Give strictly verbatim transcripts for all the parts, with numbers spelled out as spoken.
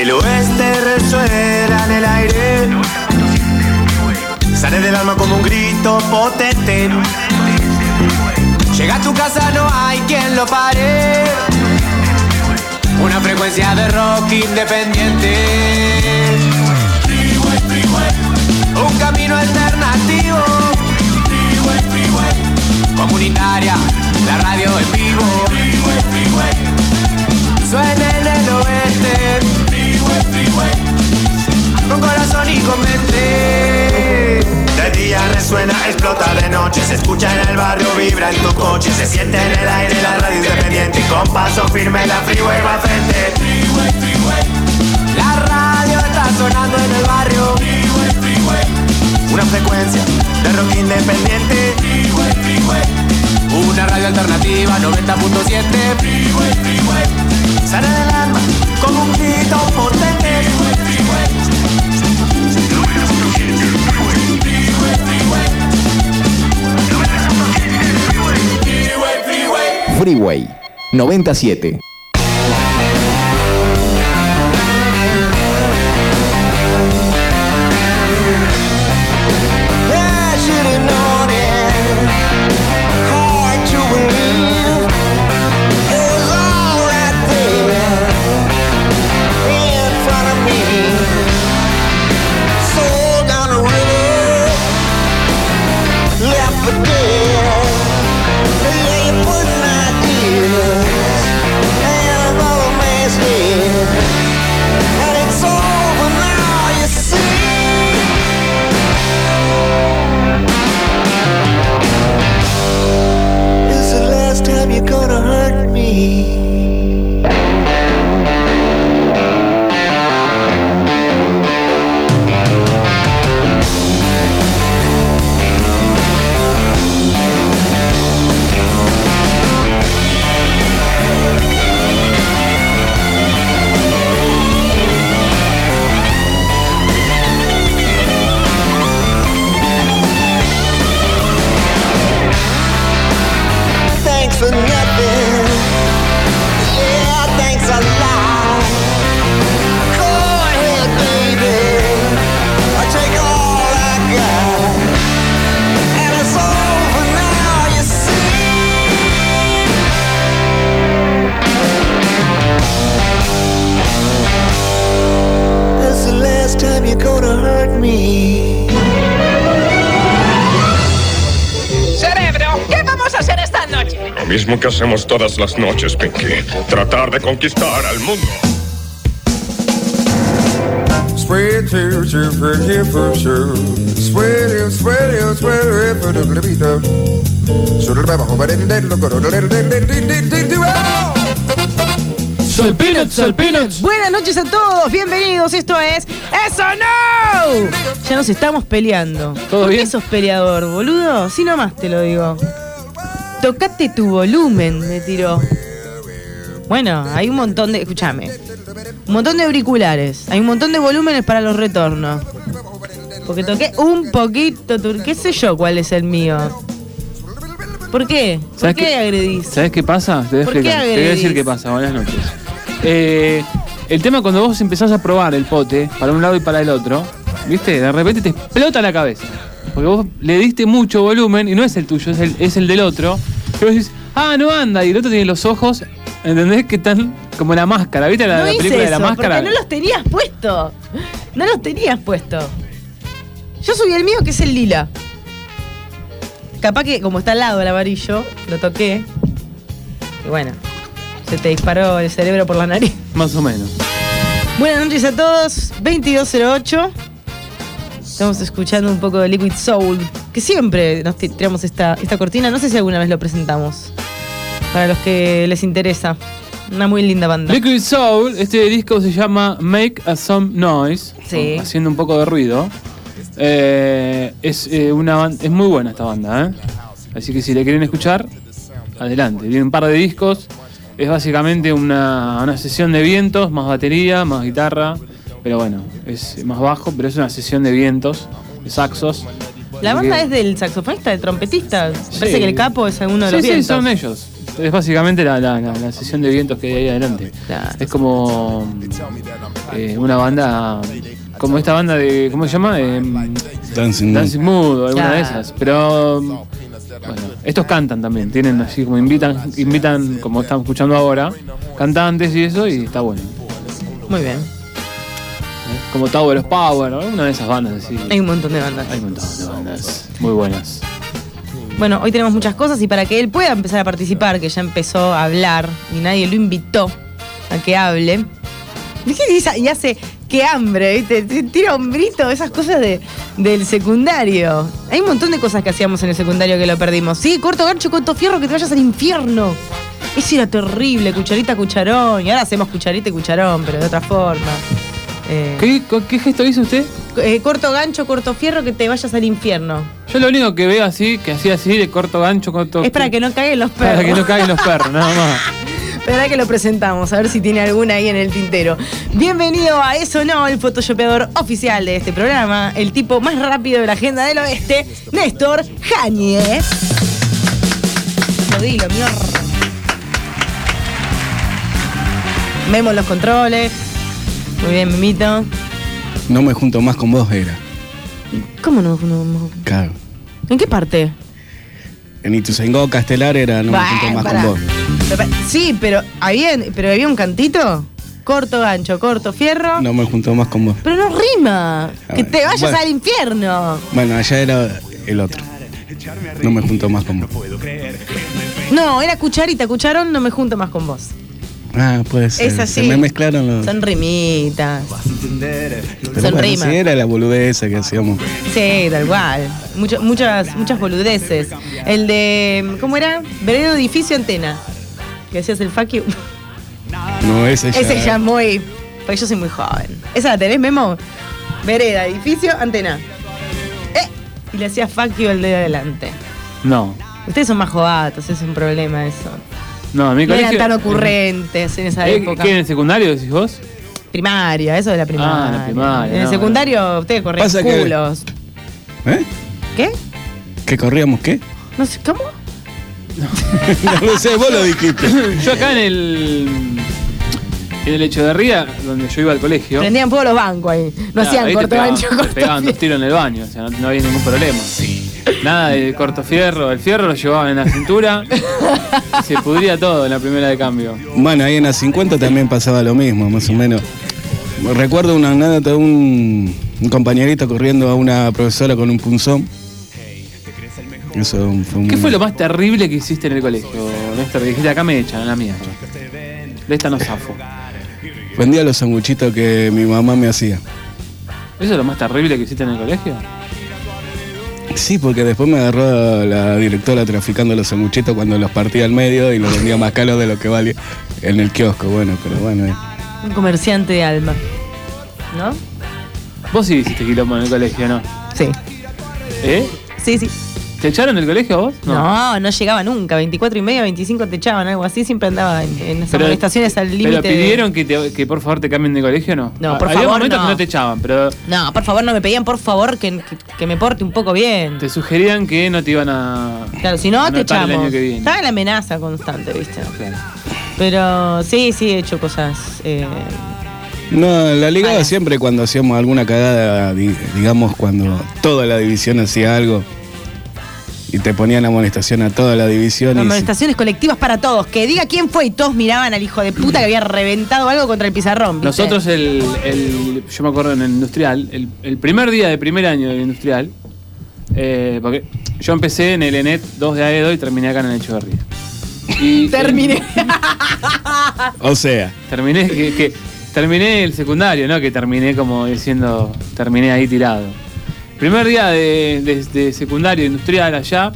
El oeste resuena en el aire, sale del alma como un grito potente. Llega a tu casa, no hay quien lo pare. Una frecuencia de rock independiente. Freeway, freeway. Un camino alternativo. Freeway, freeway. Comunitaria, la radio en vivo. Freeway, freeway. Suena en el oeste. Freeway, freeway. Con corazón y con mente. De día resuena, explota de noche. Se escucha en el barrio, vibra en tu coche. Se siente en el aire la radio independiente. Y con paso firme la freeway va frente. Freeway, freeway. La radio está sonando en el barrio. Freeway, freeway. Una frecuencia de rock independiente. Freeway, freeway. Una radio alternativa noventa punto siete. Freeway, freeway. Sale del alma como un grito potente. Freeway, freeway. Freeway noventa y siete. Mismo que hacemos todas las noches, Pinky. Tratar de conquistar al mundo. Sol Peanuts, Sol Peanuts. Buenas noches a todos, bienvenidos. Esto es ¡Eso no! Ya nos estamos peleando. ¿Todo bien? ¿Qué sos peleador, boludo? Sí, nomás te lo digo. Tocate tu volumen, me tiró. Bueno, hay un montón de... Escúchame. Un montón de auriculares. Hay un montón de volúmenes para los retornos. Porque toqué un poquito... ¿Qué sé yo cuál es el mío? ¿Por qué? ¿Por qué, qué agredís? ¿Sabes qué pasa? Te voy a ¿Por qué agredís? Te voy a decir qué pasa. Buenas noches. Eh, el tema cuando vos empezás a probar el pote para un lado y para el otro, ¿viste? De repente te explota la cabeza. Porque vos le diste mucho volumen y no es el tuyo, es el, es el del otro. Y vos decís, ah, no anda. Y el otro tiene los ojos, ¿entendés? Que están como la máscara. ¿Viste la, no la película hice de la eso, máscara? Porque no los tenías puesto. No los tenías puesto. Yo subí el mío, que es el lila. Capaz que, como está al lado el amarillo, lo toqué. Y bueno, se te disparó el cerebro por la nariz. Más o menos. Buenas noches a todos. veintidós cero ocho. Estamos escuchando un poco de Liquid Soul, que siempre nos tiramos esta, esta cortina. No sé si alguna vez lo presentamos. Para los que les interesa. Una muy linda banda. Liquid Soul, este disco se llama Make a Some Noise. Sí. Haciendo un poco de ruido. Eh, es, eh, una, es muy buena esta banda, ¿eh? Así que si le quieren escuchar, adelante. Tiene un par de discos. Es básicamente una, una sesión de vientos, más batería, más guitarra. Pero bueno, es más bajo, pero es una sesión de vientos, de saxos. La Así banda que... es del saxofonista, del trompetista. Sí. Parece que el capo es alguno de sí, los sí, vientos. son ellos. es básicamente la, la, la, la sesión de vientos que hay ahí adelante. Claro. Es como eh, una banda, como esta banda de, ¿cómo se llama? Eh, Dancing, Dancing Mood o alguna Claro. de esas. Pero bueno, estos cantan también, tienen así como invitan, invitan, como estamos escuchando ahora, cantantes y eso, y está bueno. Muy bien. ¿Eh? Como Tower of Power, ¿no? Una de esas bandas así. Hay un montón de bandas. Hay un montón de bandas muy buenas. Bueno, hoy tenemos muchas cosas y para que él pueda empezar a participar, que ya empezó a hablar y nadie lo invitó a que hable. Y hace que hambre, ¿viste? Tira un grito, esas cosas de, del secundario. Hay un montón de cosas que hacíamos en el secundario que lo perdimos. Sí, corto gancho, corto fierro, que te vayas al infierno. Eso era terrible, cucharita, cucharón. Y ahora hacemos cucharita y cucharón, pero de otra forma. Eh, ¿Qué, ¿Qué gesto hizo usted? eh, corto gancho, corto fierro, que te vayas al infierno. Yo lo único que veo así, que hacía así, de corto gancho, corto... Es para que no caguen los perros. Para que no caigan los perros, nada más. Espera que lo presentamos, a ver si tiene alguna ahí en el tintero. Bienvenido a Eso No, el photoshopeador oficial de este programa, el tipo más rápido de la agenda del oeste, Néstor Jañez. Lo dilo, mierda. Vemos los controles. Muy bien, Mimito. No me junto más con vos, era. ¿Cómo no? no, no? Claro. ¿En qué parte? En Ituzaingó, Castelar era no Bah, me junto más pará. con vos. Sí, pero había, pero había un cantito. Corto gancho, corto fierro. No me junto más con vos. Pero no rima. Que te vayas Bueno. al infierno. Bueno, allá era el otro. No me junto más con vos. No, era cucharita, cucharón, no me junto más con vos. Ah, puede ser. Es así. Se me mezclaron los... Son rimitas. Pero son bueno, rimas. sí, era la boludez esa que hacíamos. Sí, tal cual. Mucho- muchas, muchas boludeces. El de. ¿Cómo era? Vereda Edificio Antena. Que hacías el fuck you. No, ese ya... Ese ya es muy. Porque yo soy muy joven. ¿Esa la tenés, Memo? Vereda, edificio, antena. ¡Eh! Y le hacía fuck you el dedo adelante. No. Ustedes son más jovatos, es un problema eso. No, en mi No colegio... eran tan ocurrentes en esa Eh, época. ¿Qué, en el secundario decís vos? Primaria, eso de la primaria. Ah, la primaria, En el no, secundario ustedes corrían Pasa que- culos. ¿Eh? ¿Qué? ¿Que corríamos qué? No sé, ¿cómo? No lo sé, vos lo dijiste. Yo acá en el... En el Echeverría, donde yo iba al colegio... Prendían fuego los bancos ahí. No Claro, hacían ahí te corto pegaban- ancho, te corto pegaban dos fierro. tiros en el baño, o sea, no, no había ningún problema. Nada de corto fierro, el fierro lo llevaban en la cintura y se pudría todo en la primera de cambio. Bueno, ahí en la cincuenta también pasaba lo mismo, más o menos. Recuerdo una anécdota de un, un compañerito corriendo a una profesora con un punzón. Eso fue un... ¿Qué fue lo más terrible que hiciste en el colegio, Néstor? Dijiste, acá me echan, a la mierda. De esta no zafo. Vendía los sanguchitos que mi mamá me hacía. ¿Eso es lo más terrible que hiciste en el colegio? Sí, porque después me agarró la directora traficando los sanguchitos cuando los partía al medio y los vendía más caros de lo que valía en el kiosco. Bueno, pero bueno. eh. Un comerciante de alma. ¿No? Vos sí hiciste quilombo en el colegio, ¿no? Sí. ¿Eh? Sí, sí. ¿Te echaron del colegio a vos? No, no, llegaba nunca. veinticuatro y media, veinticinco te echaban, algo así. Siempre andaba en, en esas Pero- amonestaciones al límite. ¿Pero pidieron que, te- que por favor te cambien de colegio o no? No, por Había favor, momentos no. que no te echaban, pero de- No, por favor, no me pedían, por favor, que, que, que me porte un poco bien. te sugerían que no te iban a... Claro, si no, te anotar el echamos. año que viene. Estaba en la amenaza constante, ¿viste? Claro. Pero sí, sí, he hecho cosas. Eh, No, la ligaba Vale. siempre cuando hacíamos alguna cagada, di- digamos, cuando toda la división hacía algo y te ponían amonestación a toda la división. y si- amonestaciones colectivas para todos. Que diga quién fue y todos miraban al hijo de puta que había reventado algo contra el pizarrón, ¿viste? Nosotros el, el- yo me acuerdo en el industrial, el, el primer día de primer año del industrial, eh, porque yo empecé en el ENET dos de Aedo y terminé acá en el Echeverría. Y, Terminé. O sea, Terminé que, que- terminé el secundario, ¿no? Que terminé como diciendo, terminé ahí tirado. Primer día de, de- de secundario industrial allá,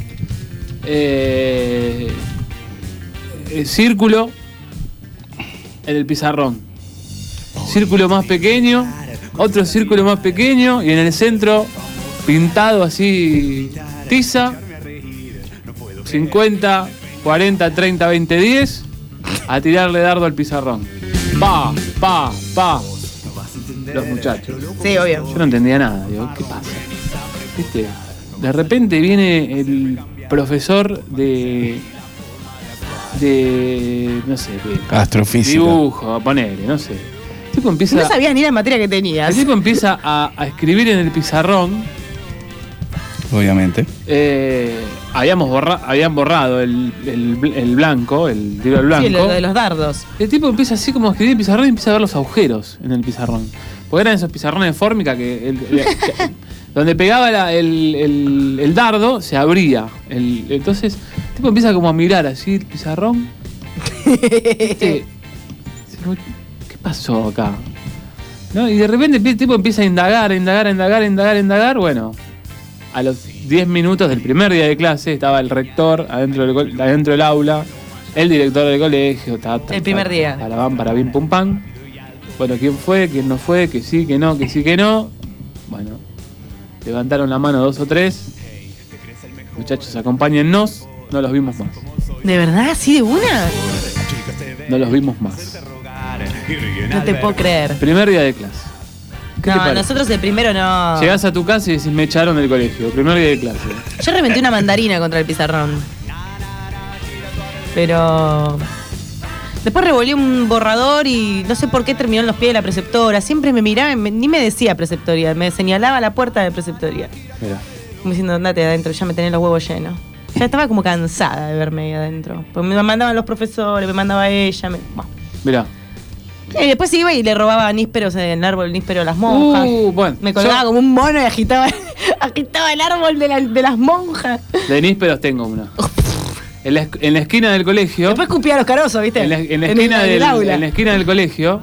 eh, eh, círculo en el pizarrón. Círculo más pequeño, otro círculo más pequeño y en el centro pintado así tiza, cincuenta, cuarenta, treinta, veinte, diez, a tirarle dardo al pizarrón. Pa, pa, pa. Los muchachos. Sí, obvio. Yo no entendía nada, digo, ¿qué pasa? ¿Viste? De repente viene el profesor de de no sé, de Astrofísica. dibujo, ponele, no sé. El tipo empieza, No sabías ni la materia que tenías. el tipo empieza a, a escribir en el pizarrón. Obviamente. Eh, habíamos borra, habían borrado el, el, el blanco, el tiro al blanco. Sí, lo de los dardos. El tipo empieza así como a escribir en el pizarrón y empieza a ver los agujeros en el pizarrón. Porque eran esos pizarrones de fórmica que, el, el, que donde pegaba la, el, el, el dardo se abría. El, entonces el tipo empieza como a mirar así el pizarrón. ¿Viste? ¿Qué pasó acá? ¿No? Y de repente el tipo empieza a indagar, a indagar, a indagar, a indagar, a indagar. Bueno, a los diez minutos del primer día de clase estaba el rector adentro del, adentro del aula, el director del colegio. Ta, ta, El primer ta, día. Para van, para bim, pum, pam. Bueno, ¿quién fue? ¿Quién no fue? Que sí, que no, que sí, que no. Bueno, levantaron la mano dos o tres. Muchachos, acompáñennos. No los vimos más. ¿De verdad? ¿Sí de una? No los vimos más. No te puedo creer. Primer día de clase. ¿Qué te No, parece? nosotros el primero no. Llegás a tu casa y decís, me echaron del colegio. Primer día de clase. Yo reventé una mandarina contra el pizarrón. Pero... Después revolví un borrador y no sé por qué terminó en los pies de la preceptora. Siempre me miraba, y me- ni me decía preceptoría, me señalaba la puerta de preceptoría. Mirá. Como diciendo, andate adentro, ya me tenés los huevos llenos. Ya estaba como cansada de verme ahí adentro. Porque me mandaban los profesores, me mandaba ella. Me... Bueno. Mirá. Y después iba y le robaba nísperos en el árbol, níspero a las monjas. Uh, bueno, me colgaba yo- como un mono y agitaba, agitaba el árbol de, la- de las monjas. De nísperos tengo una. En la, esc- en la esquina del colegio. Después escupía a los carozos, ¿viste? En la, en la el- esquina en el del, aula. en la esquina del colegio.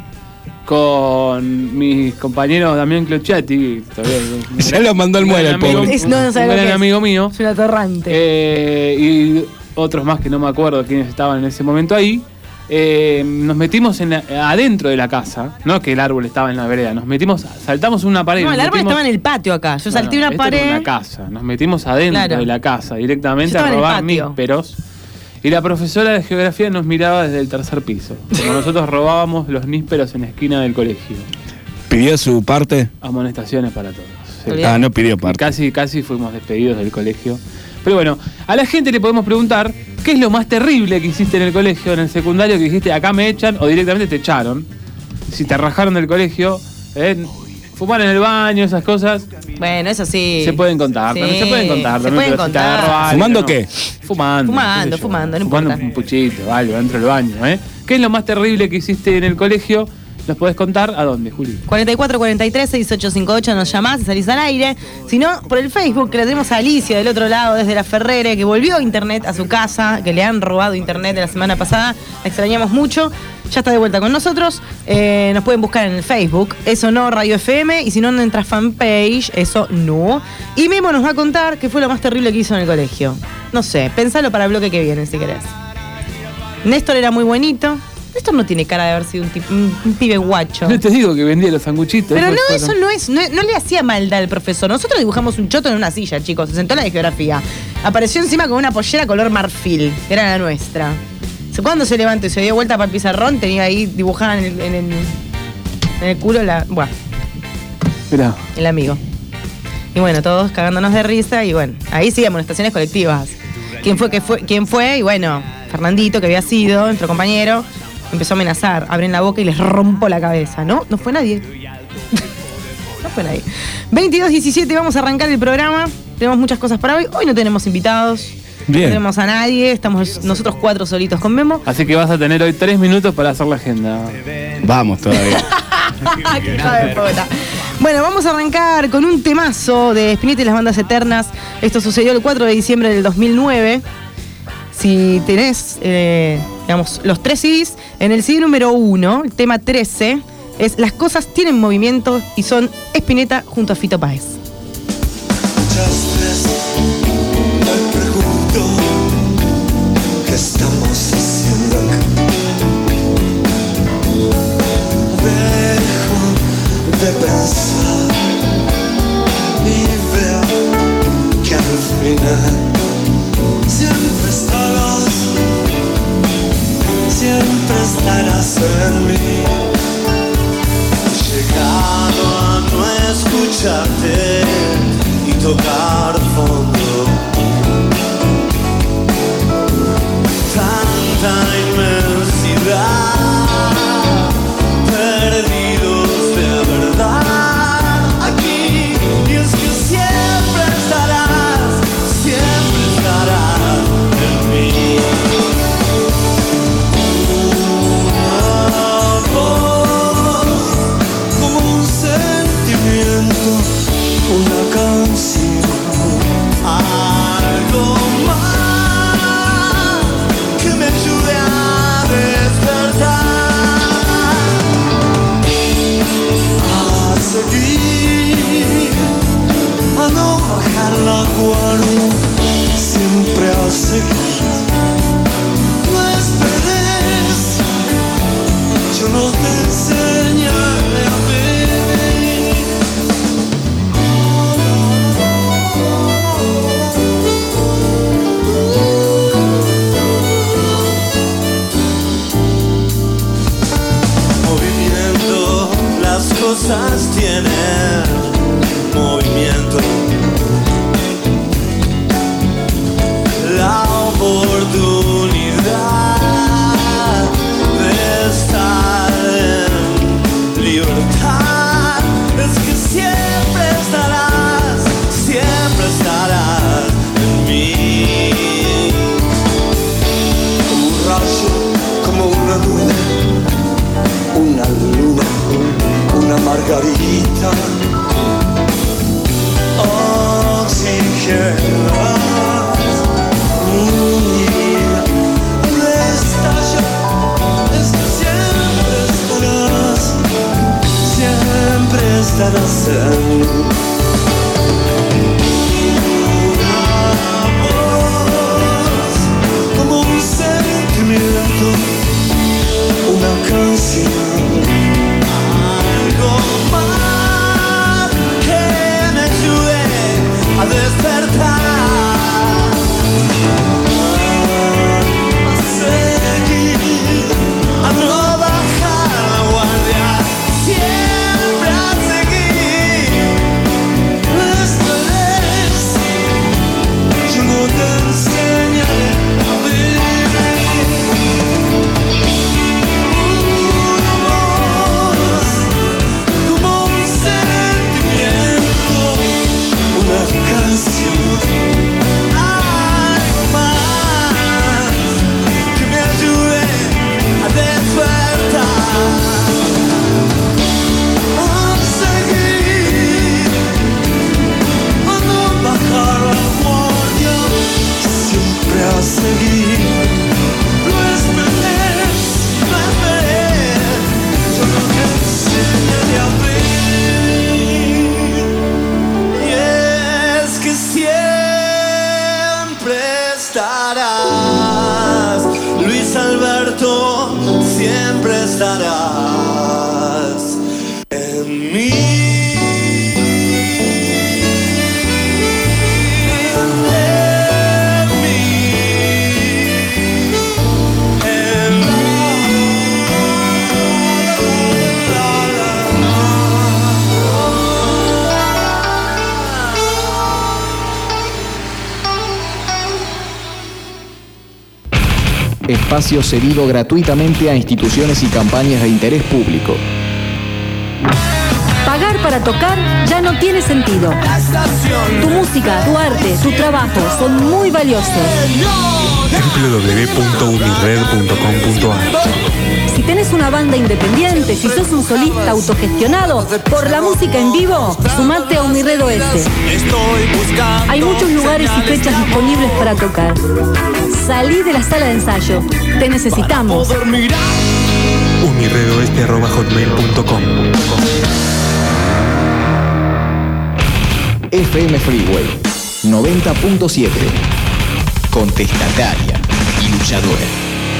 Con mis compañeros Damián Clocciati. que todavía- un Se gran- lo mandó al un muere gran el amigo- pobre. Es- un- no, no un sabe lo gran que es. amigo mío. Es un atorrante. Eh, y otros más que no me acuerdo quiénes estaban en ese momento ahí. Eh, nos metimos en la- adentro de la casa, no que el árbol estaba en la vereda, nos metimos, saltamos una pared. no, el nos árbol metimos- estaba en el patio acá. Yo No, salté no, una esto pared. era una casa, nos metimos adentro Claro. de la casa directamente Yo a estaba en el robar patio. nísperos. Y la profesora de geografía nos miraba desde el tercer piso. Como nosotros robábamos los nísperos en la esquina del colegio. ¿Pidió su parte? Amonestaciones para todos. Sí. Olvidate. Ah, no pidió parte. Casi, casi fuimos despedidos del colegio. Pero bueno, a la gente le podemos preguntar qué es lo más terrible que hiciste en el colegio, en el secundario, que dijiste acá me echan o directamente te echaron. Si te rajaron del colegio, eh, fumar en el baño, esas cosas, Bueno, eso sí. se pueden contar. Sí. También se pueden contar. Se también, pueden pero si te contar. agarró algo, ¿Fumando no. qué? Fumando. Fumando, qué sé yo. fumando, no Fumando importa. un puchito, algo dentro del baño, ¿eh? ¿Qué es lo más terrible que hiciste en el colegio? ¿Nos podés contar? ¿A dónde, Juli? cuarenta y cuatro cuarenta y tres sesenta y ocho cincuenta y ocho nos llamás y salís al aire. Si no, por el Facebook, que la tenemos a Alicia del otro lado, desde la Ferrere, que volvió a internet a su casa, que le han robado internet de la semana pasada. La extrañamos mucho. Ya está de vuelta con nosotros. Eh, nos pueden buscar en el Facebook, Eso No Radio F M, y si no, en nuestra fanpage, Eso No. Y Memo nos va a contar qué fue lo más terrible que hizo en el colegio. No sé, pensalo para el bloque que viene, si querés. Néstor era muy bonito. Néstor no tiene cara de haber sido un, tip- un, un pibe guacho. No te digo que vendía los sanguchitos. Pero no, después eso fueron- no es, no, no le hacía maldad al profesor. Nosotros dibujamos un choto en una silla, chicos. Se sentó la de geografía. Apareció encima con una pollera color marfil, que era la nuestra. Cuando se levantó y se dio vuelta para el pizarrón, tenía ahí dibujada en el, en el, en el culo la. Bueno, Mirá. el amigo. Y bueno, todos cagándonos de risa. Y bueno, ahí sí, amonestaciones colectivas. ¿Quién fue? ¿Qué fue? ¿Quién fue? Y bueno, Fernandito, que había sido nuestro compañero, empezó a amenazar. Abren la boca y les rompo la cabeza. ¿No? No fue nadie. No fue nadie. veintidós diecisiete, vamos a arrancar el programa. Tenemos muchas cosas para hoy. Hoy no tenemos invitados. Bien. No tenemos a nadie. Estamos nosotros cuatro solitos con Memo. Así que vas a tener hoy tres minutos para hacer la agenda. Vamos todavía. ¡Qué hijo de puta! Bueno, vamos a arrancar con un temazo de Spinetta y las bandas eternas. Esto sucedió el cuatro de diciembre del dos mil nueve. Si tenés, eh, digamos, los tres C Ds, en el C D número uno, el tema trece, es Las cosas tienen movimiento y son Spinetta junto a Fito Páez. Muchas veces me pregunto qué estamos haciendo acá. Dejo de pensar y veo que al final siempre estarás, siempre estarás en mí. He llegado a no escucharte y tocar fondo. Tantas tienen movimiento. La oportunidad de estar en libertad es que siempre estarás, siempre estarás en mí. Como un rayo, como una luna, una luna, una margarita, oxigenas mi vida. Un estallo es que siempre estarás, siempre estarás en mí. Una canción, algo más que me ayude a despertar, a seguir, a no bajar la guardia, siempre a seguir. Esta vez yo no te enseñaré a vivir. Algo más que me ayude a despertar, a seguir, a no bajar la guardia, siempre a seguir. Lo esperé, lo esperé, yo no te enseñaré a ver. Que siempre estarás, Luis Alberto, siempre estarás en mí. En mí, en Espacio cedido gratuitamente a instituciones y campañas de interés público. Pagar para tocar ya no tiene sentido. Tu música, tu arte, tu trabajo son muy valiosos. doble u doble u doble u punto unired punto com punto a r. Si tenés una banda independiente, si sos un solista autogestionado, por la música en vivo, sumate a Unired O S. Hay muchos lugares y fechas disponibles para tocar. Salí de la sala de ensayo. Te necesitamos. uniredoeste arroba hotmail punto com. F M Freeway noventa punto siete. Contestataria y luchadora.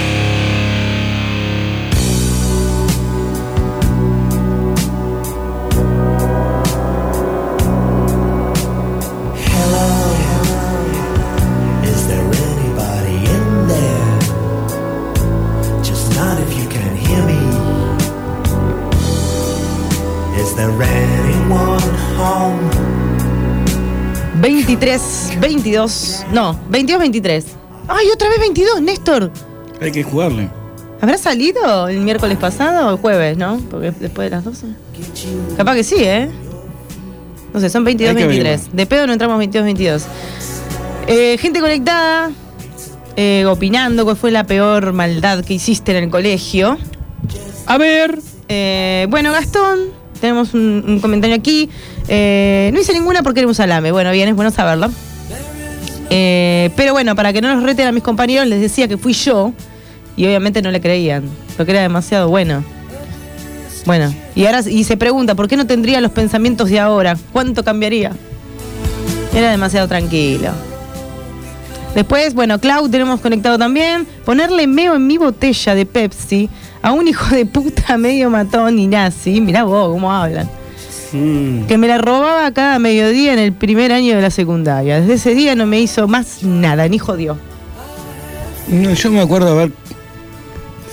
veintitrés, veintidós, no, veintidós, veintitrés. Ay, otra vez veintidós, Néstor. Hay que jugarle. ¿Habrá salido el miércoles pasado o el jueves, no? Porque después de las doce. Capaz que sí, ¿eh? No sé, son veintidós, veintitrés. De pedo no entramos veintidós, veintidós. Eh, gente conectada, eh, opinando cuál fue la peor maldad que hiciste en el colegio. A ver. Eh, bueno, Gastón, tenemos un, un comentario aquí. Eh, no hice ninguna porque era un salame. Bueno, bien, es bueno saberlo. Eh, pero bueno, para que no nos reten a mis compañeros, les decía que fui yo. Y obviamente no le creían, porque era demasiado bueno. Bueno, y ahora y se pregunta, ¿por qué no tendría los pensamientos de ahora? ¿Cuánto cambiaría? Era demasiado tranquilo. Después, bueno, Clau tenemos conectado también. Ponerle meo en mi botella de Pepsi a un hijo de puta medio matón y nazi. Mirá vos cómo hablan. Mm. Que me la robaba cada mediodía en el primer año de la secundaria. Desde ese día no me hizo más nada, ni jodió. No, yo me acuerdo haber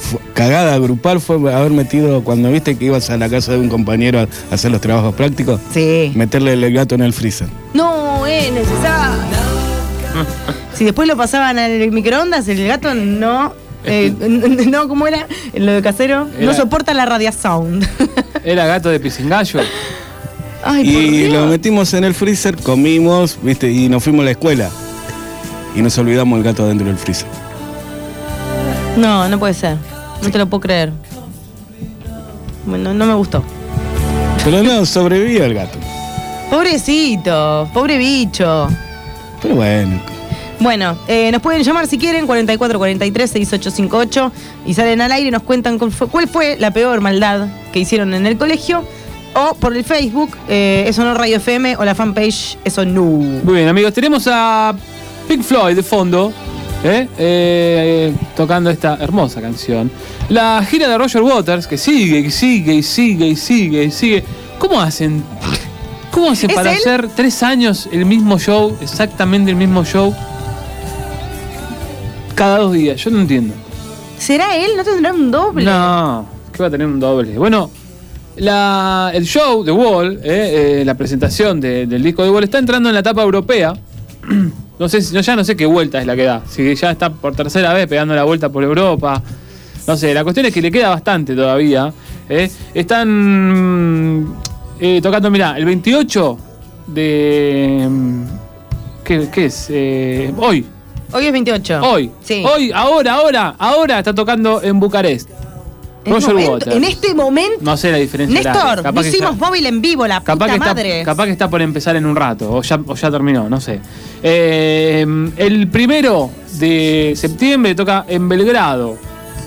fu- cagada grupal fue haber metido, cuando viste que ibas a la casa de un compañero a hacer los trabajos prácticos, Sí. meterle el gato en el freezer. No es necesario. Si después lo pasaban al microondas, el gato no. Eh, no, ¿cómo era? Lo de casero. Era- No soporta la radiación. Era gato de pisingallo. Ay, por Y Dios. lo metimos en el freezer, comimos, viste, y nos fuimos a la escuela. Y nos olvidamos el gato dentro del freezer. No, no puede ser. No te lo puedo creer. Bueno, no me gustó. Pero no, sobrevivió el gato. Pobrecito, pobre bicho. Pero bueno. Bueno, eh, nos pueden llamar si quieren, cuarenta y cuatro cuarenta y tres sesenta y ocho cincuenta y ocho, y salen al aire y nos cuentan cuál fue, cuál fue la peor maldad que hicieron en el colegio, o por el Facebook, eh, Eso No Radio F M, o la fanpage Eso No. Muy bien, amigos, tenemos a Pink Floyd de fondo, ¿eh? Eh, tocando esta hermosa canción. La gira de Roger Waters, que sigue y sigue y sigue y sigue y sigue. ¿Cómo hacen? ¿Cómo hacen ¿Es para él? hacer tres años el mismo show, exactamente el mismo show, cada dos días? Yo no entiendo. ¿Será él? ¿No tendrá un doble? No, que va a tener un doble. Bueno, la, el show The Wall, eh, eh, la presentación de- del disco The Wall, está entrando en la etapa europea. No sé, si- no, ya no sé qué vuelta es la que da. Si ya está por tercera vez pegando la vuelta por Europa. No sé, la cuestión es que le queda bastante todavía. eh. Están eh, tocando, mirá, el veintiocho de... ¿Qué, qué es? Eh, hoy. Hoy es veintiocho. Hoy. Sí. Hoy, ahora, ahora, ahora está tocando en Bucarest. En, Roger momento- Waters. en este momento, No sé la diferencia. Néstor, horaria. Capaz no que hicimos está- móvil en vivo, la Capaz puta que, está, madre. capaz que está por empezar en un rato, o ya, o ya terminó, no sé. Eh, el primero de septiembre toca en Belgrado.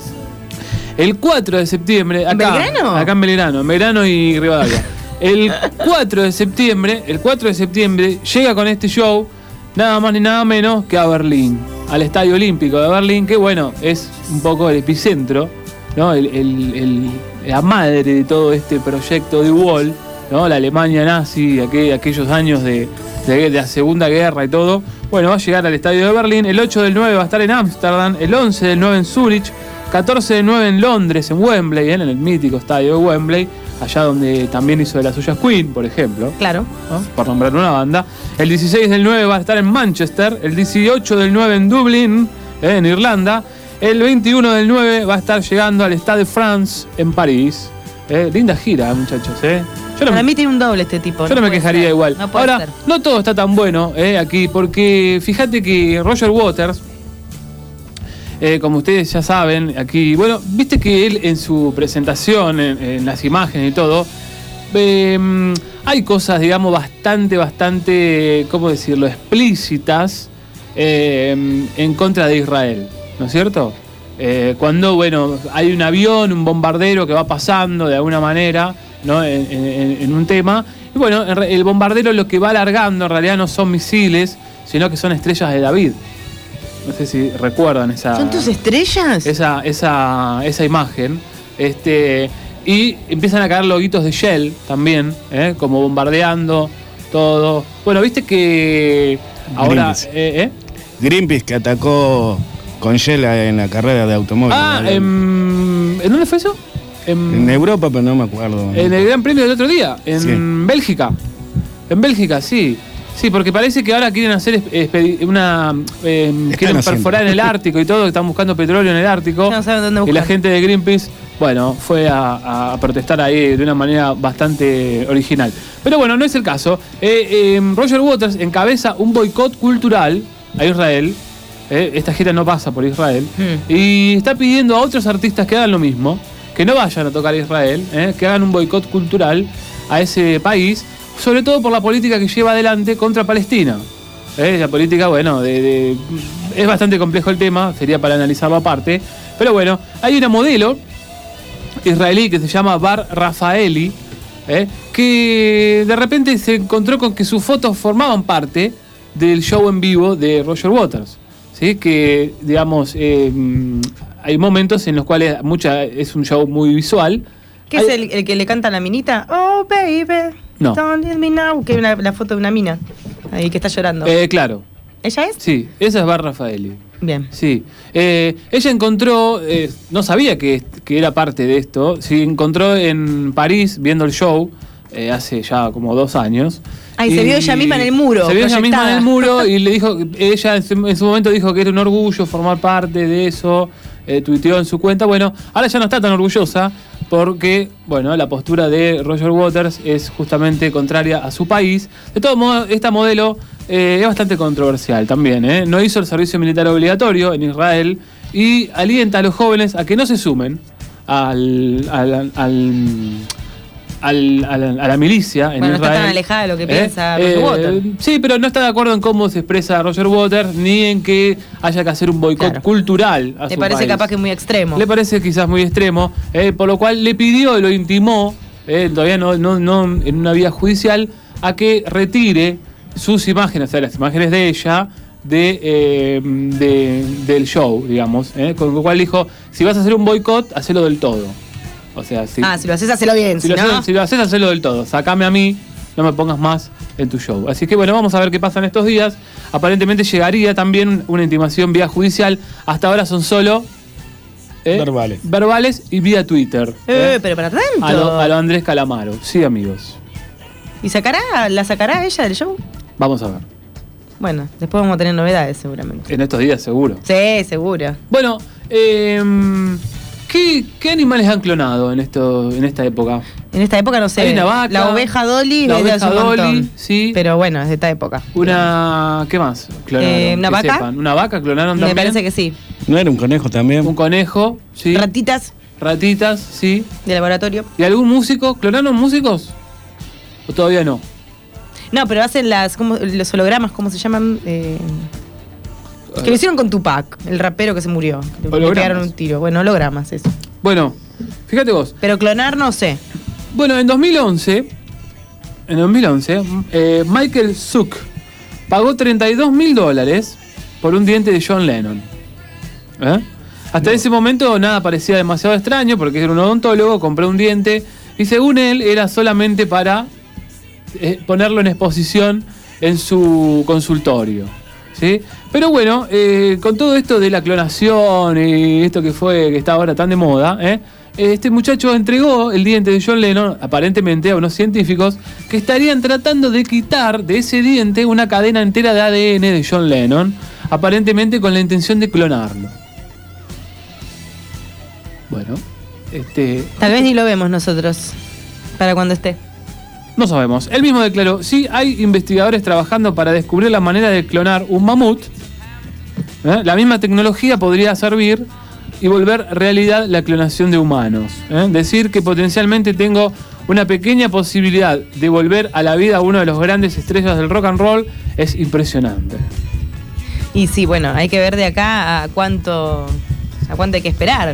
El cuatro de septiembre, acá, ¿En Belgrano? acá en Belgrano, en Belgrano y Rivadavia. El cuatro de septiembre, el cuatro de septiembre llega con este show nada más ni nada menos que a Berlín, al Estadio Olímpico de Berlín, que bueno, es un poco el epicentro, ¿no? El, el- el- la madre de todo este proyecto de Wall, ¿no? La Alemania nazi, aquel- aquellos años de, de- de la Segunda Guerra y todo. Bueno, va a llegar al Estadio de Berlín. El ocho del nueve va a estar en Ámsterdam, el once del nueve en Zúrich, catorce del nueve en Londres, en Wembley, ¿eh? En el mítico estadio de Wembley, allá donde también hizo de las suyas Queen, por ejemplo. Claro. ¿No? Por nombrar una banda. El dieciséis del nueve va a estar en Manchester, el dieciocho del nueve en Dublín, eh, en Irlanda, el veintiuno del nueve va a estar llegando al Stade de France en París. Eh, linda gira, muchachos. Eh. Yo no, Para me, mí tiene un doble este tipo. yo no me quejaría igual. No puede Ahora, ser. no todo está tan bueno eh, aquí, porque fíjate que Roger Waters, eh, como ustedes ya saben, aquí, bueno, viste que él en su presentación, en, en las imágenes y todo, eh, hay cosas, digamos, bastante, bastante, ¿cómo decirlo?, explícitas eh, en contra de Israel, ¿no es cierto? Eh, cuando, bueno, hay un avión, un bombardero que va pasando de alguna manera, ¿no? en, en- en un tema, y bueno, en re- el bombardero lo que va alargando en realidad no son misiles, sino que son estrellas de David. No sé si recuerdan esa... ¿Son tus estrellas? esa, esa, esa imagen. Este, y empiezan a caer loguitos de Shell también, ¿eh? Como bombardeando todo. Bueno, viste que ahora. Greenpeace. Eh, ¿eh? Greenpeace que atacó con Shell en la carrera de automóviles. Ah, ¿no? en, ¿en dónde fue eso? En, En Europa, pero no me acuerdo. en el Gran Premio del otro día, en Sí. Bélgica. En Bélgica, sí. Sí, porque parece que ahora quieren hacer expedi- una. eh, quieren haciendo. perforar en el Ártico y todo, que están buscando petróleo en el Ártico. No saben dónde Y la buscar. gente de Greenpeace, bueno, fue a, a protestar ahí de una manera bastante original. Pero bueno, no es el caso. Eh, eh, Roger Waters encabeza un boicot cultural a Israel. Eh, esta gira no pasa por Israel. Hmm. Y está pidiendo a otros artistas que hagan lo mismo, que no vayan a tocar a Israel, eh, que hagan un boicot cultural a ese país, sobre todo por la política que lleva adelante contra Palestina. Eh, la política, bueno, de, de- es bastante complejo el tema, sería para analizarlo aparte. Pero bueno, hay una modelo israelí que se llama Bar Rafaeli, eh, que de repente se encontró con que sus fotos formaban parte del show en vivo de Roger Waters. ¿Sí? Que, digamos, eh, hay momentos en los cuales mucha, es un show muy visual. ¿Qué es Hay- el, el que le canta a la minita? Oh, baby. No. Don't leave me now. Que es una- la foto de una mina. Ahí que está llorando. Eh, claro, ¿Ella es? sí, esa es Bar Rafaeli. Bien. Sí. Eh, ella encontró, eh, no sabía que, que era parte de esto, sí, encontró en París viendo el show eh, hace ya como dos años. Ay, se vio ella misma en el muro. Se vio ella misma proyectada. en el muro y le dijo, ella en su, en su momento dijo que era un orgullo formar parte de eso, eh, tuiteó en su cuenta. Bueno, ahora ya no está tan orgullosa porque, bueno, la postura de Roger Waters es justamente contraria a su país. De todos modos, esta modelo eh, es bastante controversial también, ¿eh? No hizo el servicio militar obligatorio en Israel y alienta a los jóvenes a que no se sumen al... al, al Al, a, la, a la milicia en bueno, Israel. No está tan alejada de lo que ¿Eh? piensa Roger eh, Waters. Sí, pero no está de acuerdo en cómo se expresa Roger Waters ni en que haya que hacer un boicot Claro. cultural a Le su parece país. capaz que es muy extremo. Le parece quizás muy extremo, eh, por lo cual le pidió, lo intimó, eh, todavía no, no, no en una vía judicial, a que retire sus imágenes, o sea, las imágenes de ella, de, eh, de del show, digamos. Eh, con lo cual dijo, si vas a hacer un boicot, hacelo del todo. O sea, si, Ah, si lo haces, hacelo bien. si, Si, lo no, haces, si lo haces, hacelo del todo. Sacame a mí, no me pongas más en tu show. Así que bueno, vamos a ver qué pasa en estos días. Aparentemente llegaría también una intimación vía judicial. Hasta ahora son solo eh, Verbales. verbales y vía Twitter. Eh, eh, pero para tanto. a, lo, a lo Andrés Calamaro. Sí, amigos. ¿Y sacará, la sacará ella del show? Vamos a ver. Bueno, después vamos a tener novedades seguramente. En estos días, seguro. Sí, seguro. Bueno, eh, ¿qué, ¿qué animales han clonado en esto en esta época? En esta época no sé. Hay una vaca, La oveja Dolly. la desde hace oveja un Dolly, montón. sí. Pero bueno, es de esta época. Una. ¿Qué más clonaron? Eh, ¿una Que vaca? sepan. ¿Una vaca clonaron Me también? parece que sí. ¿No era un conejo también? Un conejo, sí. Ratitas Ratitas, sí. de laboratorio. ¿Y algún músico? ¿Clonaron músicos? ¿O todavía no? No, pero hacen las, ¿cómo- los hologramas, ¿cómo se llaman? Eh, que lo hicieron con Tupac, el rapero que se murió. Le- Le Hologramas. pegaron un tiro. Bueno, hologramas, eso. Bueno, fíjate vos. Pero clonar no sé. Bueno, en dos mil once, en dos mil once, eh, Michael Zook pagó treinta y dos mil dólares por un diente de John Lennon. ¿Eh? Hasta ese momento nada parecía demasiado extraño porque era un odontólogo, compró un diente y según él era solamente para eh, ponerlo en exposición en su consultorio. ¿Sí? Pero bueno, eh, con todo esto de la clonación y esto que fue que está ahora tan de moda, ¿eh? Este muchacho entregó el diente de John Lennon, aparentemente, a unos científicos que estarían tratando de quitar de ese diente una cadena entera de A D N de John Lennon, aparentemente con la intención de clonarlo. Bueno, este, Tal vez ni lo vemos nosotros. Para cuando esté. no sabemos. Él mismo declaró, sí, hay investigadores trabajando para descubrir la manera de clonar un mamut. ¿Eh? La misma tecnología podría servir y volver realidad la clonación de humanos. ¿Eh? Decir que potencialmente tengo una pequeña posibilidad de volver a la vida a uno de los grandes estrellas del rock and roll es impresionante. Y sí, bueno, hay que ver de acá a cuánto, a cuánto hay que esperar.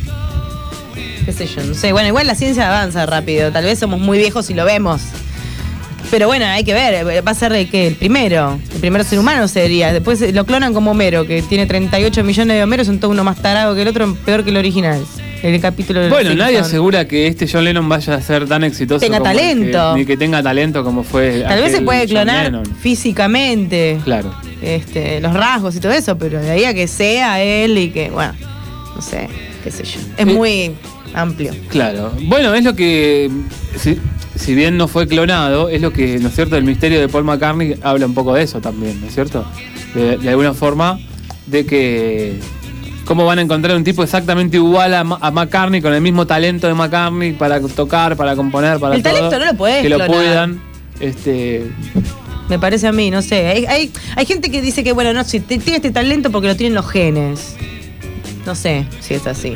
Qué sé yo, no sé. Bueno, igual la ciencia avanza rápido. Tal vez somos muy viejos y lo vemos. Pero bueno, hay que ver. Va a ser el, ¿qué? El primero. El primer ser humano sería. Después lo clonan como Homero, que tiene treinta y ocho millones de Homeros. Son todo uno más tarado que el otro, peor que el original. El capítulo de los Bueno, nadie Simpsons. asegura que este John Lennon vaya a ser tan exitoso Tenga como el talento. que, ni que tenga talento como fue Tal vez se aquel puede John clonar Lennon. físicamente. Claro. Este, los rasgos y todo eso, pero de ahí a que sea él y que, bueno, no sé, qué sé yo. Es Eh, muy amplio. Claro. Bueno, es lo que, si, si bien no fue clonado, es lo que, ¿no es cierto? El misterio de Paul McCartney habla un poco de eso también, ¿no es cierto? De, de alguna forma, de que cómo van a encontrar un tipo exactamente igual a, Ma- a McCartney, con el mismo talento de McCartney para tocar, para componer, para El todo. talento no lo podés Que lo clonar. puedan. Este, Me parece a mí, no sé. Hay, hay, hay gente que dice que, bueno, no, si te- tiene este talento porque lo tienen los genes. No sé si es así.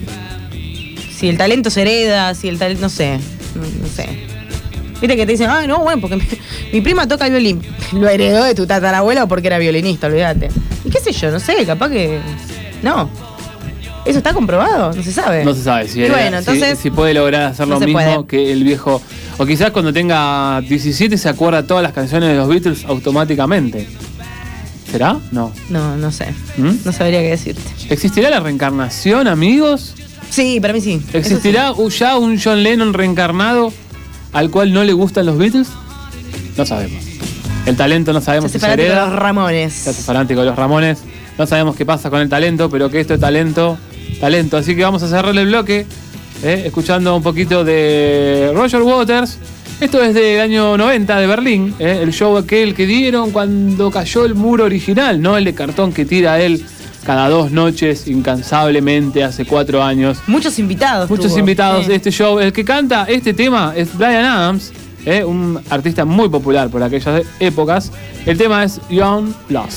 Si el talento se hereda, si el talento, no sé, no, no sé. Viste que te dicen, ay, no, bueno, porque mi, mi prima toca el violín. Lo heredó de tu tatarabuelo porque era violinista, olvídate. Y qué sé yo, no sé, capaz que. No. ¿Eso está comprobado? No se sabe. no se sabe si, Y era- bueno, si- entonces, si puede lograr hacer no lo se mismo puede. que el viejo. O quizás cuando tenga diecisiete se acuerda todas las canciones de los Beatles automáticamente. ¿Será? No. No, no sé. ¿Mm? No sabría qué decirte. ¿Existirá la reencarnación, amigos? Sí, para mí sí. Eso ¿Existirá u- ya un John Lennon reencarnado al cual no le gustan los Beatles? No sabemos. El talento no sí. sabemos Se si hace se fanático de hereda. los Ramones. Se hace fanático de los Ramones. No sabemos qué pasa con el talento, pero que esto es talento, talento. Así que vamos a cerrar el bloque eh, escuchando un poquito de Roger Waters. Esto es del año noventa de Berlín, eh, el show aquel que dieron cuando cayó el muro original, no el de cartón que tira él cada dos noches incansablemente hace cuatro años. Muchos invitados. Muchos tuvo. invitados Sí. de este show. El que canta este tema es Bryan Adams, eh, un artista muy popular por aquellas épocas. El tema es Young Lost.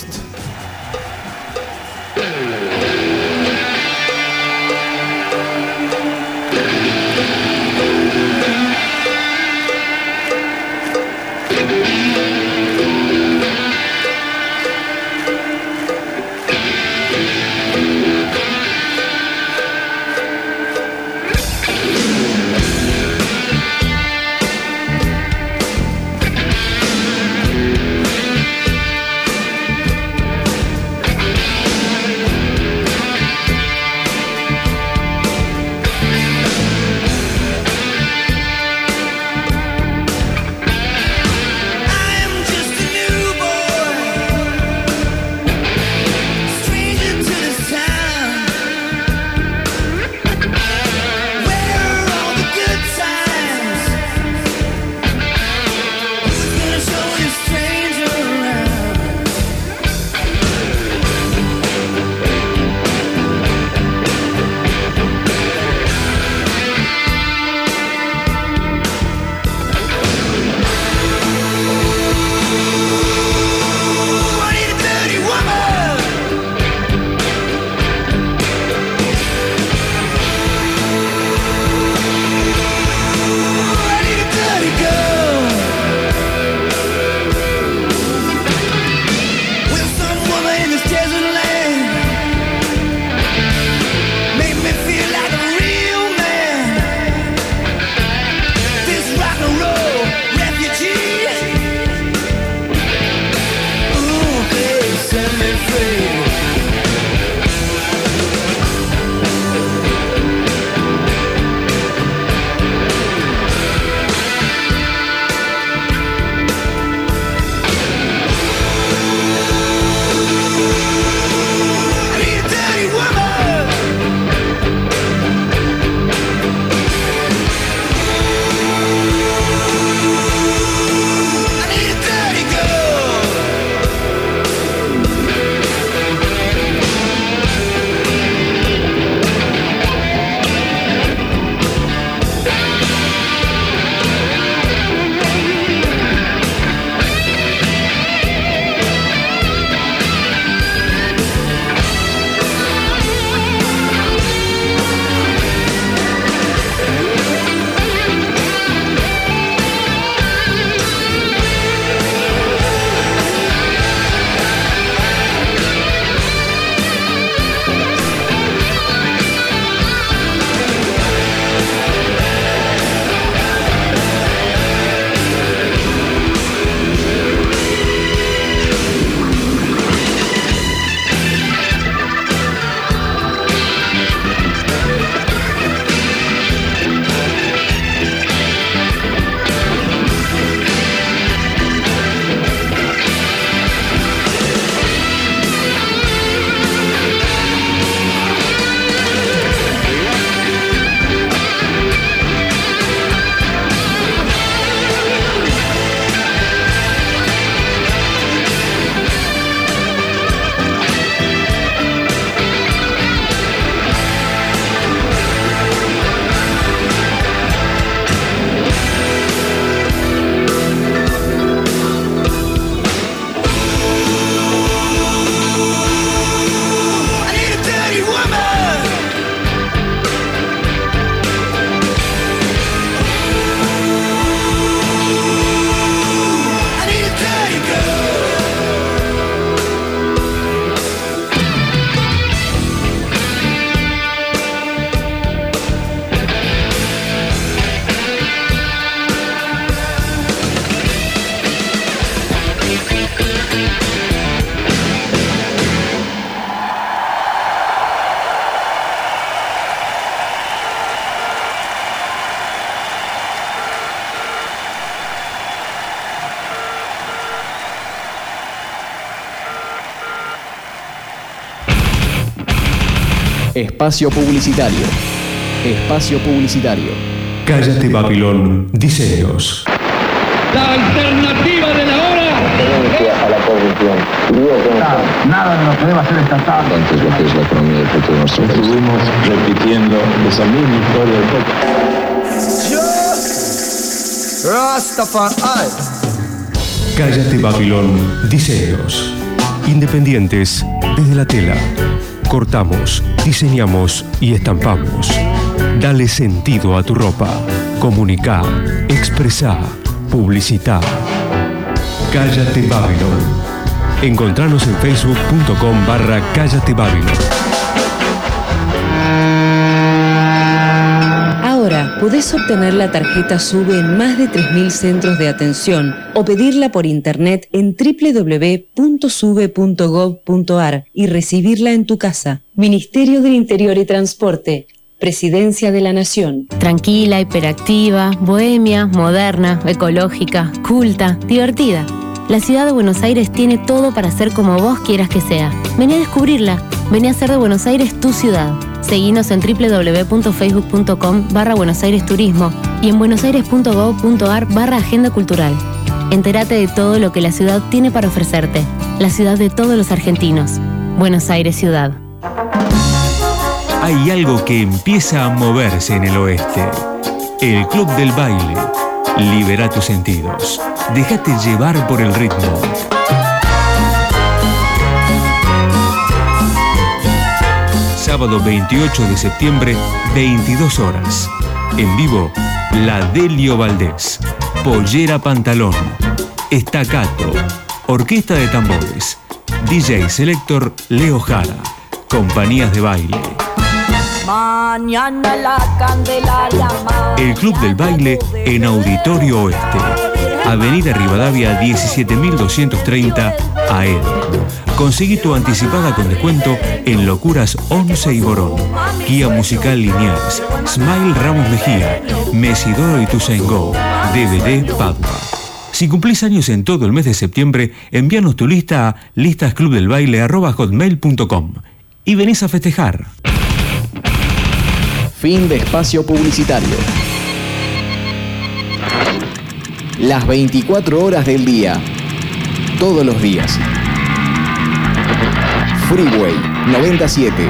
Espacio publicitario. Espacio publicitario. Cállate Babilón, diseños. La alternativa de la hora. A la corrupción. Nada, nada nos podemos hacer estatal. Entonces lo que es la economía del futuro de nuestro país. Estuvimos repitiendo esa misma historia del poco. Rastafari. Cállate Babilón, diseños. Independientes desde la tela. Cortamos, diseñamos y estampamos. Dale sentido a tu ropa. Comunicá, expresá, publicitá. Cállate Babilón. Encontranos en facebook.com barra Cállate Babilón. Ahora podés obtener la tarjeta SUBE en más de tres mil centros de atención o pedirla por internet en doble u doble u doble u punto sube punto gov punto ar y recibirla en tu casa. Ministerio del Interior y Transporte. Presidencia de la Nación. Tranquila, hiperactiva, bohemia, moderna, ecológica, culta, divertida. La ciudad de Buenos Aires tiene todo para ser como vos quieras que sea. Vení a descubrirla. Vení a hacer de Buenos Aires tu ciudad. Seguinos en doble u doble u doble u punto facebook punto com barra Buenos Aires Turismo y en buenosaires punto gov punto ar barra Agenda Cultural. Entérate de todo lo que la ciudad tiene para ofrecerte. La ciudad de todos los argentinos. Buenos Aires Ciudad. Hay algo que empieza a moverse en el oeste. El Club del Baile. Libera tus sentidos. Déjate llevar por el ritmo. Sábado veintiocho de septiembre, veintidós horas. En vivo, La Delio Valdés. Pollera Pantalón. Estacato. Orquesta de tambores. D J Selector Leo Jara. Compañías de baile. Mañana la Candelaria. El Club del Baile en Auditorio Oeste. Avenida Rivadavia diecisiete mil doscientos treinta, Aedo. Conseguí tu anticipada con descuento en Locuras once y Borón. Guía musical Liniers. Smile Ramos Mejía. Mesidoro y Tusaingó. D V D Padua. Si cumplís años en todo el mes de septiembre, envíanos tu lista a listasclubdelbaile arroba hotmail punto com y venís a festejar. Fin de espacio publicitario. Las veinticuatro horas del día. Todos los días. Freeway noventa y siete.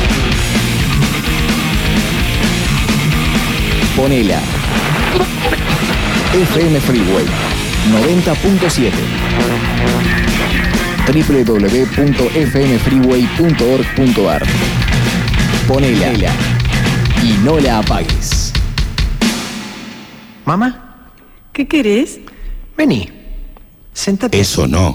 Ponela. F M Freeway noventa punto siete. doble u doble u doble u punto f m freeway punto org punto ar. Ponela y no la apagues. Mamá, ¿qué querés? Vení, sentate. Eso no.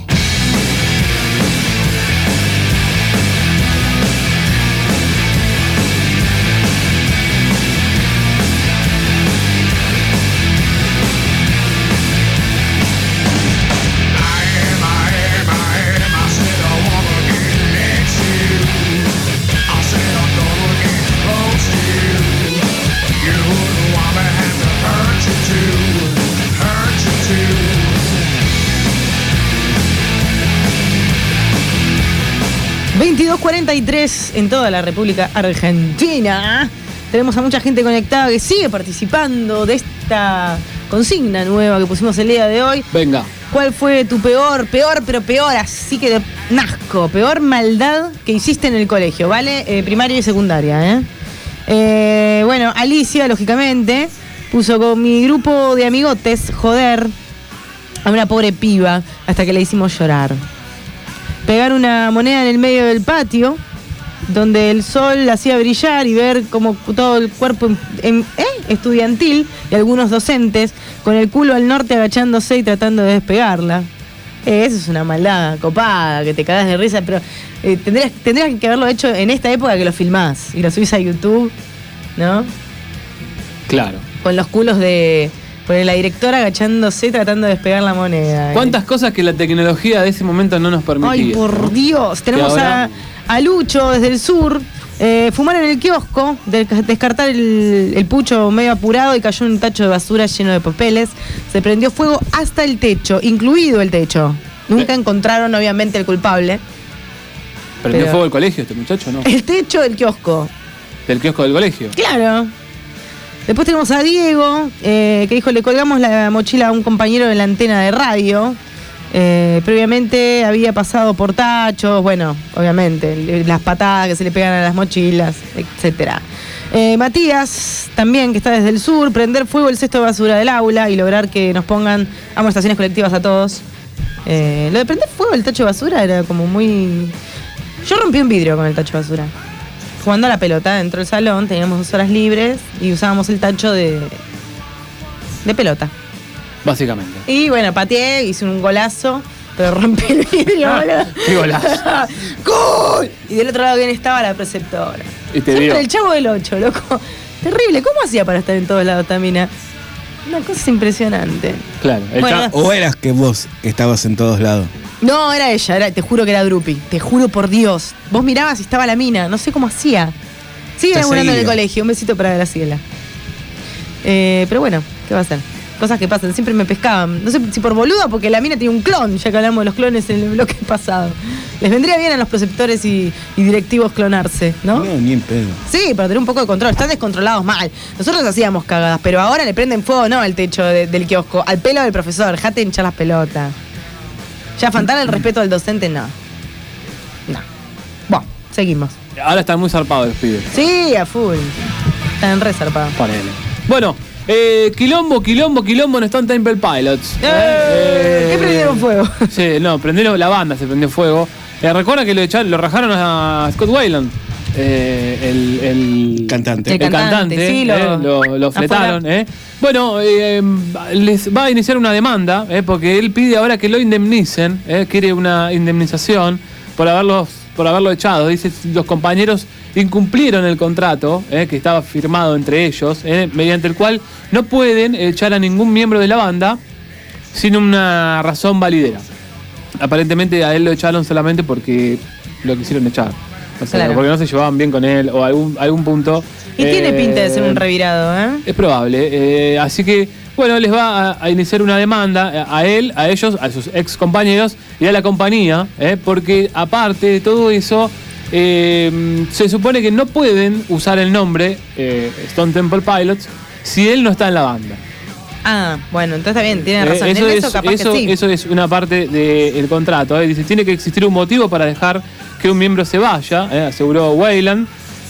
veintidós cuarenta y tres en toda la República Argentina. Tenemos a mucha gente conectada que sigue participando de esta consigna nueva que pusimos el día de hoy. Venga. ¿Cuál fue tu peor, peor, pero peor, así que de nasco, peor maldad que hiciste en el colegio, ¿vale? Eh, primaria y secundaria, ¿eh? Eh, bueno, Alicia, lógicamente, puso con mi grupo de amigotes, joder, a una pobre piba hasta que la hicimos llorar. Pegar una moneda en el medio del patio, donde el sol la hacía brillar y ver como todo el cuerpo en, en, ¿eh? estudiantil y algunos docentes con el culo al norte agachándose y tratando de despegarla. Eh, eso es una maldad copada, que te cagás de risa, pero eh, tendrías, tendrías que haberlo hecho en esta época que lo filmás y lo subís a YouTube, ¿no? Claro. Con los culos de... Por la directora agachándose tratando de despegar la moneda. ¿Cuántas eh? cosas que la tecnología de ese momento no nos permitía? Ay, por Dios. Tenemos ahora... a, a Lucho desde el sur. Eh, fumar en el kiosco, de, descartar el, el pucho medio apurado y cayó en un tacho de basura lleno de papeles. Se prendió fuego hasta el techo, incluido el techo. Nunca eh. encontraron, obviamente, el culpable. ¿Prendió Pero- fuego el colegio este muchacho, no? El techo del kiosco. Del kiosco del colegio. Claro. Después tenemos a Diego, eh, que dijo, le colgamos la mochila a un compañero de la antena de radio. Eh, previamente había pasado por tachos, bueno, obviamente, le- las patadas que se le pegan a las mochilas, etcétera. Eh, Matías, también, que está desde el sur, prender fuego el cesto de basura del aula y lograr que nos pongan amonestaciones colectivas a todos. Eh, lo de prender fuego el tacho de basura era como muy... Yo rompí un vidrio con el tacho de basura. Jugando a la pelota dentro del salón, teníamos dos horas libres y usábamos el tacho de, de pelota. Básicamente. Y bueno, pateé, hice un golazo, pero rompí el vidrio, boludo. Qué golazo. ¡Gol! Y del otro lado, ¿quién estaba? La preceptora. Y te Siempre vio. el chavo del ocho, loco. Terrible. ¿Cómo hacía para estar en todos lados, Tamina? Una cosa impresionante. Claro. El Bueno. cha- ¿O eras que vos estabas en todos lados? No, era ella, era, te juro que era Drupi. Te juro por Dios. Vos mirabas y estaba la mina, no sé cómo hacía. Sigue Te laburando en el seguía. colegio, un besito para Graciela. Eh, pero bueno, ¿qué va a hacer? Cosas que pasan, siempre me pescaban. No sé si por boluda, porque la mina tiene un clon, ya que hablamos de los clones en el bloque pasado. Les vendría bien a los preceptores y, y directivos clonarse, ¿no? No, ni en pedo. Sí, para tener un poco de control. Están descontrolados mal. Nosotros hacíamos cagadas, pero ahora le prenden fuego, no al techo de- del kiosco, al pelo del profesor. Jate hinchar las pelotas. Ya faltar el respeto al docente, no. No. Bueno, seguimos. Ahora están muy zarpados los pibes. Sí, a full. Están re zarpados. Ponele. Bueno, eh, quilombo, quilombo, quilombo en Stone Temple Pilots. ¡Eh! ¿Qué prendieron fuego? Sí, no, prendieron la banda, se prendió fuego. Eh, recuerda que lo, echaron, lo rajaron a Scott Weiland. Eh, el, el Cantante. El cantante, sí, lo- eh, lo, lo fletaron. Eh. Bueno, eh, les va a iniciar una demanda, eh, porque él pide ahora que lo indemnicen, eh, quiere una indemnización por haberlos por haberlo echado. Dice, los compañeros incumplieron el contrato eh, que estaba firmado entre ellos, eh, mediante el cual no pueden echar a ningún miembro de la banda sin una razón validera. Aparentemente a él lo echaron solamente porque lo quisieron echar. O sea, Claro. porque no se llevaban bien con él o algún, algún punto. Y tiene eh, pinta de ser un revirado, ¿eh? Es probable. eh, así que, bueno, les va a, a iniciar una demanda a él, a ellos, a sus ex compañeros y a la compañía, eh, porque aparte de todo eso, eh, se supone que no pueden usar el nombre eh, Stone Temple Pilots si él no está en la banda. Ah, bueno, entonces está bien, tiene Eh, razón. eso, En es, eso capaz eso, que sí. eso es una parte del contrato. eh. Dice, tiene que existir un motivo para dejar que un miembro se vaya, eh, aseguró Weiland.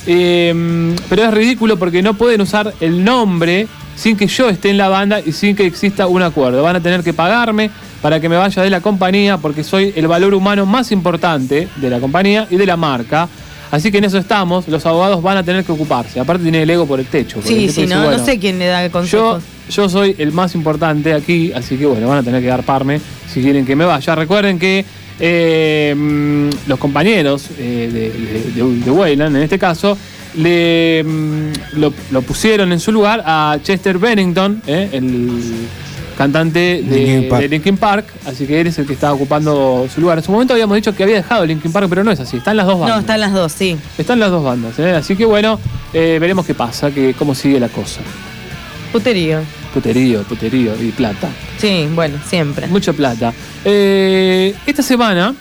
Eh, pero es ridículo porque no pueden usar el nombre sin que yo esté en la banda y sin que exista un acuerdo. Van a tener que pagarme para que me vaya de la compañía porque soy el valor humano más importante de la compañía y de la marca. Así que en eso estamos, los abogados van a tener que ocuparse. Aparte tiene el ego por el techo. porque el Sí, tipo sí, dice, no, bueno, no sé quién le da yo, consejos. yo soy el más importante aquí, así que bueno, van a tener que garparme si quieren que me vaya. Recuerden que eh, mm, los compañeros eh, de, de, de, de Weiland, en este caso, le mm, lo, lo pusieron en su lugar a Chester Bennington, eh, el cantante de Linkin Park. de Linkin Park, así que él es el que está ocupando su lugar. En su momento habíamos dicho que había dejado Linkin Park, pero no es así, están las dos bandas. No, están las dos, sí. Están las dos bandas, eh, así que bueno, eh, veremos qué pasa, que cómo sigue la cosa. Puterío. Puterío, puterío y plata. Sí, bueno, siempre. Mucha plata. Eh, esta semana,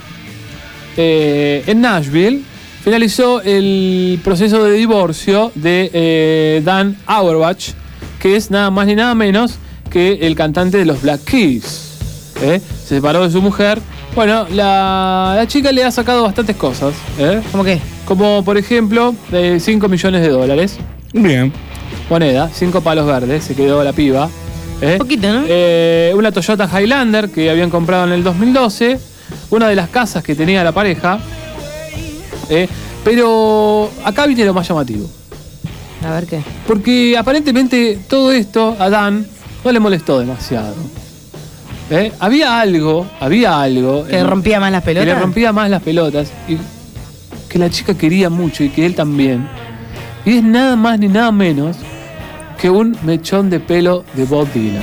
eh, en Nashville, finalizó el proceso de divorcio de eh, Dan Auerbach, que es nada más ni nada menos que el cantante de los Black Keys. ¿eh? Se separó de su mujer. Bueno, la, la chica le ha sacado bastantes cosas. ¿eh? ¿Cómo qué? Como por ejemplo, cinco millones de dólares. Bien. Moneda, cinco palos verdes, se quedó la piba. ¿eh? Poquito, ¿no? Eh, una Toyota Highlander que habían comprado en el dos mil doce. Una de las casas que tenía la pareja. ¿eh? Pero acá viene lo más llamativo. A ver qué. Porque aparentemente todo esto a Dan no le molestó demasiado. ¿eh? Había algo, había algo. ¿Que en- rompía más las Que pelotas? le rompía más las pelotas. Y que la chica quería mucho y que él también. Y es nada más ni nada menos que un mechón de pelo de Bob Dylan.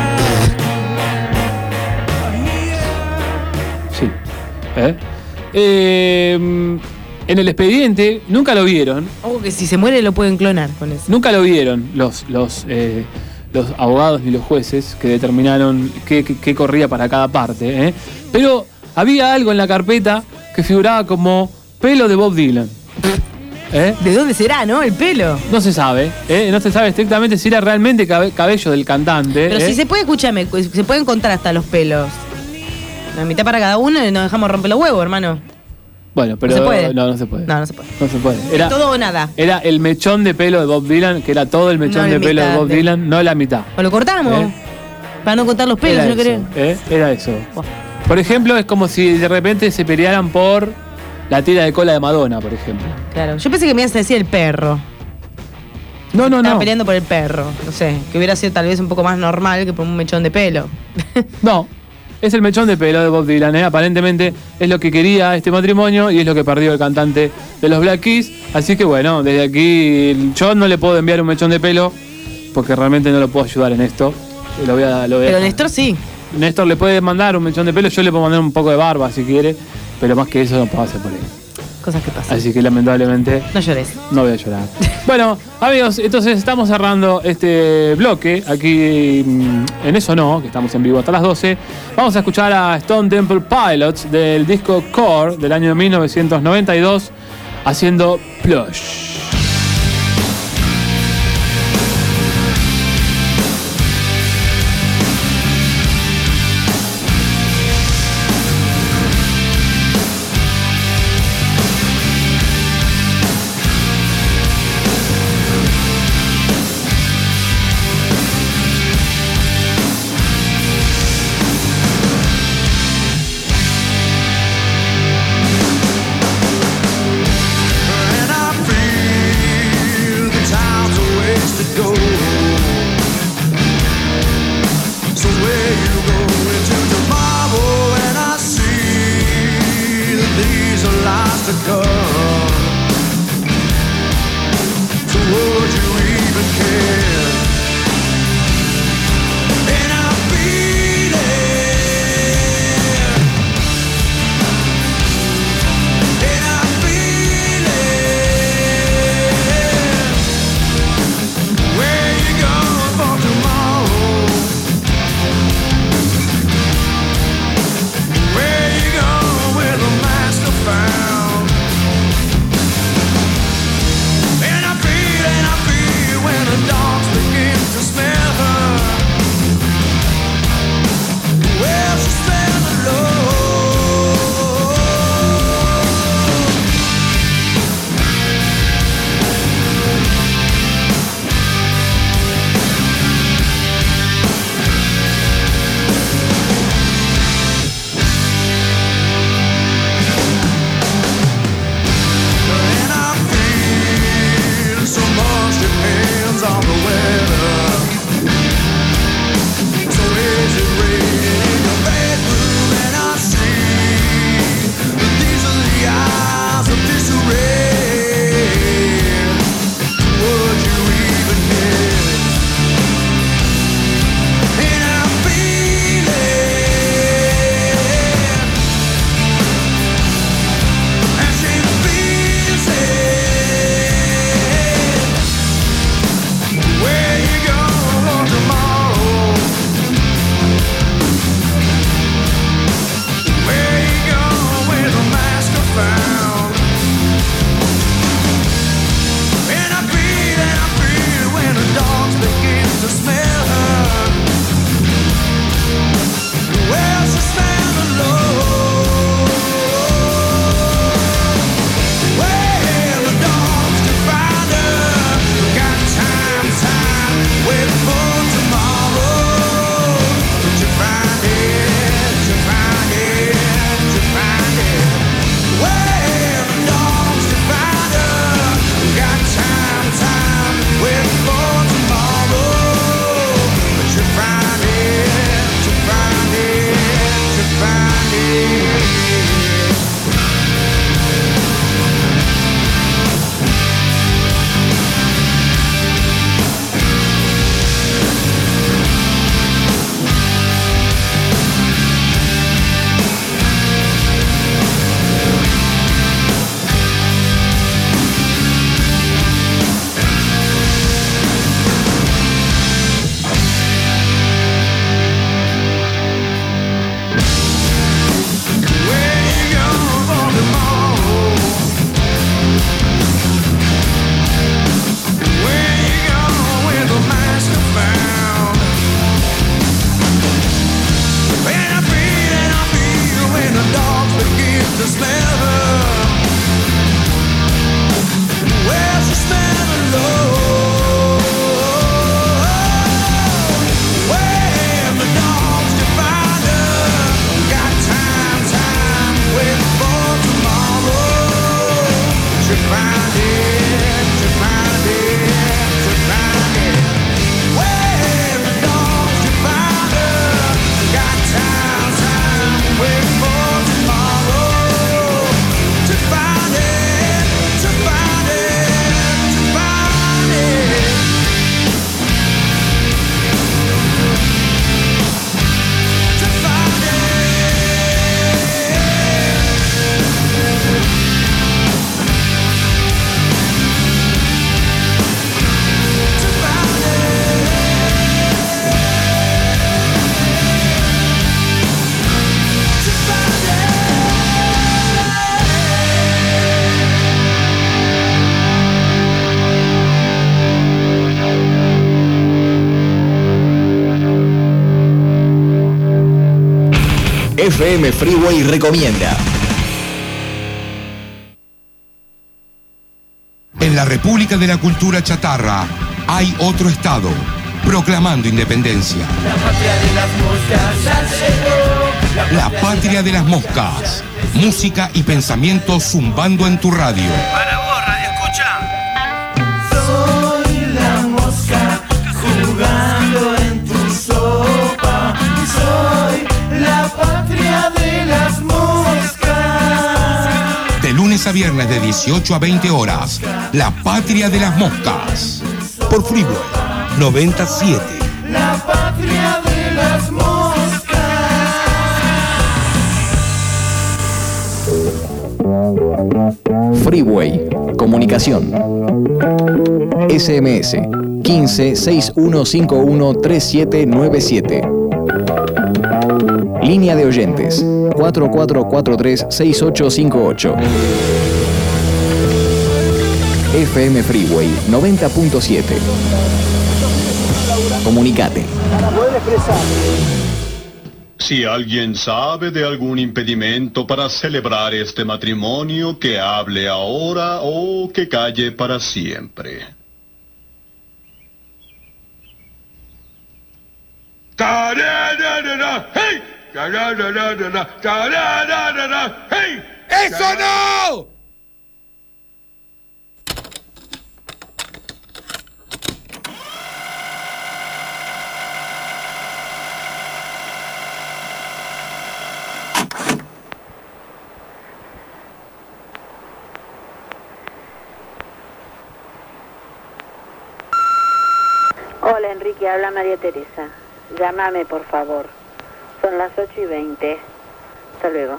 Sí. ¿eh? Eh, en el expediente nunca lo vieron. Ojo que si se muere lo pueden clonar con eso. Nunca lo vieron los, los, eh, los abogados ni los jueces que determinaron qué, qué- qué corría para cada parte. ¿eh? Pero había algo en la carpeta que figuraba como pelo de Bob Dylan. ¿Eh? ¿De dónde será, no? El pelo. No se sabe, ¿eh? No se sabe estrictamente si era realmente cabe- cabello del cantante. Pero ¿eh? si se puede, escúchame, se pueden contar hasta los pelos. La mitad para cada uno y nos dejamos romper los huevos, hermano. Bueno, pero ¿No se puede? no, no se puede. No, no se puede. No se puede. Era, todo o nada. Era el mechón de pelo de Bob Dylan, que era todo el mechón No, de la pelo de mitad Bob de- Dylan, no la mitad. O lo cortamos. ¿Eh? Para no contar los pelos, Era si no eso, querés. ¿eh? Era eso. Por ejemplo, es como si de repente se pelearan por la tira de cola de Madonna, por ejemplo. Claro. Yo pensé que me ibas a decir el perro. No, no, Estaban no. peleando por el perro. No sé, que hubiera sido tal vez un poco más normal que por un mechón de pelo. No. Es el mechón de pelo de Bob Dylan, ¿eh? Aparentemente es lo que quería este matrimonio y es lo que perdió el cantante de los Black Keys. Así que bueno, desde aquí yo no le puedo enviar un mechón de pelo porque realmente no lo puedo ayudar en esto. Lo voy a, lo voy a- Pero Néstor sí. Néstor le puede mandar un mechón de pelo, yo le puedo mandar un poco de barba si quiere, pero más que eso no puedo hacer por él. Cosas que pasan. Así que lamentablemente No llores. no voy a llorar. Bueno, amigos, entonces estamos cerrando este bloque. Aquí mm, en Eso No, que estamos en vivo hasta las doce. Vamos a escuchar a Stone Temple Pilots del disco Core del año mil novecientos noventa y dos haciendo Plush. And I feel F M Freeway recomienda. En la República de la Cultura Chatarra hay otro estado proclamando independencia. La patria de las moscas ya llegó. La patria de las moscas. Música y pensamiento zumbando en tu radio. Para vos, Radio Escucha. Soy la mosca jugando en tu sopa. Soy la patria de las moscas. De lunes a viernes de dieciocho a veinte horas. La patria de las moscas. Por Freeway noventa y siete. La patria de las moscas. Freeway Comunicación. S M S quince seis uno cinco uno tres siete nueve siete. Línea de oyentes cuatro cuatro cuatro tres seis ocho cinco ocho. F M Freeway noventa punto siete. Comunicate. Si alguien sabe de algún impedimento para celebrar este matrimonio, que hable ahora o que calle para siempre. ¡Hey! ¡Hey! ¡Eso no! Hola Enrique, habla María Teresa. Llámame por favor. Son las ocho y veinte. Hasta luego.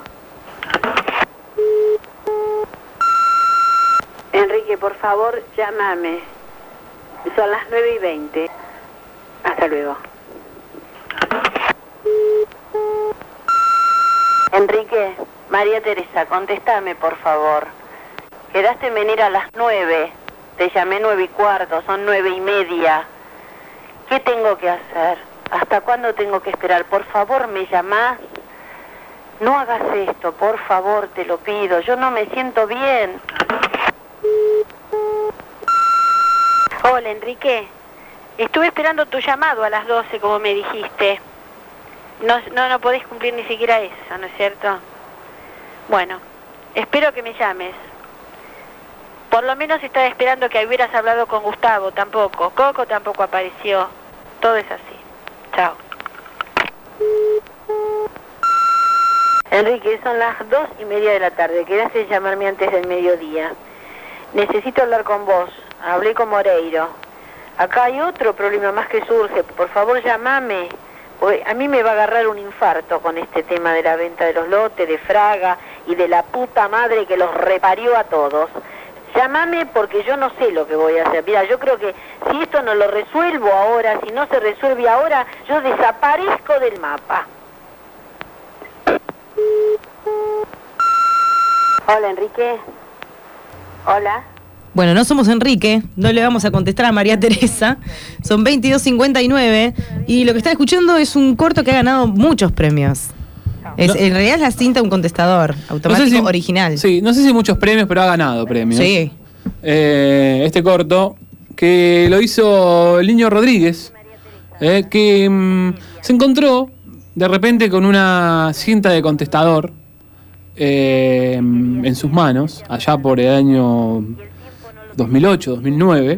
Enrique, por favor, llámame. Son las nueve y veinte. Hasta luego. Enrique, María Teresa, contestame por favor. Quedaste en venir a las nueve. Te llamé nueve y cuarto, son nueve y media. ¿Qué tengo que hacer? ¿Hasta cuándo tengo que esperar? Por favor, ¿me llamás? No hagas esto, por favor, te lo pido. Yo no me siento bien. Hola, Enrique. Estuve esperando tu llamado a las doce, como me dijiste. No, no, no podés cumplir ni siquiera eso, ¿no es cierto? Bueno, espero que me llames. Por lo menos estaba esperando que hubieras hablado con Gustavo, tampoco. Coco tampoco apareció. Todo es así. Chao. Enrique, son las dos y media de la tarde. Quedaste en llamarme antes del mediodía. Necesito hablar con vos. Hablé con Moreiro. Acá hay otro problema más que surge. Por favor, llámame. A mí me va a agarrar un infarto con este tema de la venta de los lotes, de Fraga y de la puta madre que los reparió a todos. Llámame porque yo no sé lo que voy a hacer. Mira, yo creo que si esto no lo resuelvo ahora, si no se resuelve ahora, yo desaparezco del mapa. Hola, Enrique. Hola. Bueno, no somos Enrique, no le vamos a contestar a María Teresa. Son veintidós cincuenta y nueve y lo que están escuchando es un corto que ha ganado muchos premios. Es, no. En realidad es la cinta Un Contestador, automático, no sé si, original. Sí, no sé si muchos premios, pero ha ganado premios. Sí. Eh, este corto, que lo hizo el Niño Rodríguez, eh, que mmm, se encontró de repente con una cinta de Contestador eh, en sus manos, allá por el año dos mil ocho, dos mil nueve.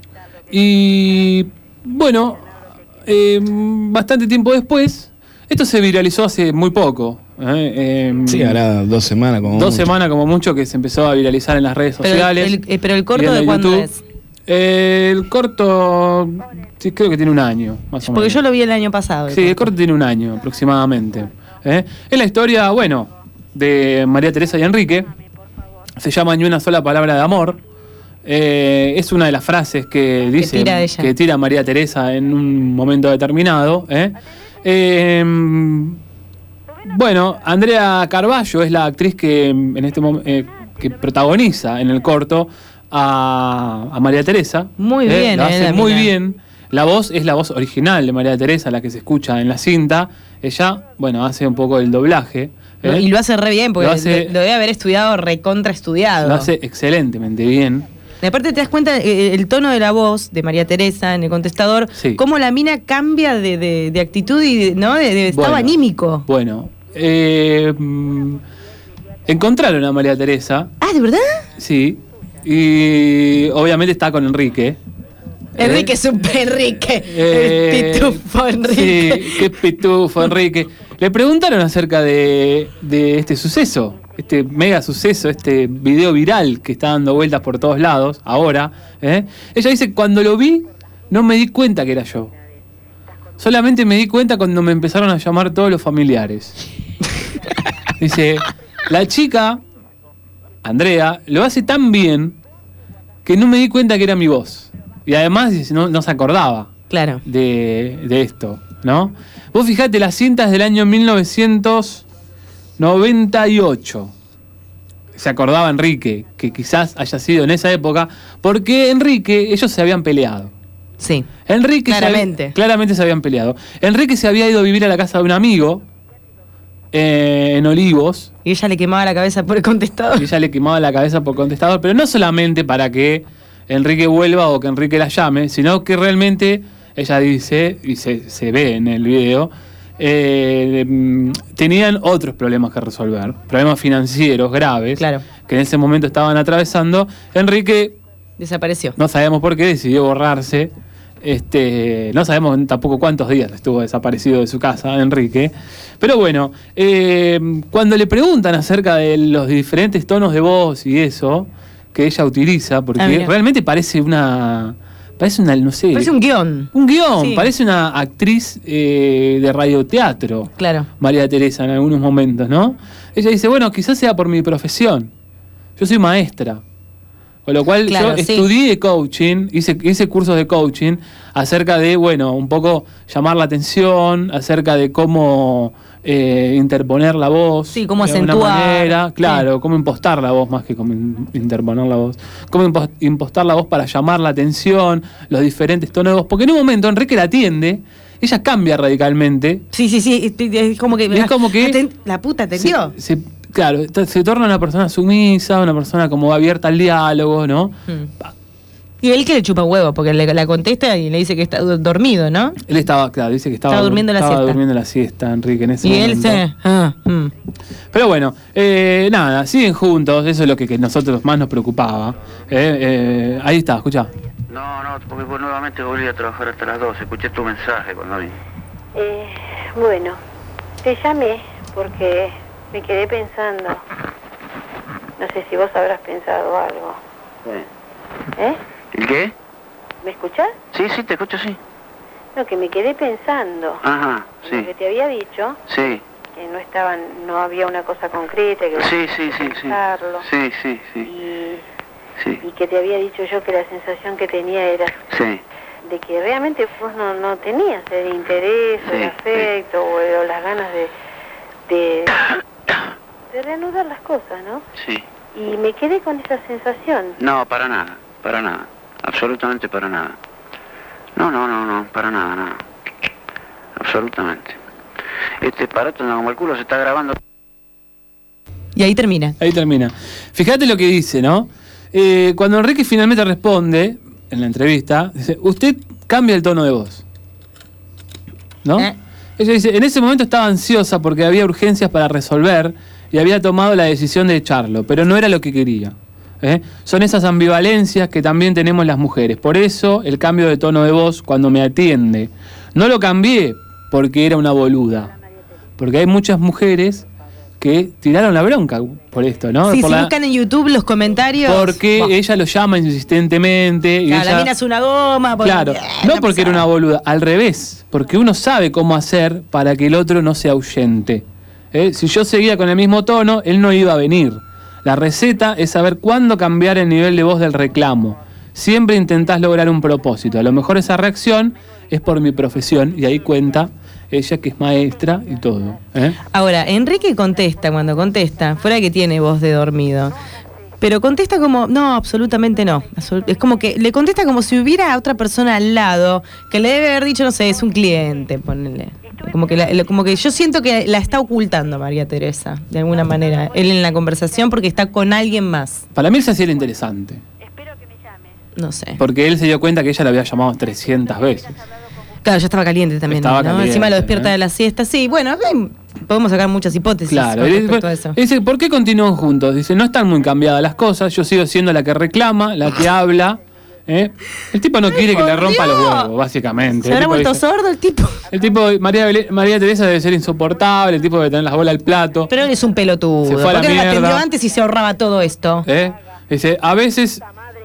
Y bueno, eh, bastante tiempo después, esto se viralizó hace muy poco. ¿eh? Eh, sí, hará dos semanas como Dos mucho. semanas como mucho que se empezó a viralizar en las redes pero sociales. El, el, pero el corto de cuándo es? Eh, el corto, sí, creo que tiene un año, más o menos. Porque yo lo vi el año pasado. El sí, corto. el corto tiene un año aproximadamente. ¿eh? Es la historia, bueno, de María Teresa y Enrique. Se llama Ni una sola palabra de amor. Eh, es una de las frases que dice, que tira, ella. que tira María Teresa en un momento determinado. ¿eh? Eh, bueno, Andrea Carballo es la actriz que en este momento eh, que protagoniza en el corto a, a María Teresa. Muy ¿eh? bien, la hace eh, muy mina. bien. La voz es la voz original de María Teresa, la que se escucha en la cinta. Ella, bueno, hace un poco el doblaje. ¿eh? Y lo hace re bien, porque lo, hace, lo debe haber estudiado recontra estudiado. Lo hace excelentemente bien. Y aparte te das cuenta eh, el tono de la voz de María Teresa en el contestador, sí. cómo la mina cambia de, de, de actitud y de, ¿no? de, de estado bueno, anímico. Bueno, eh, encontraron a María Teresa. Ah, ¿de verdad? Sí. Y obviamente está con Enrique. Enrique, ¿eh? Super Enrique. Eh, el pitufo Enrique. Sí, qué pitufo Enrique. Le preguntaron acerca de, de este suceso, este mega suceso, este video viral que está dando vueltas por todos lados, ahora. ¿eh? Ella dice, cuando lo vi, no me di cuenta que era yo. Solamente me di cuenta cuando me empezaron a llamar todos los familiares. Dice, la chica, Andrea, lo hace tan bien que no me di cuenta que era mi voz. Y además no, no se acordaba claro. de, de esto, ¿no? Vos fijate, las cintas del año mil novecientos noventa y ocho. Se acordaba Enrique, que quizás haya sido en esa época, porque Enrique, ellos se habían peleado. Sí. Enrique claramente. Se, claramente se habían peleado. Enrique se había ido a vivir a la casa de un amigo eh, en Olivos. Y ella le quemaba la cabeza por el contestador. Y ella le quemaba la cabeza por contestador, pero no solamente para que Enrique vuelva o que Enrique la llame, sino que realmente ella dice, y se, se ve en el video, eh, tenían otros problemas que resolver, problemas financieros graves, claro. que en ese momento estaban atravesando. Enrique desapareció. No sabemos por qué, decidió borrarse. Este, no sabemos tampoco cuántos días estuvo desaparecido de su casa, Enrique. Pero bueno, eh, cuando le preguntan acerca de los diferentes tonos de voz y eso que ella utiliza, porque ah, realmente parece una... Parece una, no sé... Parece un guión. Un guión, sí. Parece una actriz eh, de radioteatro. Claro. María Teresa en algunos momentos, ¿no? Ella dice, bueno, quizás sea por mi profesión. Yo soy maestra. Con lo cual claro, yo sí. estudié coaching, hice, hice cursos de coaching acerca de, bueno, un poco llamar la atención, acerca de cómo eh, interponer la voz. Sí, cómo de acentuar. Manera. Claro, sí. cómo impostar la voz más que cómo interponer la voz. Cómo impostar la voz para llamar la atención, los diferentes tonos de voz. Porque en un momento Enrique la atiende, ella cambia radicalmente. Sí, sí, sí, es como que... Es como que aten, la puta atendió. Se, se, Claro, se torna una persona sumisa, una persona como abierta al diálogo, ¿no? Hmm. Y él que le chupa huevo, porque le, la contesta y le dice que está dormido, ¿no? Él estaba, claro, dice que estaba, estaba durmiendo la estaba siesta. durmiendo la siesta, Enrique, en ese y momento. Y él se... Ah, hmm. Pero bueno, eh, nada, siguen juntos, eso es lo que, que nosotros más nos preocupaba. Eh, eh, ahí está, escuchá. No, no, porque vos nuevamente volví a trabajar hasta las doce, escuché tu mensaje cuando vine. Eh, bueno, te llamé porque... me quedé pensando. No sé si vos habrás pensado algo. Sí. ¿Eh? ¿El qué? ¿Me escuchás? Sí, sí, te escucho, sí. No, que me quedé pensando. Ajá, sí. Lo que te había dicho. Sí. Que no estaban, no había una cosa concreta. Que sí, sí, sí, sí. Sí, sí, sí. Y, sí. y que te había dicho yo que la sensación que tenía era... Sí. De que realmente vos no, no tenías el interés, sí, el afecto sí. o, o las ganas de... de de reanudar las cosas, ¿no? Sí. Y me quedé con esa sensación. No, para nada, para nada. Absolutamente para nada. No, no, no, no, para nada, nada. Absolutamente. Este aparato como el culo se está grabando. Y ahí termina. Ahí termina. Fíjate lo que dice, ¿no? Eh, cuando Enrique finalmente responde, en la entrevista, dice, usted cambia el tono de voz. ¿No? ¿Eh? Ella dice, en ese momento estaba ansiosa porque había urgencias para resolver y había tomado la decisión de echarlo, pero no era lo que quería. ¿eh? Son esas ambivalencias que también tenemos las mujeres. Por eso el cambio de tono de voz cuando me atiende. No lo cambié porque era una boluda. Porque hay muchas mujeres que tiraron la bronca por esto, ¿no? Sí, por si la... buscan en YouTube los comentarios... Porque oh. ella lo llama insistentemente. Y claro, ella... la mina es una goma. Porque... Claro, no porque era una boluda, al revés. Porque uno sabe cómo hacer para que el otro no se ahuyente. ¿Eh? Si yo seguía con el mismo tono, él no iba a venir. La receta es saber cuándo cambiar el nivel de voz del reclamo. Siempre intentás lograr un propósito. A lo mejor esa reacción es por mi profesión, y ahí cuenta ella que es maestra y todo. ¿eh? Ahora, Enrique contesta, cuando contesta, fuera que tiene voz de dormido, Pero contesta como, no, absolutamente no. Es como que le contesta como si hubiera otra persona al lado que le debe haber dicho, no sé, es un cliente, ponele. Como que, la, como que yo siento que la está ocultando María Teresa, de alguna manera, él en la conversación, porque está con alguien más. Para mí eso sí era interesante. No sé. Porque él se dio cuenta que ella lo había llamado trescientas veces. Claro, ya estaba caliente también, estaba ¿no? caliente, Encima lo despierta ¿eh? de la siesta. Sí, bueno, podemos sacar muchas hipótesis. Claro, respecto a eso. Dice, ¿por qué continúan juntos? Dice, no están muy cambiadas las cosas, yo sigo siendo la que reclama, la que habla. ¿eh? El tipo no quiere que le rompa los huevos, básicamente. ¿Se habrá vuelto sordo el tipo? El tipo, María, María Teresa debe ser insoportable, el tipo debe tener las bolas al plato. Pero él es un pelotudo. Se fue a la ¿Por qué no la mierda. atendió antes y se ahorraba todo esto? ¿Eh? Dice, a veces...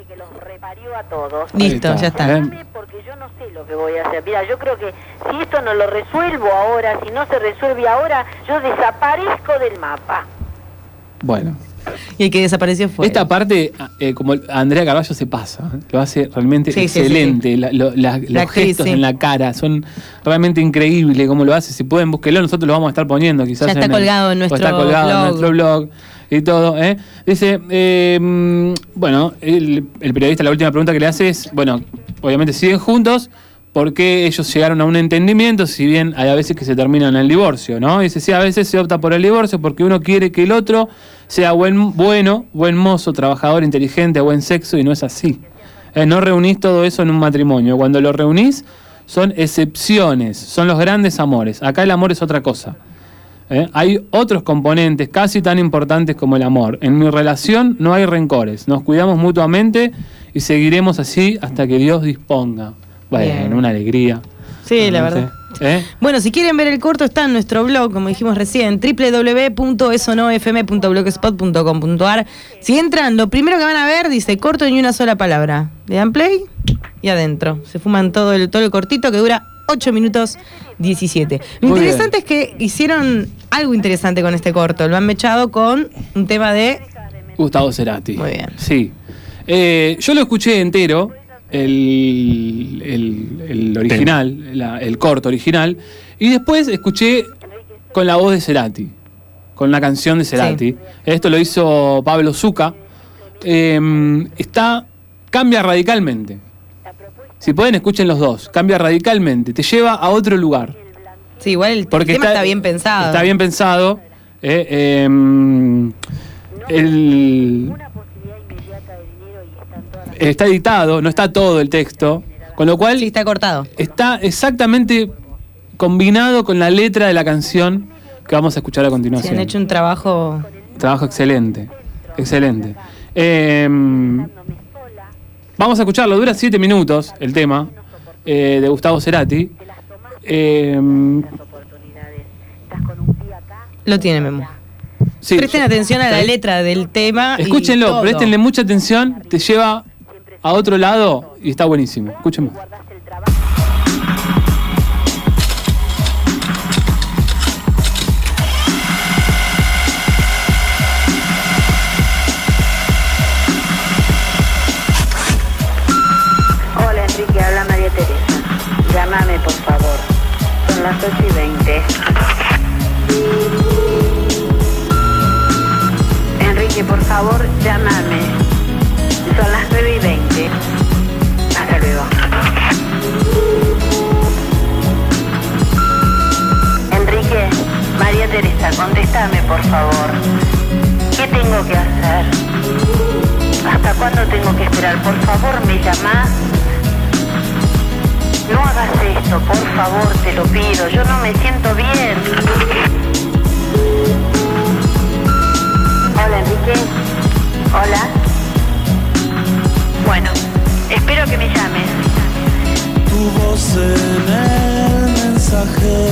A todos. Listo, está, ya está. ¿eh? Porque yo no sé lo que voy a hacer. Mira, yo creo que si esto no lo resuelvo ahora, si no se resuelve ahora, yo desaparezco del mapa. Bueno. Y el que desapareció fue. Esta parte, eh, como Andrea Carballo se pasa, ¿eh? Lo hace realmente sí, excelente. Sí, sí. La, lo, la, los la actriz, gestos sí. en la cara son realmente increíbles cómo lo hace. Si pueden, búsquenlo, nosotros lo vamos a estar poniendo quizás. Ya está en colgado el, en nuestro está colgado blog. en nuestro blog y todo. ¿eh? Dice, eh, bueno, el, el periodista, la última pregunta que le hace es, bueno, obviamente siguen juntos, ¿por qué ellos llegaron a un entendimiento? Si bien hay a veces que se terminan en el divorcio, ¿no? Dice, sí, a veces se opta por el divorcio porque uno quiere que el otro sea buen, bueno, buen mozo, trabajador, inteligente, buen sexo, y no es así. Eh, no reunís todo eso en un matrimonio. Cuando lo reunís, son excepciones, son los grandes amores. Acá el amor es otra cosa. ¿Eh? Hay otros componentes casi tan importantes como el amor. En mi relación no hay rencores, nos cuidamos mutuamente y seguiremos así hasta que Dios disponga. Bueno, Bien. una alegría. Sí, la No verdad. sé. ¿Eh? Bueno, si quieren ver el corto está en nuestro blog, como dijimos recién, doble u doble u doble u punto eso no f m punto blogspot punto com punto a r. Si entran, lo primero que van a ver dice corto en una sola palabra. Le dan play y adentro. Se fuman todo el, todo el cortito que dura ocho minutos diecisiete. Lo Muy interesante es que hicieron algo interesante con este corto. Lo han mechado con un tema de Gustavo Cerati. Muy bien. Sí. Eh, yo lo escuché entero, el, el, el original, la- el corto original, y después escuché con la voz de Cerati, con la canción de Cerati. Sí. Esto lo hizo Pablo Zucca. Eh, está, cambia radicalmente. Si pueden, escuchen los dos. Cambia radicalmente. Te lleva a otro lugar. Sí, igual el Porque tema está- está, bien pensado. Está bien pensado. eh, eh, el, está editado, no está todo el texto. Con lo cual. Sí, está cortado. Está exactamente combinado con la letra de la canción que vamos a escuchar a Sí, continuación. han hecho un trabajo. Trabajo excelente. Excelente. Eh, vamos a escucharlo, dura siete minutos el tema eh, de Gustavo Cerati. Eh, Lo tiene Memo. sí, Presten yo- atención a la ¿sí? letra del tema. y Escúchenlo, todo. préstenle mucha atención, te lleva a otro lado y está buenísimo. Escúchenme. Hola Enrique, habla María Teresa. Llámame por favor. Son las ocho y veinte. Enrique, por favor, llámame. Son las nueve y veinte. Hasta luego. Enrique, María Teresa, contéstame por favor. ¿Qué tengo que hacer? ¿Hasta cuándo tengo que esperar? Por favor, me llamás. No hagas esto, por favor, te lo pido. Yo no me siento bien. Hola, Enrique. Hola. Bueno, espero que me llames. Tu voz en el mensaje.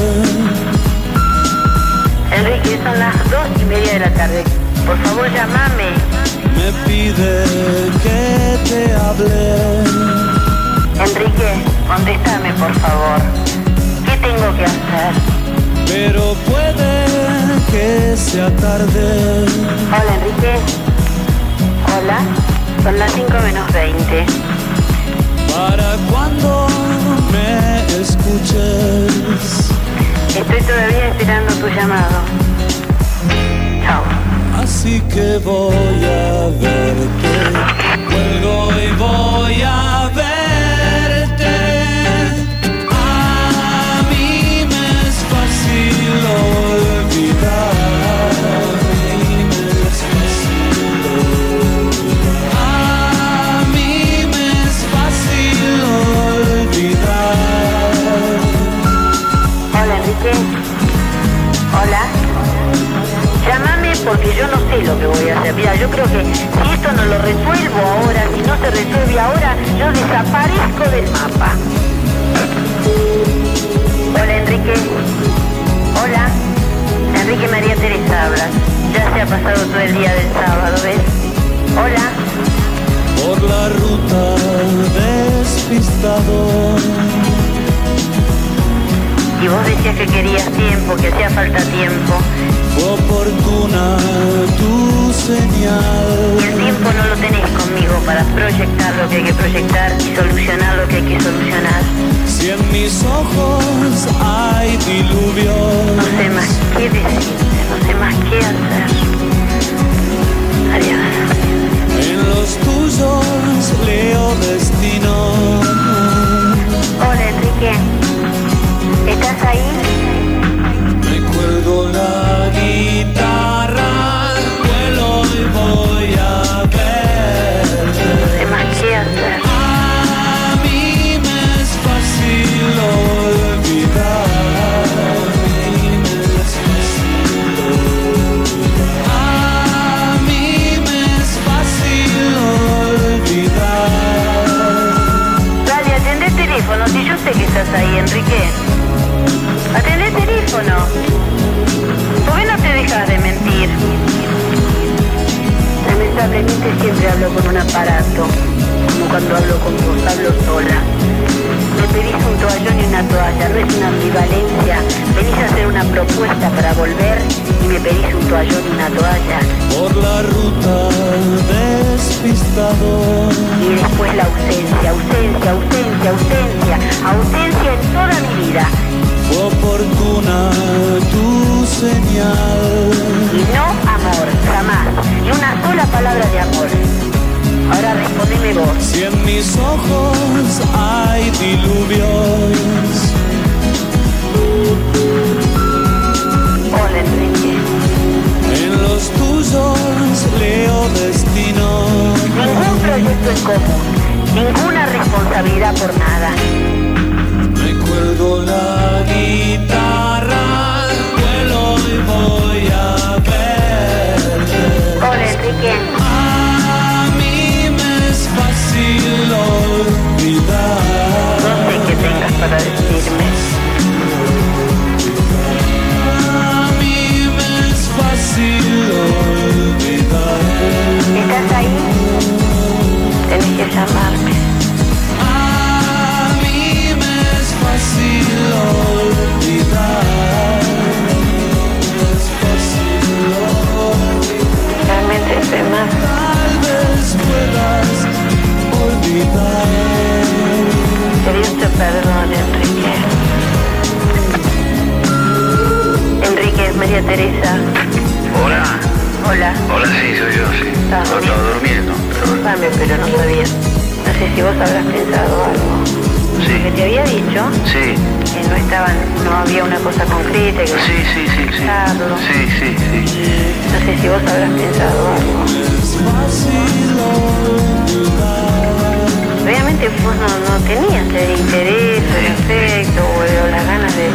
Enrique, son las dos y media de la tarde. Por favor, llámame. Me pide que te hable. Enrique, contéstame, por favor. ¿Qué tengo que hacer? Pero puede que sea tarde. Hola, Enrique. Hola. Son las cinco menos veinte. Para cuando me escuches. Estoy todavía esperando tu llamado. Chao. Así que voy a ver porque yo no sé lo que voy a hacer. Mira, yo creo que si esto no lo resuelvo ahora, si no se resuelve ahora, yo desaparezco del mapa. Hola, Enrique. Hola. Enrique María Teresa habla. Ya se ha pasado todo el día del sábado, ¿ves? Hola. Por la ruta despistado. Y vos decías que querías tiempo, que hacía falta tiempo. Fue oportuna tu señal. Y el tiempo no lo tenés conmigo para proyectar lo que hay que proyectar y solucionar lo que hay que solucionar. Si en mis ojos hay diluvio. No sé más qué decirte, no sé más qué hacer. Adiós. En los tuyos leo destino. Hola, Enrique. ¿Estás ahí? Recuerdo la guitarra, vuelo y voy a verte. No sé más qué hacer. A mí me es fácil olvidar. A mí me es fácil olvidar. A mí me es fácil olvidar. Dale, atendé el teléfono, si yo sé que estás ahí, Enrique. Atendé el teléfono. ¿Por qué no te dejas de mentir? Lamentablemente siempre hablo con un aparato, como cuando hablo con vos, hablo sola. Me pedís un toallón y una toalla, no es una ambivalencia. Venís a hacer una propuesta para volver y me pedís un toallón y una toalla. Por la ruta despistado. Y después la ausencia, ausencia, ausencia, ausencia, ausencia en toda mi vida. Fue oportuna tu señal. Y no amor, jamás. Ni una sola palabra de amor. Ahora respondeme vos. Si en mis ojos hay diluvios. Hola, Enrique. En los tuyos leo destino. Ningún proyecto en común. Ninguna responsabilidad por nada. Recuerdo la guitarra, vuelo y voy a verte. Hola, Enrique. A mí me es fácil olvidar. No sé qué tengas para decirme. A mí me es fácil olvidar. ¿Estás ahí? Tenés que llamarme. Fácil olvidar, es fácil olvidar. Realmente estoy mal. Tal vez puedas olvidar. Que Dios te perdone, Enrique. Enrique, es María Teresa. Hola. Hola. Hola, sí, soy yo, sí. ¿Estás no, estaba durmiendo. Pero... Dame, pero no sabía. No sé si vos habrás pensado algo. Sí. ¿Que te había dicho? Sí. Que no estaban, no había una cosa concreta. Que sí, sí, sí, sí. Sí, sí, sí. No sé si vos habrás pensado algo. Obviamente vos no, no tenías el interés, el afecto o las ganas de...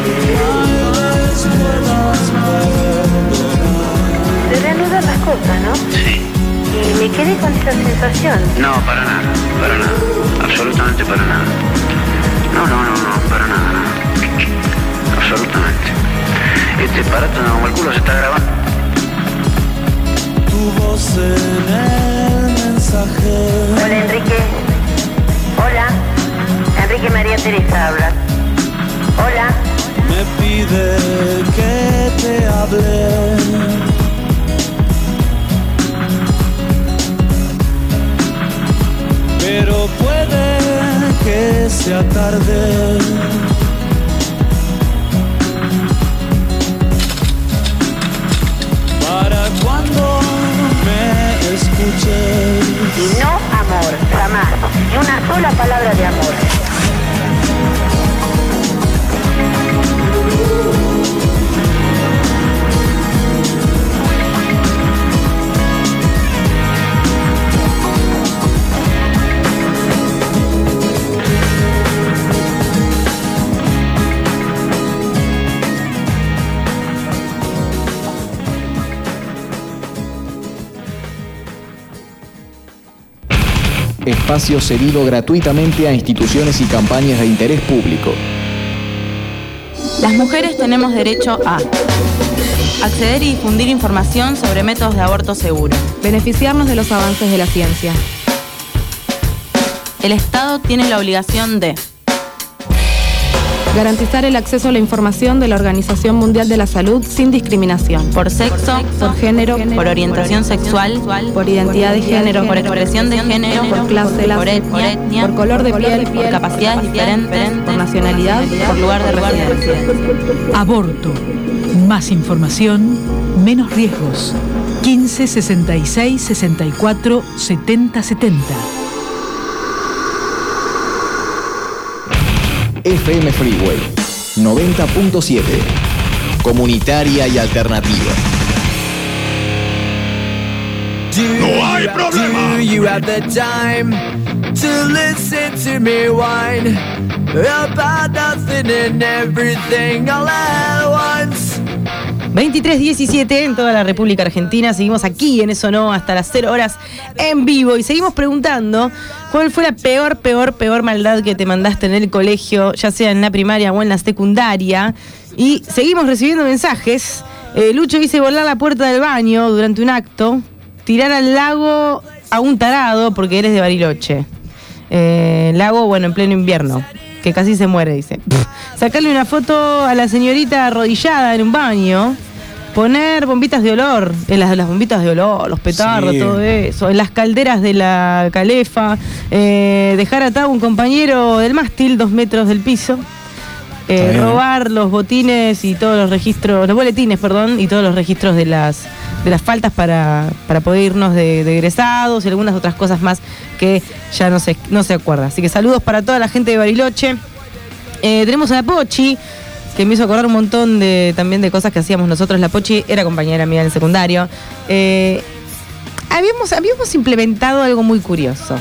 de reanudar las cosas, ¿no? Sí. Y me quedé con esa sensación. No, para nada, para nada. Absolutamente para nada. No, no, no, no, para nada, nada. Absolutamente. Este aparato no, el culo se está grabando. Tu voz en el mensaje. Hola, Enrique. Hola. Enrique María Teresa habla. Hola. Me pide que te hable. Pero puede que sea tarde. Para cuando me escuches. Y no amor, jamás. Ni una sola palabra de amor. espacio cedido gratuitamente a instituciones y campañas de interés público. Las mujeres tenemos derecho a acceder y difundir información sobre métodos de aborto seguro. Beneficiarnos de los avances de la ciencia. El Estado tiene la obligación de garantizar el acceso a la información de la Organización Mundial de la Salud sin discriminación. Por sexo, por género, por orientación sexual, por identidad de género, por expresión de género, por clase, por etnia, por color de piel, por capacidades diferentes, por nacionalidad, por lugar de residencia. Aborto. Más información, menos riesgos. quince sesenta y seis sesenta y cuatro setenta setenta. F M Freeway noventa punto siete. Comunitaria y alternativa. No hay problema. Do you have the time to listen to me whine about nothing and everything all at once? veintitrés diecisiete en toda la República Argentina. Seguimos aquí en Eso No hasta las cero horas en vivo y seguimos preguntando cuál fue la peor, peor, peor maldad que te mandaste en el colegio, ya sea en la primaria o en la secundaria. Y seguimos recibiendo mensajes. Eh, Lucho dice volar la puerta del baño durante un acto, tirar al lago a un tarado porque eres de Bariloche. Eh, lago, bueno, en pleno invierno, que casi se muere, dice. Sacarle una foto a la señorita arrodillada en un baño. Poner bombitas de olor, en las, las bombitas de olor, los petardos, sí. Todo eso, en las calderas de la calefa, eh, dejar atado a un compañero del mástil, dos metros del piso, eh, robar los botines y todos los registros, los boletines, perdón, y todos los registros de las de las faltas para, para poder irnos de, de egresados y algunas otras cosas más que ya no se, no se acuerda. Así que saludos para toda la gente de Bariloche. Eh, tenemos a la Pochi, que me hizo acordar un montón de también de cosas que hacíamos nosotros. La Pochi era compañera mía en el secundario. Eh, habíamos, habíamos implementado algo muy curioso.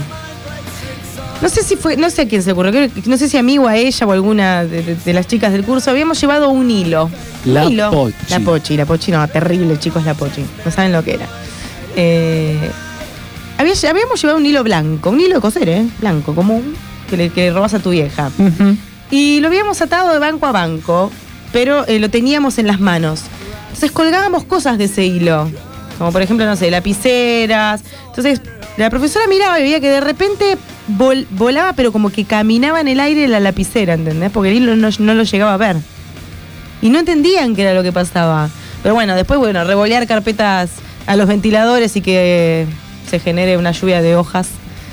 No sé si fue, no sé a quién se le ocurrió, creo, no sé si a mí o a ella o a alguna de, de, de las chicas del curso. Habíamos llevado un hilo. La un hilo. Pochi. La Pochi, la Pochi, no, terrible, chicos, la Pochi. No saben lo que era. Eh, había, habíamos llevado un hilo blanco, un hilo de coser, ¿eh? Blanco, común, que le, que le robas a tu vieja. Uh-huh. Y lo habíamos atado de banco a banco, pero eh, lo teníamos en las manos. Entonces colgábamos cosas de ese hilo, como por ejemplo, no sé, lapiceras. Entonces la profesora miraba y veía que de repente vol- volaba, pero como que caminaba en el aire la lapicera, ¿entendés? Porque el hilo no, no lo llegaba a ver. Y no entendían qué era lo que pasaba. Pero bueno, después, bueno, revolear carpetas a los ventiladores y que se genere una lluvia de hojas.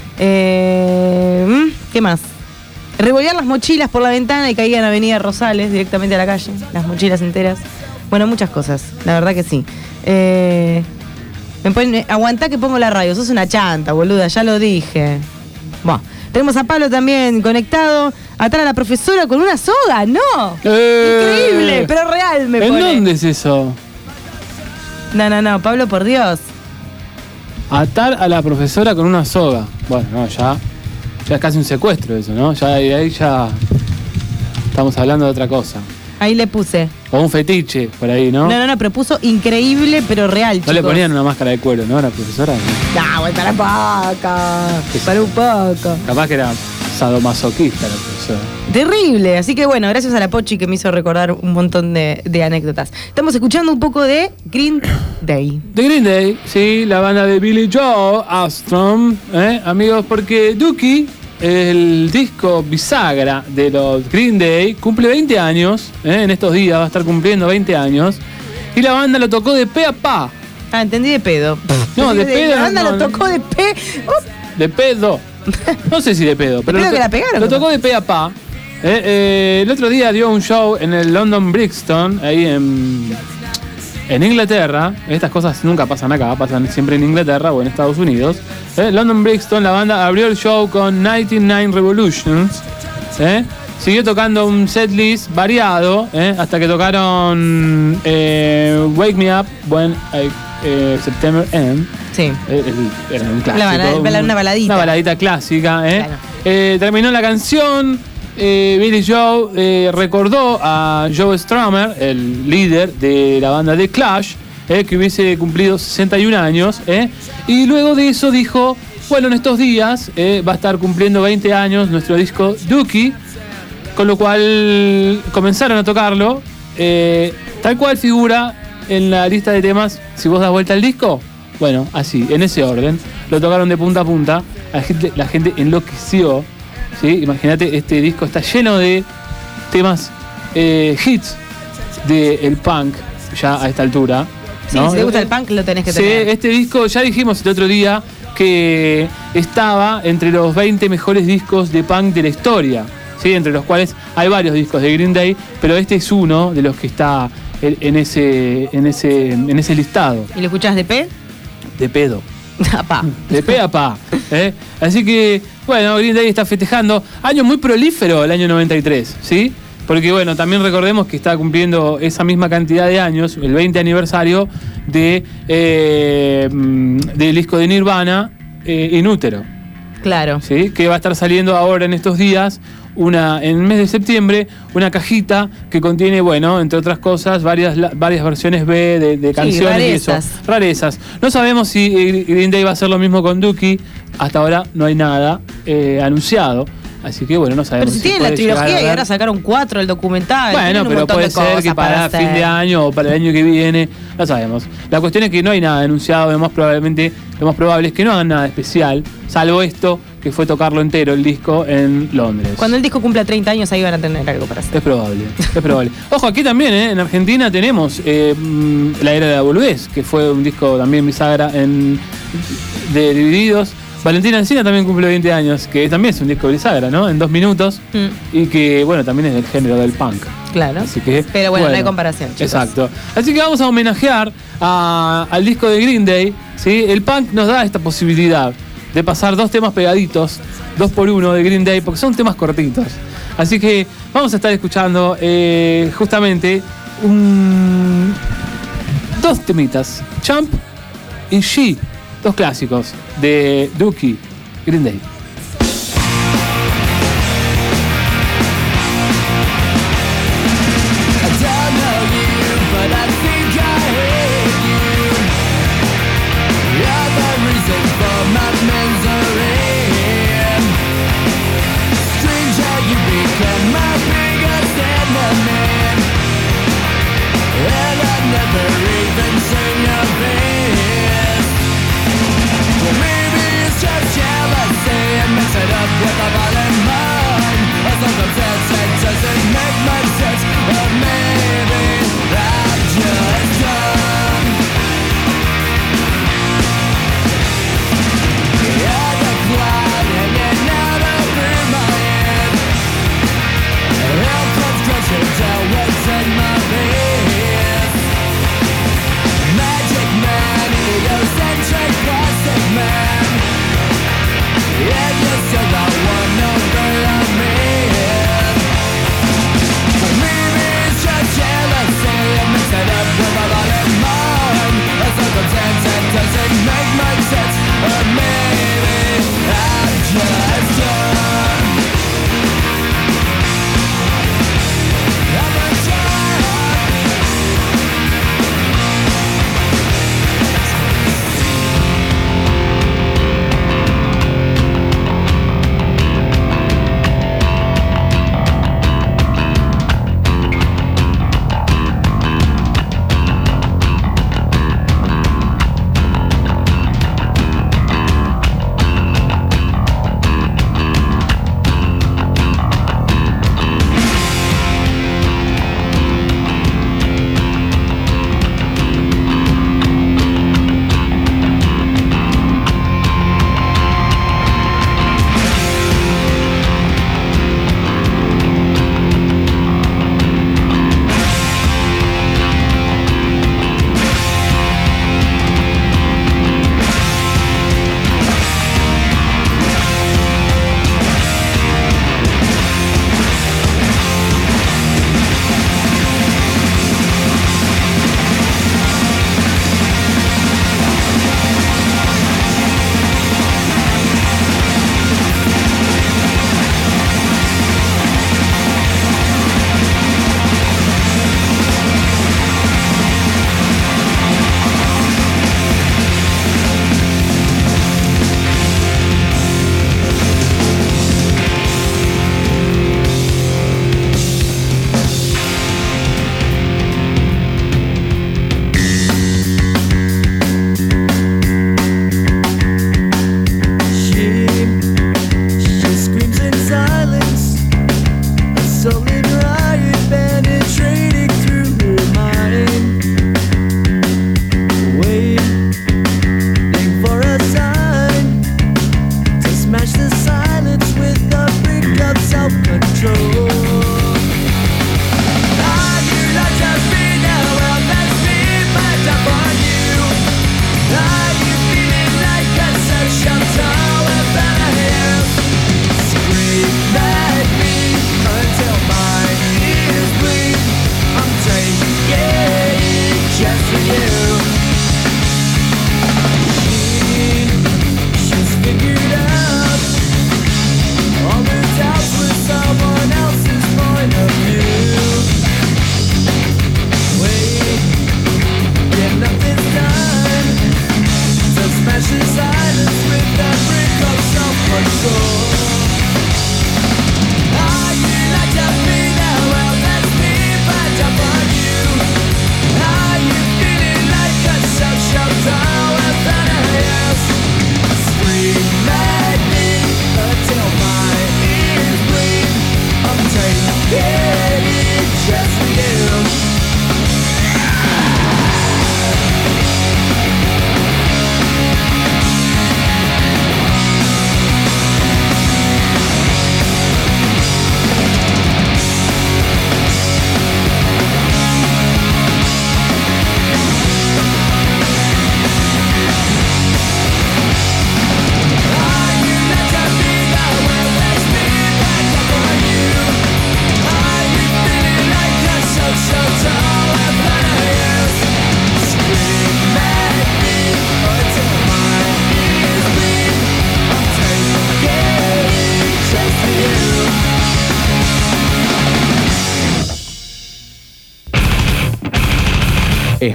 Eh, ¿Qué más? Revolear las mochilas por la ventana y caían a Avenida Rosales, directamente a la calle, las mochilas enteras. Bueno, muchas cosas, la verdad que sí. Eh, me ponen, aguantá que pongo la radio, sos una chanta, boluda, ya lo dije. Bueno, tenemos a Pablo también conectado, atar a la profesora con una soga, ¿no? Eh, Increíble, pero real me ¿En pone. dónde es eso? No, no, no, Pablo, por Dios. Atar a la profesora con una soga. Bueno, no, ya... Ya es casi un secuestro eso, ¿no? Ya de ahí ya estamos hablando de otra cosa. Ahí le puse. O un fetiche por ahí, ¿no? No, no, no, pero puso increíble, pero real, No chicos. le ponían una máscara de cuero, ¿no? A la profesora. No, bueno, para un poco. Para un poco. Capaz que era sadomasoquista la profesora. Terrible. Así que bueno, gracias a la Pochi que me hizo recordar un montón de, de anécdotas. Estamos escuchando un poco de Green Day. De Green Day, sí, la banda de Billy Joe Armstrong, ¿eh? Amigos, porque Dookie, el disco bisagra de los Green Day, cumple veinte años, ¿eh? En estos días va a estar cumpliendo veinte años. Y la banda lo tocó de pe a pa. Ah, entendí de pedo. No, de pedo. La banda no, lo no, tocó de pe... Uh. De pedo. No sé si de pedo, pero ¿De pedo lo, que la pegaron? lo tocó de pe a pa. Eh, eh, el otro día dio un show en el London Brixton, ahí en, en Inglaterra. Estas cosas nunca pasan acá, pasan siempre en Inglaterra o en Estados Unidos. Eh, London Brixton, la banda abrió el show con noventa y nueve Revolutions. Eh, siguió tocando un setlist variado, eh, hasta que tocaron eh, Wake Me Up When I, eh, September End. Sí. Eh, el, era un clásico. La, la, una baladita. Una baladita clásica, ¿eh? Claro. Eh, terminó la canción. Eh, Billy Joe eh, recordó a Joe Strummer, el líder de la banda The Clash, eh, que hubiese cumplido sesenta y un años, eh, y luego de eso dijo: Bueno, en estos días eh, va a estar cumpliendo veinte años nuestro disco Dookie, con lo cual comenzaron a tocarlo, eh, tal cual figura en la lista de temas. Si vos das vuelta al disco, bueno, así, en ese orden, lo tocaron de punta a punta, la gente, la gente enloqueció, ¿sí? Imagínate, este disco está lleno de temas, eh, hits del punk, ya a esta altura, ¿no? Sí, si te gusta el punk lo tenés que sí, tener. Este disco, ya dijimos el otro día que estaba entre los veinte mejores discos de punk de la historia, ¿sí? Entre los cuales hay varios discos de Green Day, pero este es uno de los que está en, en ese, en ese, en ese listado. ¿Y lo escuchás de pe? De pedo. A pa. De pe a pa. ¿eh? Así que, bueno, Green Day está festejando. Año muy prolífero el año noventa y tres, ¿sí? Porque, bueno, también recordemos que está cumpliendo esa misma cantidad de años, el veinte aniversario de eh, del disco de Nirvana, eh, In Utero. Claro. ¿Sí? Que va a estar saliendo ahora en estos días, una, en el mes de septiembre, una cajita que contiene, bueno, entre otras cosas, varias, varias versiones B de, de canciones, sí, y eso. Rarezas. No sabemos si Green Day va a hacer lo mismo con Dookie. Hasta ahora no hay nada eh, anunciado. Así que, bueno, no sabemos. Pero si, si tienen la trilogía y ahora sacaron cuatro, el documental. Bueno, pero puede ser que para, para fin de año o para el año que viene, no sabemos. La cuestión es que no hay nada anunciado, lo más probablemente, lo más probable es que no hagan nada especial, salvo esto, que fue tocarlo entero, el disco, en Londres. Cuando el disco cumpla treinta años, ahí van a tener algo para hacer. Es probable, es probable. Ojo, aquí también, ¿eh? En Argentina tenemos eh, La Era de la Boludez, que fue un disco también bisagra en, de Divididos. Valentina Encina también cumple veinte años, que también es un disco bisagra, ¿no? En dos minutos, mm. y que, bueno, también es del género del punk. Claro. Así que, pero bueno, bueno, no hay comparación, chicos. Exacto. Así que vamos a homenajear a, al disco de Green Day, ¿sí? El punk nos da esta posibilidad de pasar dos temas pegaditos, dos por uno de Green Day, porque son temas cortitos. Así que vamos a estar escuchando eh, justamente un, dos temitas, Champ y She. Dos clásicos de Dookie, Green Day. Maybe it's just jealousy.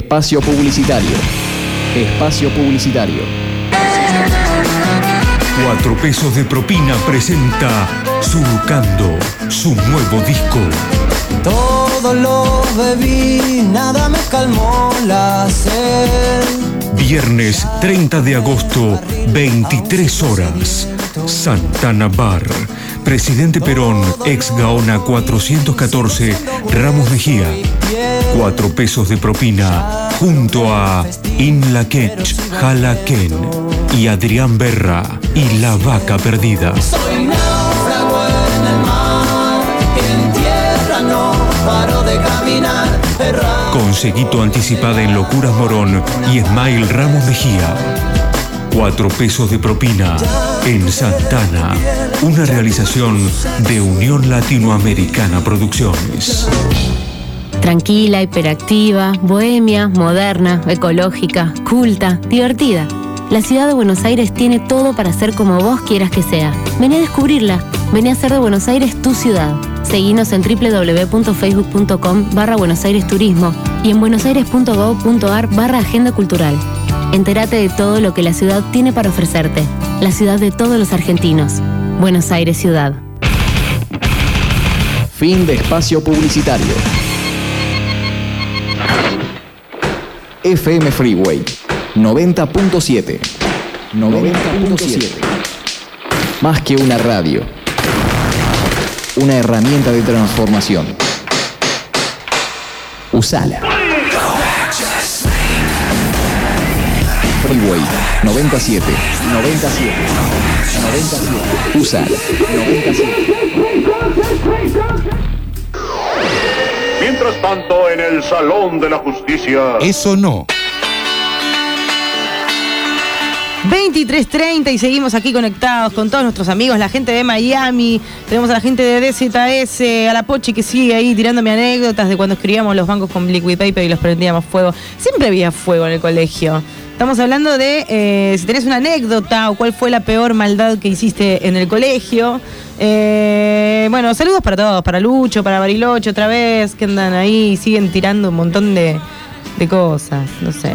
Espacio publicitario. Espacio publicitario. Cuatro pesos de propina presenta Surcando, su nuevo disco. Todo lo bebí, nada me calmó la sed. Viernes treinta de agosto, veintitrés horas. Santana Bar. Presidente Perón, ex Gaona cuatrocientos catorce, Ramos Mejía. Cuatro pesos de propina, junto a Inlaquech, Jalaquén y Adrián Berra y La Vaca Perdida. Soy náufrago en el mar, en tierra no paro de caminar. Conseguí tu anticipada en Locuras Morón y Esmail Ramos Mejía. Cuatro pesos de propina en Santana. Una realización de Unión Latinoamericana Producciones. Tranquila, hiperactiva, bohemia, moderna, ecológica, culta, divertida. La ciudad de Buenos Aires tiene todo para ser como vos quieras que sea. Vení a descubrirla. Vení a hacer de Buenos Aires tu ciudad. Seguinos en doble u doble u doble u punto facebook punto com barra Buenos Aires Turismo y en buenosaires punto gov punto ar barra Agenda Cultural. Entérate de todo lo que la ciudad tiene para ofrecerte. La ciudad de todos los argentinos. Buenos Aires Ciudad. Fin de espacio publicitario. F M Freeway noventa punto siete. noventa punto siete. Más que una radio. Una herramienta de transformación. Usala. Freeway noventa y siete. noventa y siete. noventa y siete. Usala. noventa y siete. Mientras tanto, en el Salón de la Justicia. Eso no. veintitrés treinta y seguimos aquí conectados con todos nuestros amigos, la gente de Miami, tenemos a la gente de D Z S, a la Pochi que sigue ahí tirándome anécdotas de cuando escribíamos los bancos con liquid paper y los prendíamos fuego. Siempre había fuego en el colegio. Estamos hablando de eh, si tenés una anécdota o cuál fue la peor maldad que hiciste en el colegio. Eh, bueno, saludos para todos, para Lucho, para Bariloche otra vez, que andan ahí y siguen tirando un montón de, de cosas, no sé.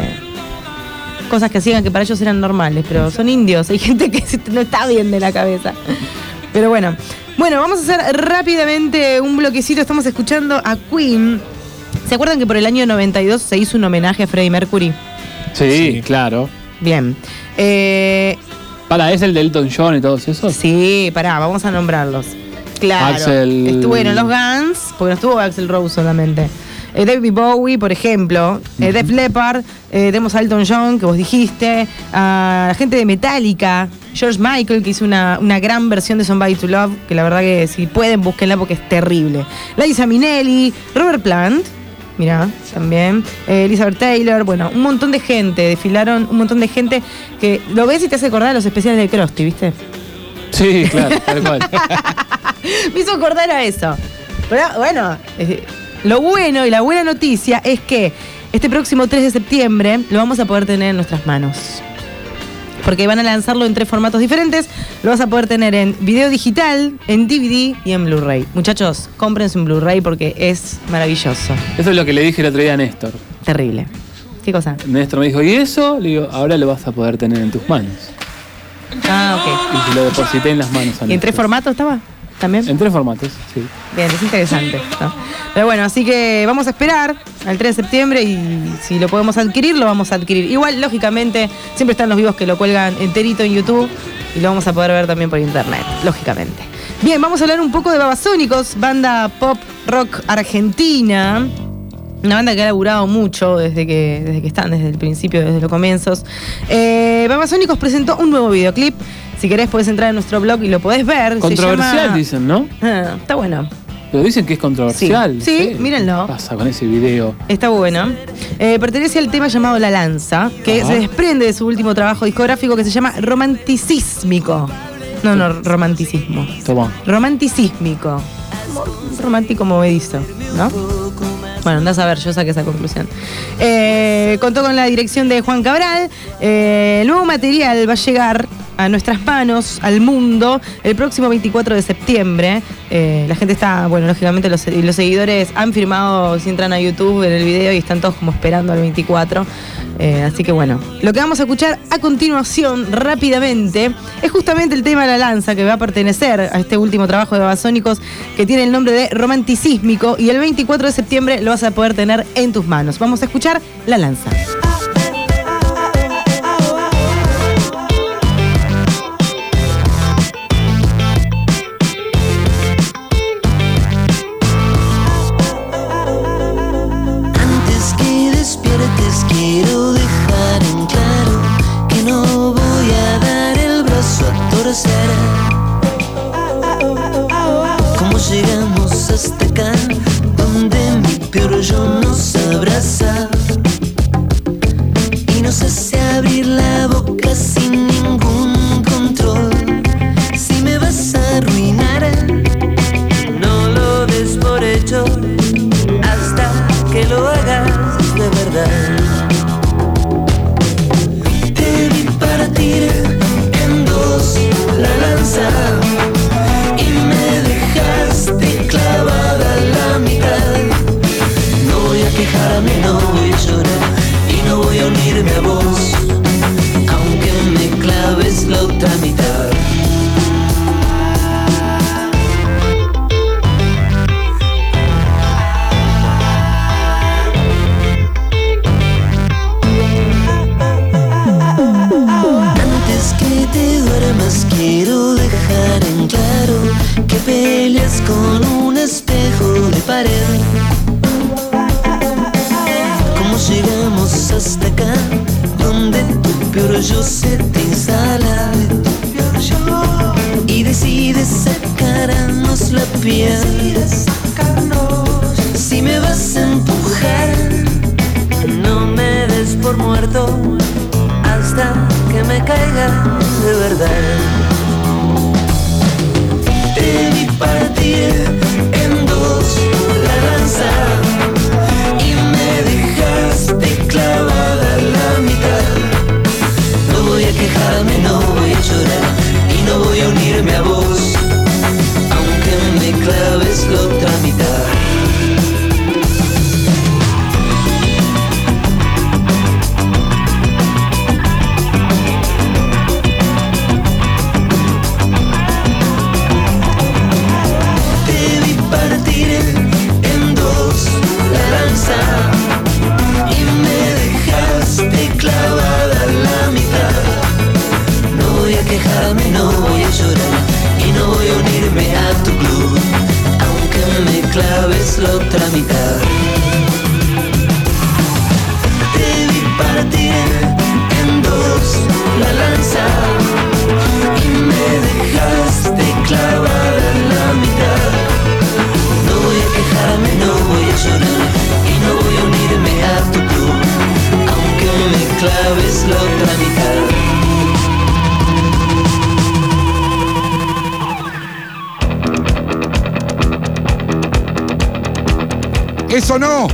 Cosas que hacían que para ellos eran normales, pero son indios, hay gente que no está bien de la cabeza. Pero bueno, bueno, vamos a hacer rápidamente un bloquecito, estamos escuchando a Queen. ¿Se acuerdan que por el año noventa y dos se hizo un homenaje a Freddie Mercury? Sí, sí. Claro. Bien. Eh, ¿Para es el de Elton John y todos esos? Sí, pará, vamos a nombrarlos. Claro. Axel... Estuvieron los Guns, porque no estuvo Axl Rose solamente. Eh, David Bowie, por ejemplo, eh, uh-huh. Def Leppard, eh, tenemos a Elton John, que vos dijiste, a la gente de Metallica, George Michael, que hizo una, una gran versión de Somebody to Love, que la verdad que si pueden, búsquenla porque es terrible. Liza Minnelli, Robert Plant, mirá, también, eh, Elizabeth Taylor, bueno, un montón de gente, desfilaron un montón de gente que lo ves y te hace acordar a los especiales de Krusty, ¿viste? Sí, claro, tal cual. Me hizo acordar a eso. Pero bueno... Eh, Lo bueno y la buena noticia es que este próximo tres de septiembre lo vamos a poder tener en nuestras manos. Porque van a lanzarlo en tres formatos diferentes. Lo vas a poder tener en video digital, en D V D y en Blu-ray. Muchachos, cómprense un Blu-ray porque es maravilloso. Eso es lo que le dije el otro día a Néstor. Terrible. ¿Qué cosa? Néstor me dijo, ¿y eso? Le digo, ahora lo vas a poder tener en tus manos. Ah, ok. Y lo deposité en las manos a ¿Y en tres formatos estaba? ¿También? En tres formatos, sí. Bien, es interesante, ¿no? Pero bueno, así que vamos a esperar al tres de septiembre y si lo podemos adquirir, lo vamos a adquirir. Igual, lógicamente, siempre están los vivos que lo cuelgan enterito en YouTube y lo vamos a poder ver también por internet, lógicamente. Bien, vamos a hablar un poco de Babasónicos, banda pop rock argentina. Una banda que ha laburado mucho desde que, desde que están, desde el principio, desde los comienzos. Eh, Babasónicos presentó un nuevo videoclip. Si querés podés entrar en nuestro blog y lo podés ver. Controversial, se llama... dicen, ¿no? Ah, está bueno. Pero dicen que es controversial. Sí, sí, ¿sí? mírenlo. ¿Qué pasa con ese video? Está bueno. Eh, pertenece al tema llamado La Lanza, que Ajá. se desprende de su último trabajo discográfico que se llama Romanticismico. No, no, romanticismo. Toma. Romanticismico. Romántico movedizo, ¿no? Bueno, andás a ver, yo saqué esa conclusión. Eh, contó con la dirección de Juan Cabral. Eh, el nuevo material va a llegar a nuestras manos, al mundo, el próximo veinticuatro de septiembre. Eh, la gente está, bueno, lógicamente los, los seguidores han firmado, si entran a YouTube, en el video y están todos como esperando al veinticuatro. Eh, así que bueno, lo que vamos a escuchar a continuación, rápidamente, es justamente el tema La Lanza, que va a pertenecer a este último trabajo de Babasónicos, que tiene el nombre de Romanticísmico, y el veinticuatro de septiembre lo vas a poder tener en tus manos. Vamos a escuchar La Lanza. Quiero dejar en claro que no voy a dar el brazo a torcer. ¿Cómo llegamos hasta acá, donde mi peor yo nos abraza y nos hace abrir la boca sin ningún control? Si me vas a arruinar, no lo des por hecho hasta que lo hagas de verdad. Partir en dos la lanza y me dejaste clavada a la mitad. No voy a quejarme, no voy a llorar y no voy a unirme a vos, aunque me claves la otra mitad. Quiero dejar en claro que peleas con un espejo de pared. ¿Cómo llegamos hasta acá, donde tu peor yo se te instala y decides sacarnos la piel? Si me vas a empujar, no me des por muerto hasta que me caiga de verdad. Te vi partir en dos la lanza y me dejaste clavada a la mitad. No voy a quejarme, no voy a llorar y no voy a unirme a vos, aunque me claves la otra mitad. Y me dejaste clavada a la mitad. No voy a quejarme, no voy a llorar y no voy a unirme a tu club, aunque me claves la otra mitad. Te vi partir en dos la lanza y me dejaste clavada a la mitad. No voy a quejarme, no voy a llorar y no voy a unirme a tu club, aunque me claves la otra mitad. ¡Eso no!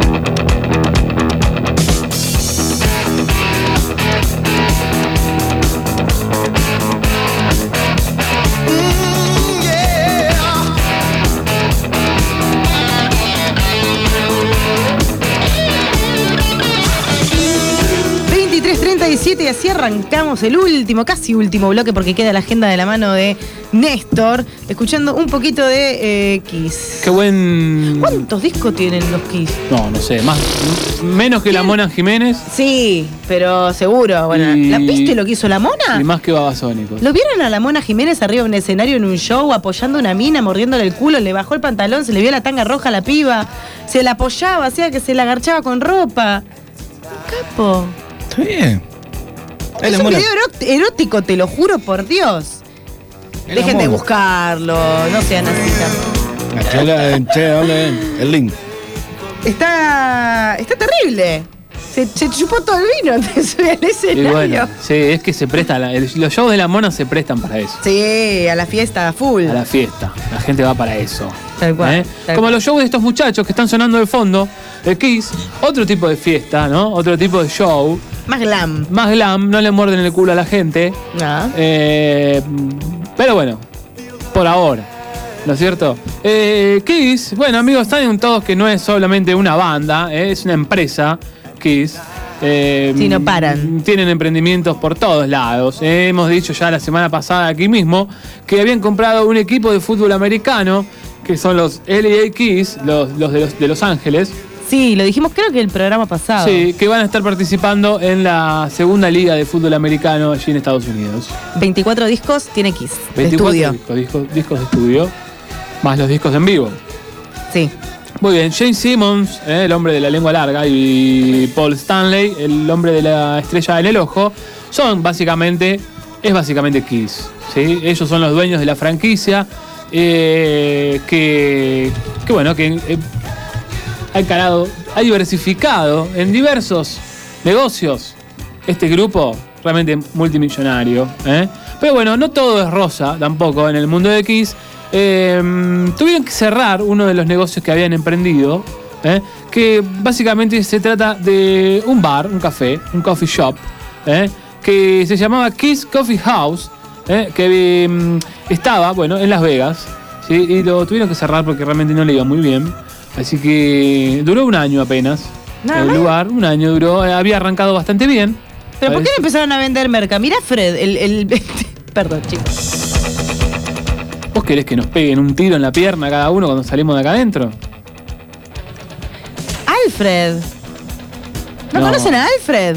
Y así arrancamos el último, casi último bloque, porque queda la agenda de la mano de Néstor, escuchando un poquito de eh, Kiss. Qué buen... ¿Cuántos discos tienen los Kiss? No, no sé, más menos que la Mona Jiménez. Sí, pero seguro. Bueno, y... ¿la viste lo que hizo la Mona? Y más que Babasónicos. ¿Lo vieron a la Mona Jiménez arriba en un escenario en un show, apoyando a una mina, mordiéndole el culo, le bajó el pantalón, se le vio la tanga roja a la piba, se la apoyaba, hacía que se la agarchaba con ropa? Capo. Está bien. Es un video erótico, te lo juro por Dios. Dejen de buscarlo, no sean así. El link. Está. Está terrible. Se, se chupó todo el vino antes de subir al escenario. Bueno, sí, es que se presta. La, el, los shows de la Mona se prestan para eso. Sí, a la fiesta full. A la fiesta. La gente va para eso. Tal cual. ¿Eh? Tal Como cual. los shows de estos muchachos que están sonando de fondo, de Kiss, otro tipo de fiesta, ¿no? Otro tipo de show. Más glam. Más glam, no le muerden el culo a la gente. No. Eh, pero bueno, por ahora, ¿no es cierto? Eh, Kiss, bueno amigos, saben todos que no es solamente una banda, eh, es una empresa, Kiss. Eh, sí, no paran. Tienen emprendimientos por todos lados. Eh, hemos dicho ya la semana pasada aquí mismo que habían comprado un equipo de fútbol americano, que son los L A Kiss, los, los, de, los de Los Ángeles. Sí, lo dijimos creo que el programa pasado. Sí, que van a estar participando en la segunda liga de fútbol americano allí en Estados Unidos. veinticuatro discos tiene Kiss. veinticuatro de estudio. Discos, discos, discos de estudio, más los discos en vivo. Sí. Muy bien, Gene Simmons, eh, el hombre de la lengua larga, y Paul Stanley, el hombre de la estrella en el ojo, son básicamente, es básicamente Kiss, ¿sí? Ellos son los dueños de la franquicia, eh, que, que bueno, que eh, ha encarado, ha diversificado en diversos negocios este grupo realmente multimillonario, ¿eh? Pero bueno, no todo es rosa tampoco en el mundo de Kiss. Eh, tuvieron que cerrar uno de los negocios que habían emprendido, ¿eh? Que básicamente se trata de un bar, un café, un coffee shop, ¿eh? Que se llamaba Kiss Coffee House, ¿eh? Que eh, estaba, bueno, en Las Vegas, ¿sí? Y lo tuvieron que cerrar porque realmente no le iba muy bien. Así que duró un año apenas. Nada el más. lugar, un año duró, eh, había arrancado bastante bien. ¿Pero por qué Parece- no empezaron a vender merca? Mirá Fred, el... el... Perdón, chicos. ¿Vos querés que nos peguen un tiro en la pierna cada uno cuando salimos de acá adentro? Alfred. ¿No, No. conocen a Alfred?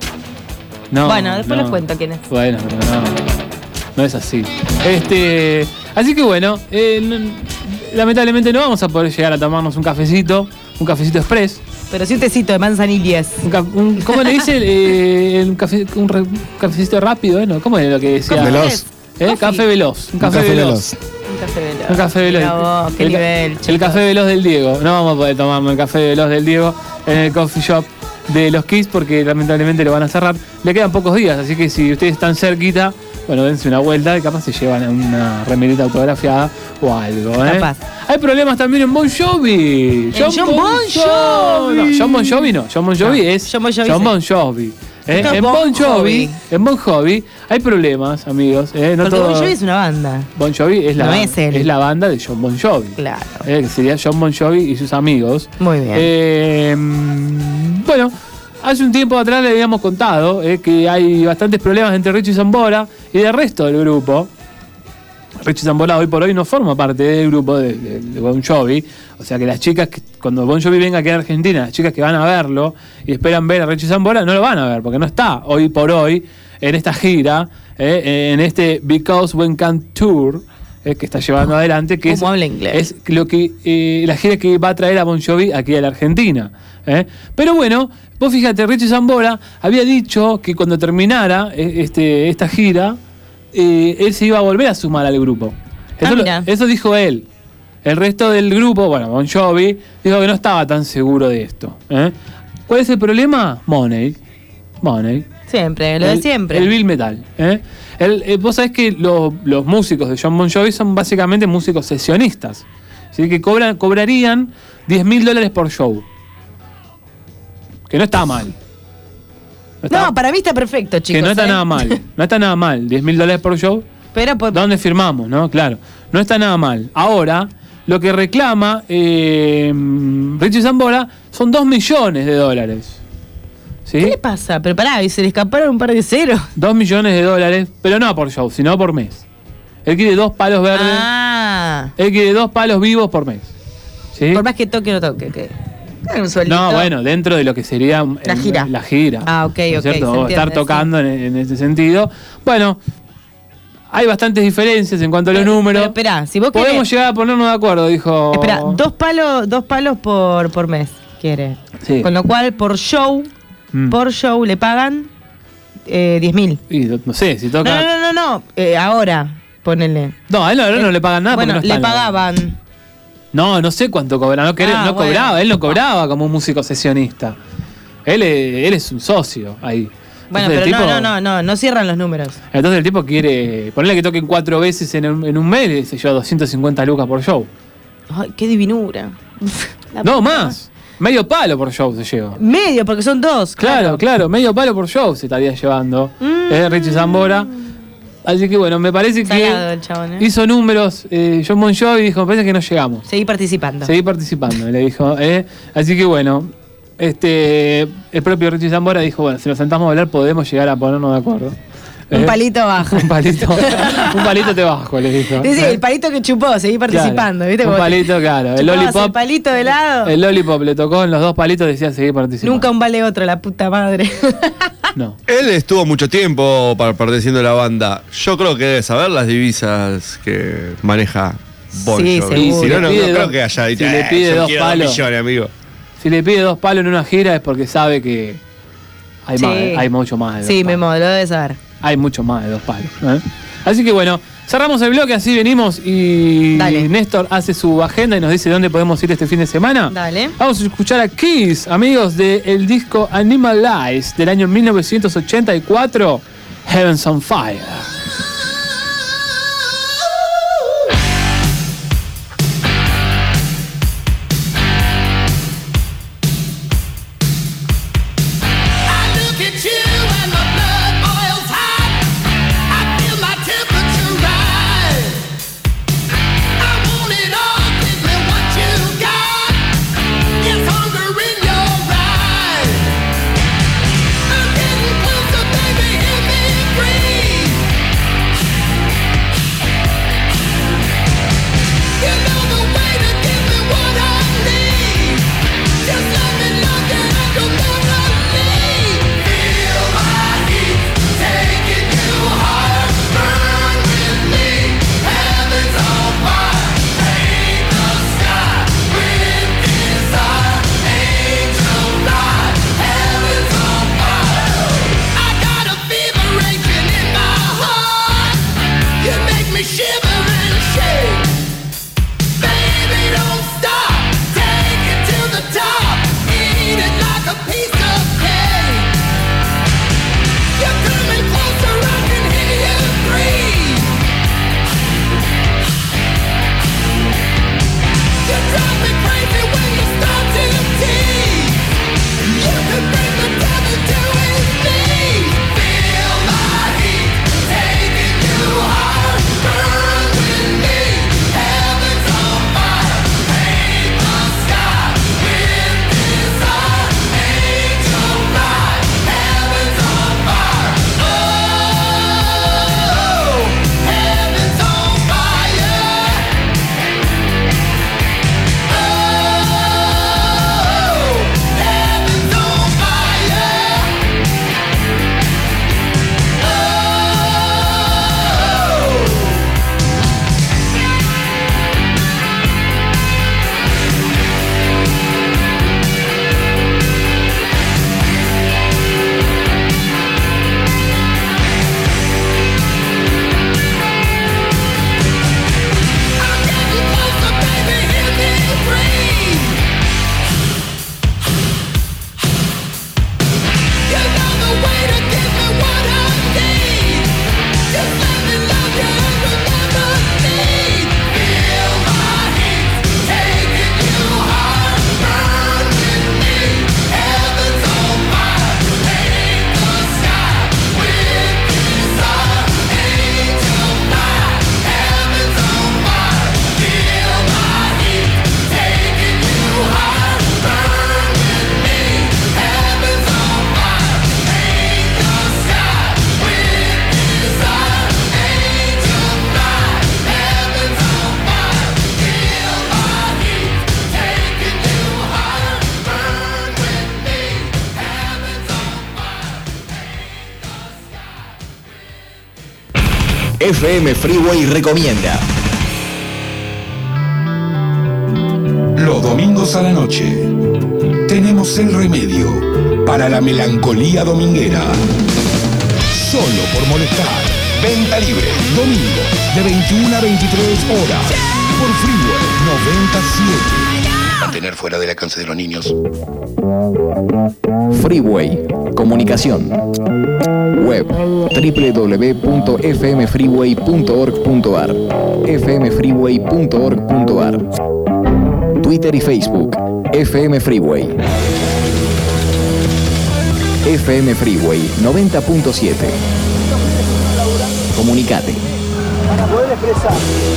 No. Bueno, después no. les cuento quién es. Bueno, pero no. No es así. Este. Así que bueno, eh, n- lamentablemente no vamos a poder llegar a tomarnos un cafecito, un cafecito express. Pero sí un tecito de manzanillas. Un ca- un- ¿Cómo le dice? Eh, un, café, un, re- un cafecito rápido, ¿eh? ¿No? ¿Cómo es lo que decía? Café veloz. ¿Eh? Café veloz. Un café, café veloz. veloz. Un café veloz. Un café veloz. Mirá vos, qué el, ca- nivel, el chicos. café veloz del Diego. No vamos a poder tomarnos el café veloz del Diego en el coffee shop de los Kiss porque lamentablemente lo van a cerrar. Le quedan pocos días, así que si ustedes están cerquita, bueno, dense una vuelta y capaz se llevan una remerita autografiada o algo, ¿eh? Capaz. Hay problemas también en Bon Jovi. En John Bon Jovi. No, John Bon Jovi no. John Bon Jovi No, es John Bon Jovi John sí. Bon Jovi. ¿eh? No, En Bon Bon Jovi, Jovi. en Bon Jovi hay problemas, amigos. ¿eh? No Porque todo- Bon Jovi es una banda. Bon Jovi es la, No es él. es la banda de John Bon Jovi. Claro. Eh, que sería John Bon Jovi y sus amigos. Muy bien. Eh, mm, bueno, hace un tiempo atrás le habíamos contado eh, que hay bastantes problemas entre Richie Sambora y del resto del grupo. Richie Sambora hoy por hoy no forma parte del grupo de, de- de Bon Jovi. O sea que las chicas, que, cuando Bon Jovi venga aquí a Argentina, las chicas que van a verlo y esperan ver a Richie Sambora, no lo van a ver porque no está hoy por hoy en esta gira, eh, en este Because When Can Tour eh, que está llevando adelante, que es, ¿Cómo habla inglés? es lo que eh, la gira que va a traer a Bon Jovi aquí a la Argentina. ¿eh? Pero bueno, vos fíjate, Richie Sambora había dicho que cuando terminara eh, este, esta gira, eh, él se iba a volver a sumar al grupo. Eso, Ah, lo- mira. eso dijo él. El resto del grupo, bueno, Bon Jovi, dijo que no estaba tan seguro de esto. ¿eh? ¿Cuál es el problema? Money. Money. Siempre, lo de El- siempre. El Bill Metal. ¿eh? El- eh, vos sabés que lo- los músicos de John Bon Jovi son básicamente músicos sesionistas. Así que cobran, cobrarían diez mil dólares por show. Que no está mal. No, está- No, para mí está perfecto, chicos. que no está ¿eh? nada mal. No está nada mal. diez mil dólares por show. Pero pues, ¿Dónde firmamos? ¿No? Claro. No está nada mal. Ahora, lo que reclama eh, Richie Sambora son dos millones de dólares. ¿Sí? ¿qué le pasa? Pero pará, y se le escaparon un par de ceros. Dos millones de dólares, pero no por show, sino por mes. Él quiere dos palos verdes. Ah. Él quiere dos palos vivos por mes. ¿Sí? Por más que toque o no toque, ¿qué? Dale un sueldito. No, bueno, dentro de lo que sería La el- gira. La gira. Ah, ok, ¿no es ok, cierto? se O entiende, estar sí. tocando en, en ese sentido. Bueno, hay bastantes diferencias en cuanto a los números. Pero esperá, si vos Podemos querés... llegar a ponernos de acuerdo, dijo. Espera, dos palos, dos palos por, por mes, quiere. Sí. Con lo cual, por show, Mm. por show le pagan eh, diez mil. Y no, no sé, si No, toca. no, no, no, no. Eh, ahora, ponele. No, a él no, a él no le pagan nada. Bueno, porque no le está en la- pagaban. No, no sé cuánto cobraba. No, querés- Ah, no bueno. cobraba, él no cobraba como un músico sesionista. Él, es- él es un socio ahí. Bueno, Entonces, pero el no, tipo- no, no, no, no cierran los números. Entonces el tipo quiere ponerle que toquen cuatro veces en un, en un mes, qué sé yo, doscientas cincuenta lucas por show. Ay, qué divinura. La No, puta. más. Medio palo por show se lleva. Medio, porque son dos. Claro, claro, claro, medio palo por show se estaría llevando. Mm. Eh, Richie Zambora. Así que bueno, me parece Salado que el chabón, ¿eh? hizo números. Eh, John Bon Jovi dijo, me parece que no llegamos. Seguí participando. Seguí participando, le dijo. Eh. Así que bueno, este el propio Richie Zambora dijo, bueno, si nos sentamos a hablar podemos llegar a ponernos de acuerdo. Un Eh. palito bajo. Un palito, un palito te bajo, le dijo. Sí, sí, Eh. el palito que chupó, seguí participando, Claro, ¿viste? un Como palito, claro. El chupabas lollipop. el palito de lado. El lollipop le tocó en los dos palitos, decía seguir participando. Nunca un vale otro, la puta madre. No. Él estuvo mucho tiempo par- perteneciendo a la banda. Yo creo que debe saber las divisas que maneja Bon Sí, Jovi. seguro. Si no, no, Si no le pide creo dos- que haya dicho, si le "Eh, pide yo dos quiero palos". millones, amigo. Si le pide dos palos en una gira es porque sabe que hay, Sí. más, hay mucho más de dos Sí, palos. Memo, lo debes saber. Hay mucho más de dos palos. ¿eh? Así que bueno, cerramos el bloque, así venimos y Dale. Néstor hace su agenda y nos dice dónde podemos ir este fin de semana. Dale. Vamos a escuchar a Kiss, amigos, del disco Animalize del año mil novecientos ochenta y cuatro, Heaven's on Fire. F M Freeway recomienda. Los domingos a la noche tenemos el remedio para la melancolía dominguera. Solo por molestar. Venta libre, domingo, de veintiuna a veintitrés horas. Por Freeway noventa y siete. Mantener fuera del alcance de los niños. Freeway, comunicación. Web doble u doble u doble u punto f m freeway punto org punto a r, f m freeway punto org punto a r. Twitter y Facebook F M Freeway. F M Freeway noventa punto siete. Comunicate. Para poder expresar.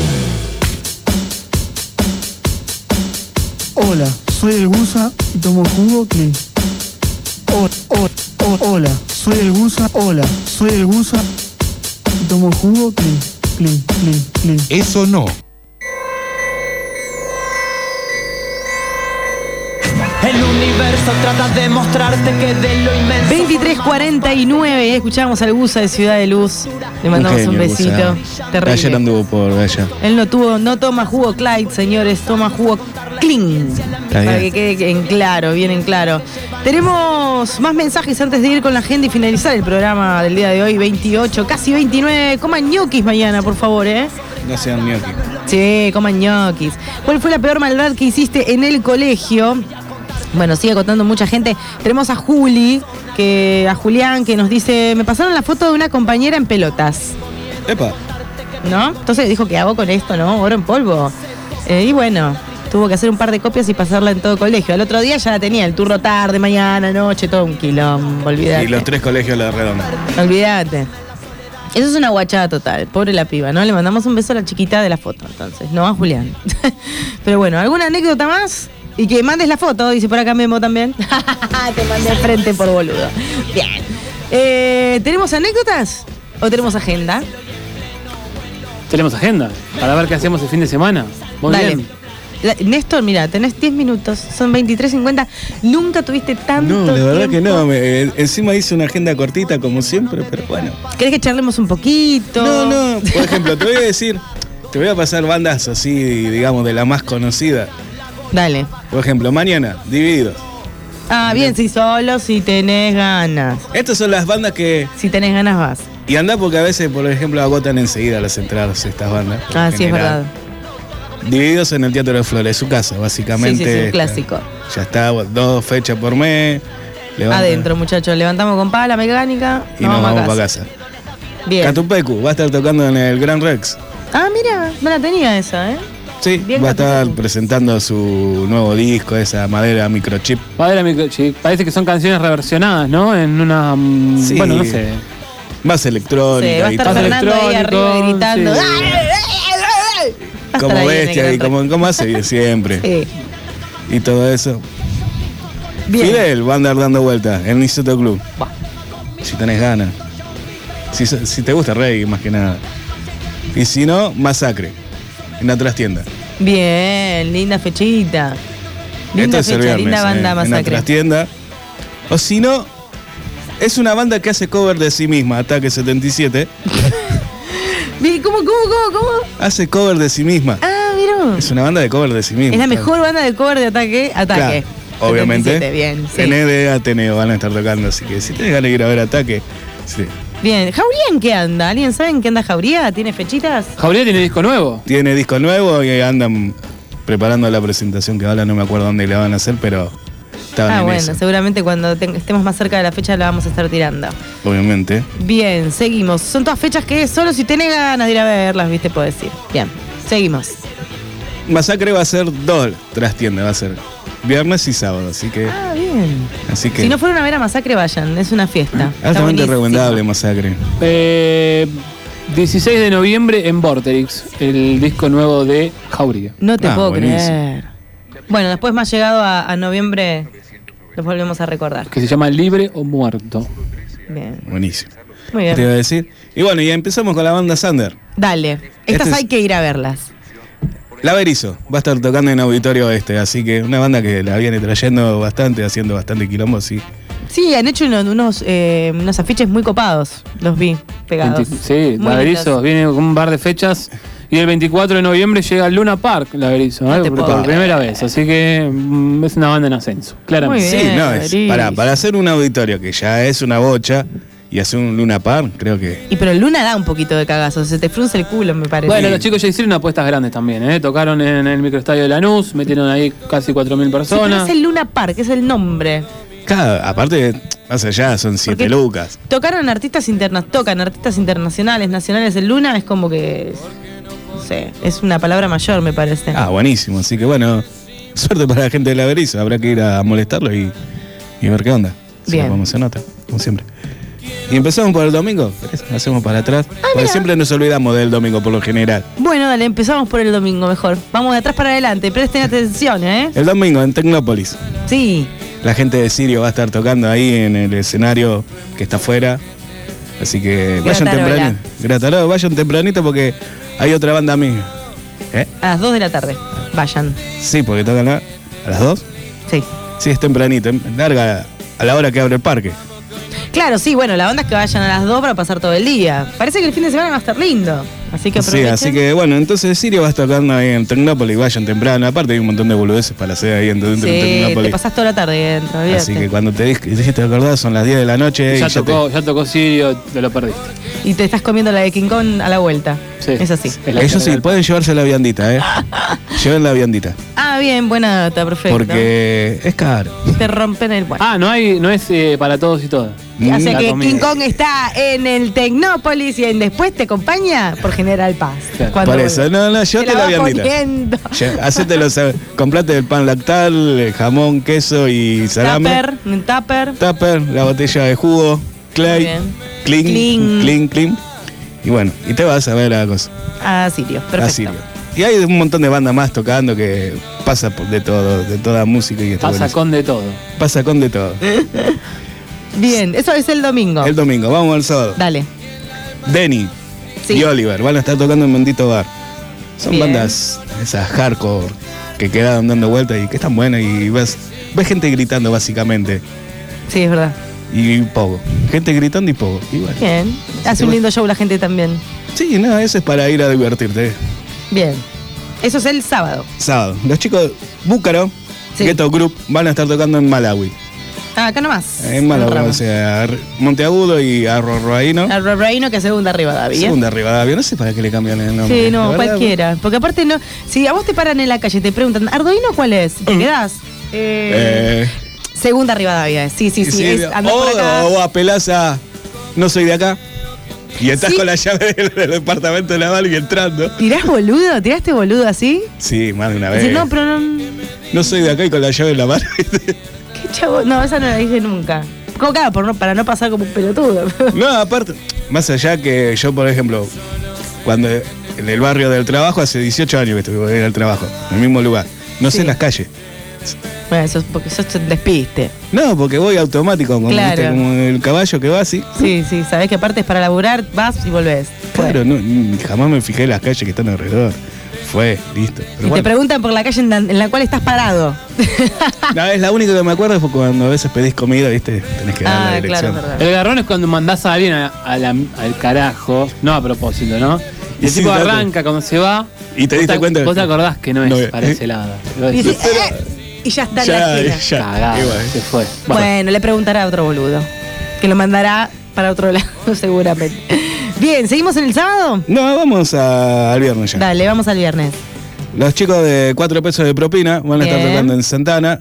Hola, soy el Gusa y tomo jugo Clean. Hola, hola, hola, soy el Gusa. Hola, soy el Gusa y tomo jugo Clean. Clean, clean, clean. Eso no. El universo trata de mostrarte que de lo inmenso. veintitrés cuarenta y nueve, escuchamos al Gusa de Ciudad de Luz. Le mandamos un, genio, besito. Gusa. Terrible. Ayer anduvo por allá. Él no tuvo, no toma jugo Clyde, señores, toma jugo Clean. Para que quede en claro, bien en claro. Tenemos más mensajes antes de ir con la agenda y finalizar el programa del día de hoy, veintiocho, casi veintinueve. Coman ñoquis mañana, por favor, ¿eh? No sean ñoquis. Sí, coman ñoquis. ¿Cuál fue la peor maldad que hiciste en el colegio? Bueno, sigue contando mucha gente. Tenemos a Juli, que a Julián, que nos dice, me pasaron la foto de una compañera en pelotas. Epa. ¿No? Entonces dijo, ¿qué hago con esto, no? Oro en polvo. Eh, y bueno, tuvo que hacer un par de copias y pasarla en todo colegio. Al otro día ya la tenía, el turno tarde, mañana, noche, todo un quilombo, olvídate. Y los tres colegios la redonda. Olvídate. Eso es una guachada total, pobre la piba, ¿no? Le mandamos un beso a la chiquita de la foto, entonces, no a Julián. Pero bueno, ¿alguna anécdota más? Y que mandes la foto, dice por acá Memo también. Te mandé al frente por boludo. Bien. Eh, ¿Tenemos anécdotas o tenemos agenda? Tenemos agenda para ver qué hacemos el fin de semana. Muy Dale. bien. La- Néstor, mira, tenés diez minutos, son veintitrés cincuenta. Nunca tuviste tanto No, la verdad tiempo. que no. Me, eh, encima hice una agenda cortita como siempre, pero bueno. ¿Querés que charlemos un poquito? No, no. Por ejemplo, te voy a decir, te voy a pasar bandas así, digamos, de la más conocida. Dale. Por ejemplo, mañana, Divididos. Ah, bien, si solo, si tenés ganas. Estas son las bandas que... Si tenés ganas vas. Y anda porque a veces, por ejemplo, agotan enseguida las entradas estas bandas. Ah, En sí, es general. verdad. Divididos en el Teatro de Flores, su casa, básicamente. Sí, sí, sí, un está- clásico. Ya está, dos fechas por mes. levantan- Adentro, muchachos, levantamos con pala mecánica. Y nos vamos para casa. Bien. Catupecu va a estar tocando en el Gran Rex. Ah, mira, no la tenía esa, ¿eh? Sí, Bien va a estar Catupecu. presentando su nuevo disco, esa madera microchip. Madera microchip. Parece que son canciones reversionadas, ¿no? En una. mm, Sí. Bueno, no sé. Más electrónica. Sí, va a y estar todo. Fernando ahí arriba gritando. sí. Va a Como estar ahí en bestia el y Gran como, como hace siempre. Sí. Y todo eso. Bien. Fidel va a andar dando vueltas en el Niceto Club. Si tenés ganas. Si, so- si te gusta reggae, más que nada. Y si no, Masacre. En la trastienda. Bien, linda fechita. Linda Esto es el fecha, viernes, linda banda en, en la Masacre. trastienda. O si no, es una banda que hace cover de sí misma, Ataque setenta y siete. Bien, ¿Cómo, cómo, cómo, cómo? Hace cover de sí misma. Ah, mira. Es una banda de cover de sí misma. Es la mejor banda de cover de ataque. Ataque. Claro, obviamente. setenta y siete, bien, sí. En E D Ateneo van a estar tocando, así que si tenés ganas de ir a ver Ataque, sí. Bien, ¿Jauría en qué anda? ¿Alguien sabe en qué anda Jauría? ¿Tiene fechitas? Jauría tiene disco nuevo. Tiene disco nuevo y andan preparando la presentación que ahora no me acuerdo dónde le van a hacer, pero estaban Ah, en bueno, eso, seguramente cuando te- estemos más cerca de la fecha la vamos a estar tirando. obviamente. Bien, seguimos. Son todas fechas que solo si tenés ganas de ir a verlas, viste, puedo decir. Bien, seguimos. Masacre va a ser dos trastiendas, va a ser viernes y sábado, así que... Ah, bien. Así que Si no fueron a ver a Masacre, vayan, es una fiesta. Está altamente buenísimo. recomendable Masacre. Eh, dieciséis de noviembre en Vorterix, el disco nuevo de Jauría. No te Ah, puedo buenísimo. creer. Bueno, después más llegado a, a noviembre, los volvemos a recordar. Que se llama Libre o Muerto. Bien. Buenísimo. Muy ¿Qué te bien. iba a decir? Y bueno, y empezamos con la banda Sander. Dale. Estas Este es- hay que ir a verlas. La Berizo va a estar tocando en Auditorio Oeste, así que una banda que la viene trayendo bastante, haciendo bastante quilombo, sí. Sí, han hecho unos, unos, eh, unos afiches muy copados. Los vi pegados. Sí, Muy la Berizo lindos. viene con un par de fechas. Y el veinticuatro de noviembre llega al Luna Park, la Berizo, No ¿eh? te por, puedo por creer. primera vez. Así que mm, es una banda en ascenso, claramente. Muy Sí, bien, no, es, Berizo. para, para hacer un auditorio que ya es una bocha y hacer un Luna Park, creo que... Y pero el Luna da un poquito de cagazo, se te frunce el culo, me parece. Bueno, los chicos ya hicieron apuestas grandes también, ¿eh? Tocaron en el microestadio de Lanús, metieron ahí casi cuatro mil Sí, pero personas. es el Luna Park, es el nombre. Cada, aparte, más allá, son siete Porque- lucas. Tocaron artistas interna tocan artistas internacionales, nacionales. El Luna es como que. No sé, es una palabra mayor, me parece. Ah, buenísimo, así que bueno, suerte para la gente de la Berizo. Habrá que ir a molestarlo y, y ver qué onda. Si Bien. nos vamos a nota, como siempre. Y empezamos por el domingo. Hacemos para atrás. Ah, Porque mira. siempre nos olvidamos del domingo por lo general. Bueno, dale, empezamos por el domingo mejor. Vamos de atrás para adelante, presten atención, ¿eh? El domingo en Tecnópolis. Sí. La gente de Sirio va a estar tocando ahí en el escenario que está afuera. Así que vayan Gratarola. tempranito. Gratarola, vayan tempranito porque hay otra banda mía. ¿Eh? A las dos de la tarde. Vayan. Sí, porque tocan a, a las dos. Sí. Sí, es tempranito. Larga a la hora que abre el parque. Claro, sí, bueno, la onda es que vayan a las dos para pasar todo el día. Parece que el fin de semana va a estar lindo. Así que Sí, aprovechen. así que bueno, entonces Sirio va a estar tocando ahí en Tecnópolis. Vayan temprano. Aparte hay un montón de boludeces para hacer ahí dentro, dentro de Sí, te Tecnópolis. pasás toda la tarde dentro, olvídate. Así que cuando te dijiste te acordás, son las diez de la noche. Ya y tocó, ya tocó Sirio, te lo perdiste. Y te estás comiendo la de King Kong a la vuelta. Sí. Es así. Es la Eso sí, carga. pueden llevarse la viandita, ¿eh? Lleven la viandita. Ah, bien, buena data, perfecto. Porque es caro. Te rompen el... Bueno. Ah, no hay, no es eh, para todos y todas. Así La que comida. King Kong está en el Tecnópolis y en después te acompaña por General Paz. Cuando Por eso, vuelva. no, no, Te llévate la la va viandita. poniendo. Lle- Hacételo, saber. Comprate el pan lactal, el jamón, queso y salame. Tupper, un tupper. Tupper, la botella de jugo, clay, Muy bien. clean, Clean. clean, clean. Y bueno, y te vas a ver la cosa. A Sirio, perfecto. A Sirio. Y hay un montón de bandas más tocando que pasa por de todo, de toda música y está Pasa buenísimo. con de todo. Pasa con de todo. Bien, eso es el domingo. El domingo, vamos al sábado. Dale. Denny Sí. y Oliver van a estar tocando en Bendito Bar. Son Bien. bandas, esas hardcore, que quedan dando vueltas y que están buenas y ves, ves gente gritando básicamente. Sí, es verdad. Y poco. Gente gritando y poco. Y bueno. Bien. Hace un lindo show la gente también. Sí, no, eso es para ir a divertirte. Bien. Eso es el sábado. Sábado. Los chicos de Búcaro, Sí. Ghetto Group, van a estar tocando en Malawi. Ah, acá nomás. En Malawi, Rama. o sea, R- Monteagudo y Arroraíno. El Reino que segunda arriba, David. Segunda Rivadavia. No sé para qué le cambian el nombre. Sí, La no, verdad, cualquiera. Porque aparte no. Si a vos te paran en la calle y te preguntan, ¿Arduino cuál es? ¿Te quedás? Eh, Eh, segunda Rivadavia. Sí, sí, sí. sí, es, andá o, por acá. o apelás a no soy de acá. Y estás Sí. con la llave del, del departamento de la Val y entrando. ¿Tirás boludo? ¿Tiraste boludo así? Sí, más de una vez. Dice, no, pero no. No soy de acá y con la llave en la mano. ¿Qué chavo? No, esa no la dije nunca. Como claro, por no, para no pasar como un pelotudo. No, aparte, más allá que yo, por ejemplo, cuando en el barrio del trabajo, hace dieciocho años que estuve en el trabajo, en el mismo lugar. No sé Sí. las calles. Bueno, eso es porque sos un despiste. No, porque voy automático, como, Claro. ¿viste? Como el caballo que va así. Sí, sí, sabés que aparte es para laburar, vas y volvés. Claro, no, ni- jamás me fijé en las calles que están alrededor. Fue, listo. Pero Y te bueno, preguntan por la calle en la, en la cual estás parado. no, es la única que me acuerdo fue cuando a veces pedís comida, ¿viste? Tenés que dar Ah, la claro, dirección. es verdad. El garrón es cuando mandás a alguien a- a la- al carajo, no a propósito, ¿no? Y el Sí, tipo dale. arranca cuando se va. Y te vos diste cuenta. Vos te acordás que no es No, para eh. ese lado. Y vos Y, decís, dice, "Eh", y ya está en la Ya, esquina. ya. cagado, Igual. se fue. Bueno, le preguntará a otro boludo. Que lo mandará para otro lado, seguramente. Bien, ¿seguimos en el sábado? No, vamos a- al viernes ya. Dale, vamos al viernes. Los chicos de cuatro pesos de propina van a estar Bien. tocando en Santana.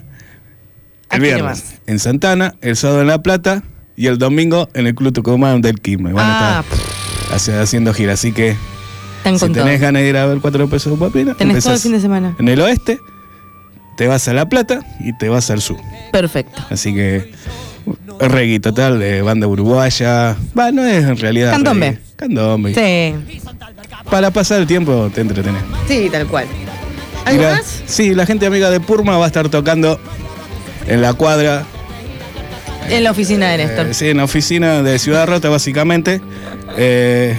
¿A El qué viernes más? en Santana, el sábado en La Plata y el domingo en el Club Tucumán del Quilmes. Van Ah, a estar hace- haciendo gira. Así que Están si con todo. tenés ganas de ir a ver cuatro pesos de propina, Tenés todo el empezás fin de semana. en el oeste, te vas a La Plata y te vas al sur. Perfecto. Así que reggae total de banda uruguaya. Va, no es en realidad. Candombe. reggae. Candombe. Sí, Para pasar el tiempo te entretenés. sí, tal cual. Y ¿Algo la- más? Sí, la gente amiga de Purma va a estar tocando en la cuadra. En la oficina de Néstor. eh, sí, en la oficina de Ciudad Rota, básicamente. Eh,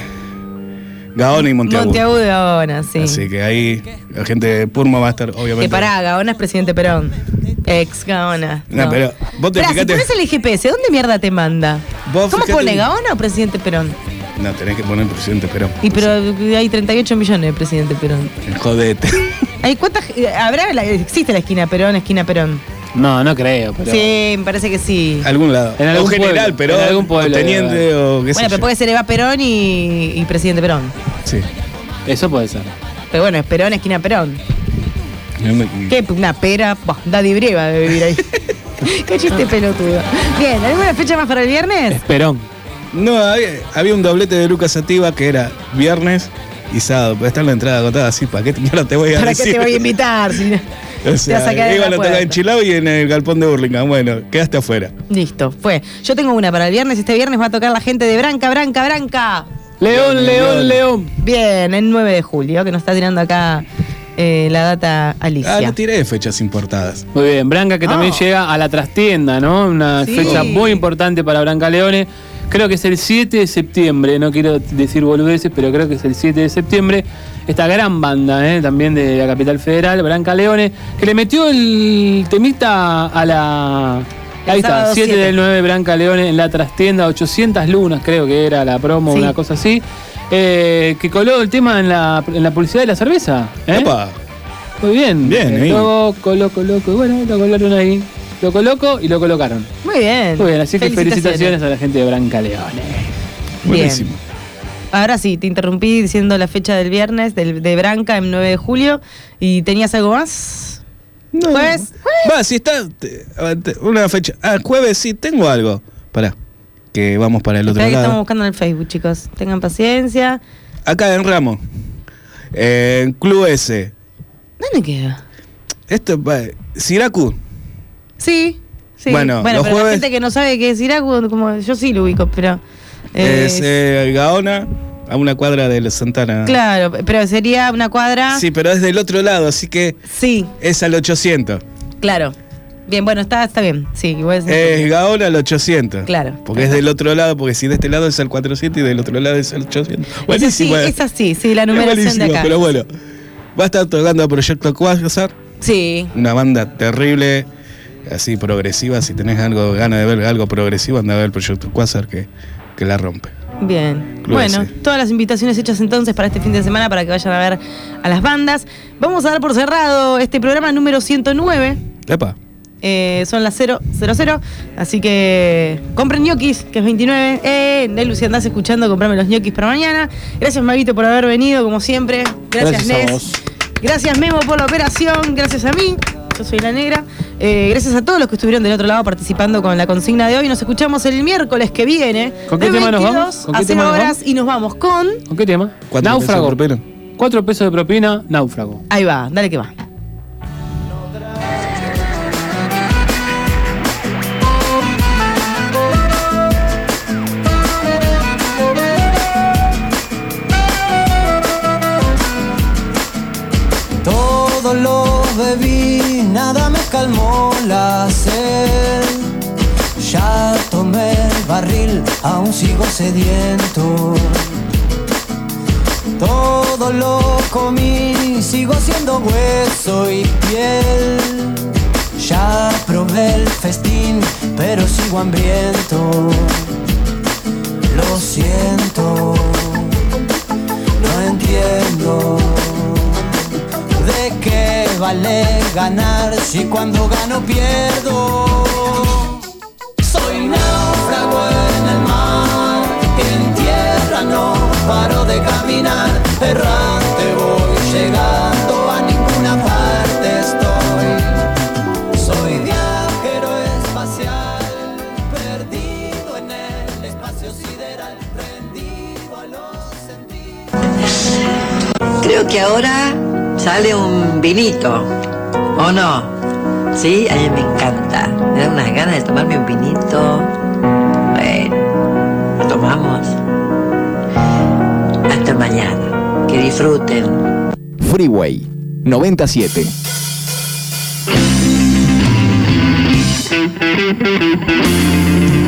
Gaona y Monteagudo. Monteagudo y Gaona, sí. Así que ahí la gente de Purma va a estar, obviamente. Que pará, Gaona es presidente Perón. Ex Gaona. No, pero vos te Esperá, si fijate- pones el G P S, ¿dónde mierda te manda? Vos ¿Cómo fijate- pone, Gaona o presidente Perón? No, tenés que poner presidente Perón. Y pero hay treinta y ocho millones de presidente Perón. Jodete. ¿Hay cuántas? ¿Habrá la- existe la esquina Perón, esquina Perón? No, no creo, pero. Sí, me parece que sí. Algún lado. En algún o general, pueblo, pero. en algún pueblo o teniente o qué sé Bueno, pero yo. puede ser Eva Perón y, y presidente Perón. Sí. Eso puede ser. Pero bueno, es Perón, esquina Perón. ¿Qué? Una pera. Bah, Daddy Breva debe vivir ahí. Qué chiste pelotudo. Bien, ¿alguna fecha más para el viernes? Esperón. No, había, había un doblete de Lucas Sativa que era viernes y sábado. Puede estar la entrada agotada así. ¿Para qué mierda te voy a ¿Para qué decir? te voy a invitar? Si no- O sea, Te vas a quedar en iban la a tocar puerta. en Chilao y en el galpón de Burlingame. Bueno, quedaste afuera. Listo, fue. Yo tengo una para el viernes. Este viernes va a tocar la gente de Branca, Branca, Branca. León, León, León. Bien, el nueve de julio, que nos está tirando acá eh, la data Alicia. Ah, no tiré fechas importadas. Muy bien, Branca que también Ah. llega a la trastienda, ¿no? Una Sí. fecha muy importante para Branca Leone. Creo que es el siete de septiembre, no quiero decir boludeces, pero creo que es el siete de septiembre. Esta gran banda, ¿eh? También de la capital federal, Branca Leone, que le metió el temita a la... Ahí está, sábado siete siete. del nueve, Branca Leone en la trastienda, ochocientas lunas creo que era la promo, Sí. una cosa así. Eh, que coló el tema en la, en la publicidad de la cerveza. ¿eh? Epa. Muy bien. Bien, ahí. Loco, loco, loco. Bueno, lo colaron ahí. Lo coloco y lo colocaron. Muy bien. Muy bien, así que felicitaciones a la gente de Branca Leone. Buenísimo. Ahora sí, te interrumpí diciendo la fecha del viernes del, de Branca, el nueve de julio. ¿Y tenías algo más? No. ¿Jueves? Va, si está. te- te- Una fecha. Ah, jueves sí, tengo algo. Pará. Que vamos para el otro Espera que estamos lado. buscando en el Facebook, chicos. Tengan paciencia. Acá en Ramos. En Club S. ¿Dónde queda? Esto va. Siracu. Sí, sí. Bueno, bueno los pero la jueves- gente que no sabe qué es Iracu, como yo sí lo ubico, pero. eh, Es eh, Gaona, a una cuadra de la Santana. Claro, pero sería una cuadra. Sí, pero es del otro lado, así que. Sí. Es al ochocientos. Claro. Bien, bueno, está, está bien. Sí, igual es. Es Gaona al ochocientos. Claro. Porque es del otro lado, porque si de este lado es al cuatrocientos y del otro lado es al ochocientos. Es así, Buenísimo. eh. es así, sí, la Es numeración de buenísimo, acá. pero bueno. Va a estar tocando Proyecto Quasar, Sí. una banda terrible, así progresiva. Si tenés algo ganas de ver algo progresivo, anda a ver el Proyecto Quasar que, que la rompe. Bien. Club Bueno, S. todas las invitaciones hechas entonces para este fin de semana para que vayan a ver a las bandas. Vamos a dar por cerrado este programa número ciento nueve. Epa. Eh, son las cero cero cero, así que compren ñoquis, que es veintinueve. Eh, Nelu, si andás escuchando, comprame los ñoquis para mañana. Gracias, Maguito, por haber venido, como siempre. Gracias, Gracias a Nes. vos. Gracias, Memo, por la operación. Gracias a mí. Yo soy la negra. Eh, gracias a todos los que estuvieron del otro lado participando con la consigna de hoy. Nos escuchamos el miércoles que viene. ¿Con qué de tema nos veintidós vamos? ¿Con qué a tema cero nos horas vamos? y nos vamos con. ¿Con qué tema? Cuatro Náufrago. pesos de propina. Cuatro pesos de propina, náufrago. Ahí va, dale que va. Todo lo bebí, nada me calmó la sed. Ya tomé el barril, aún sigo sediento. Todo lo comí, sigo siendo hueso y piel. Ya probé el festín, pero sigo hambriento. Lo siento, no entiendo. ¿De qué vale ganar si cuando gano pierdo? Soy náufrago en el mar, en tierra no paro de caminar. Errante voy, llegando a ninguna parte estoy. Soy viajero espacial, perdido en el espacio sideral, rendido a los sentidos. Creo que ahora sale un vinito, ¿o no? Sí, a mí me encanta. Me da unas ganas de tomarme un vinito. Bueno, lo tomamos. Hasta mañana. Que disfruten. Freeway noventa y siete. Thank you.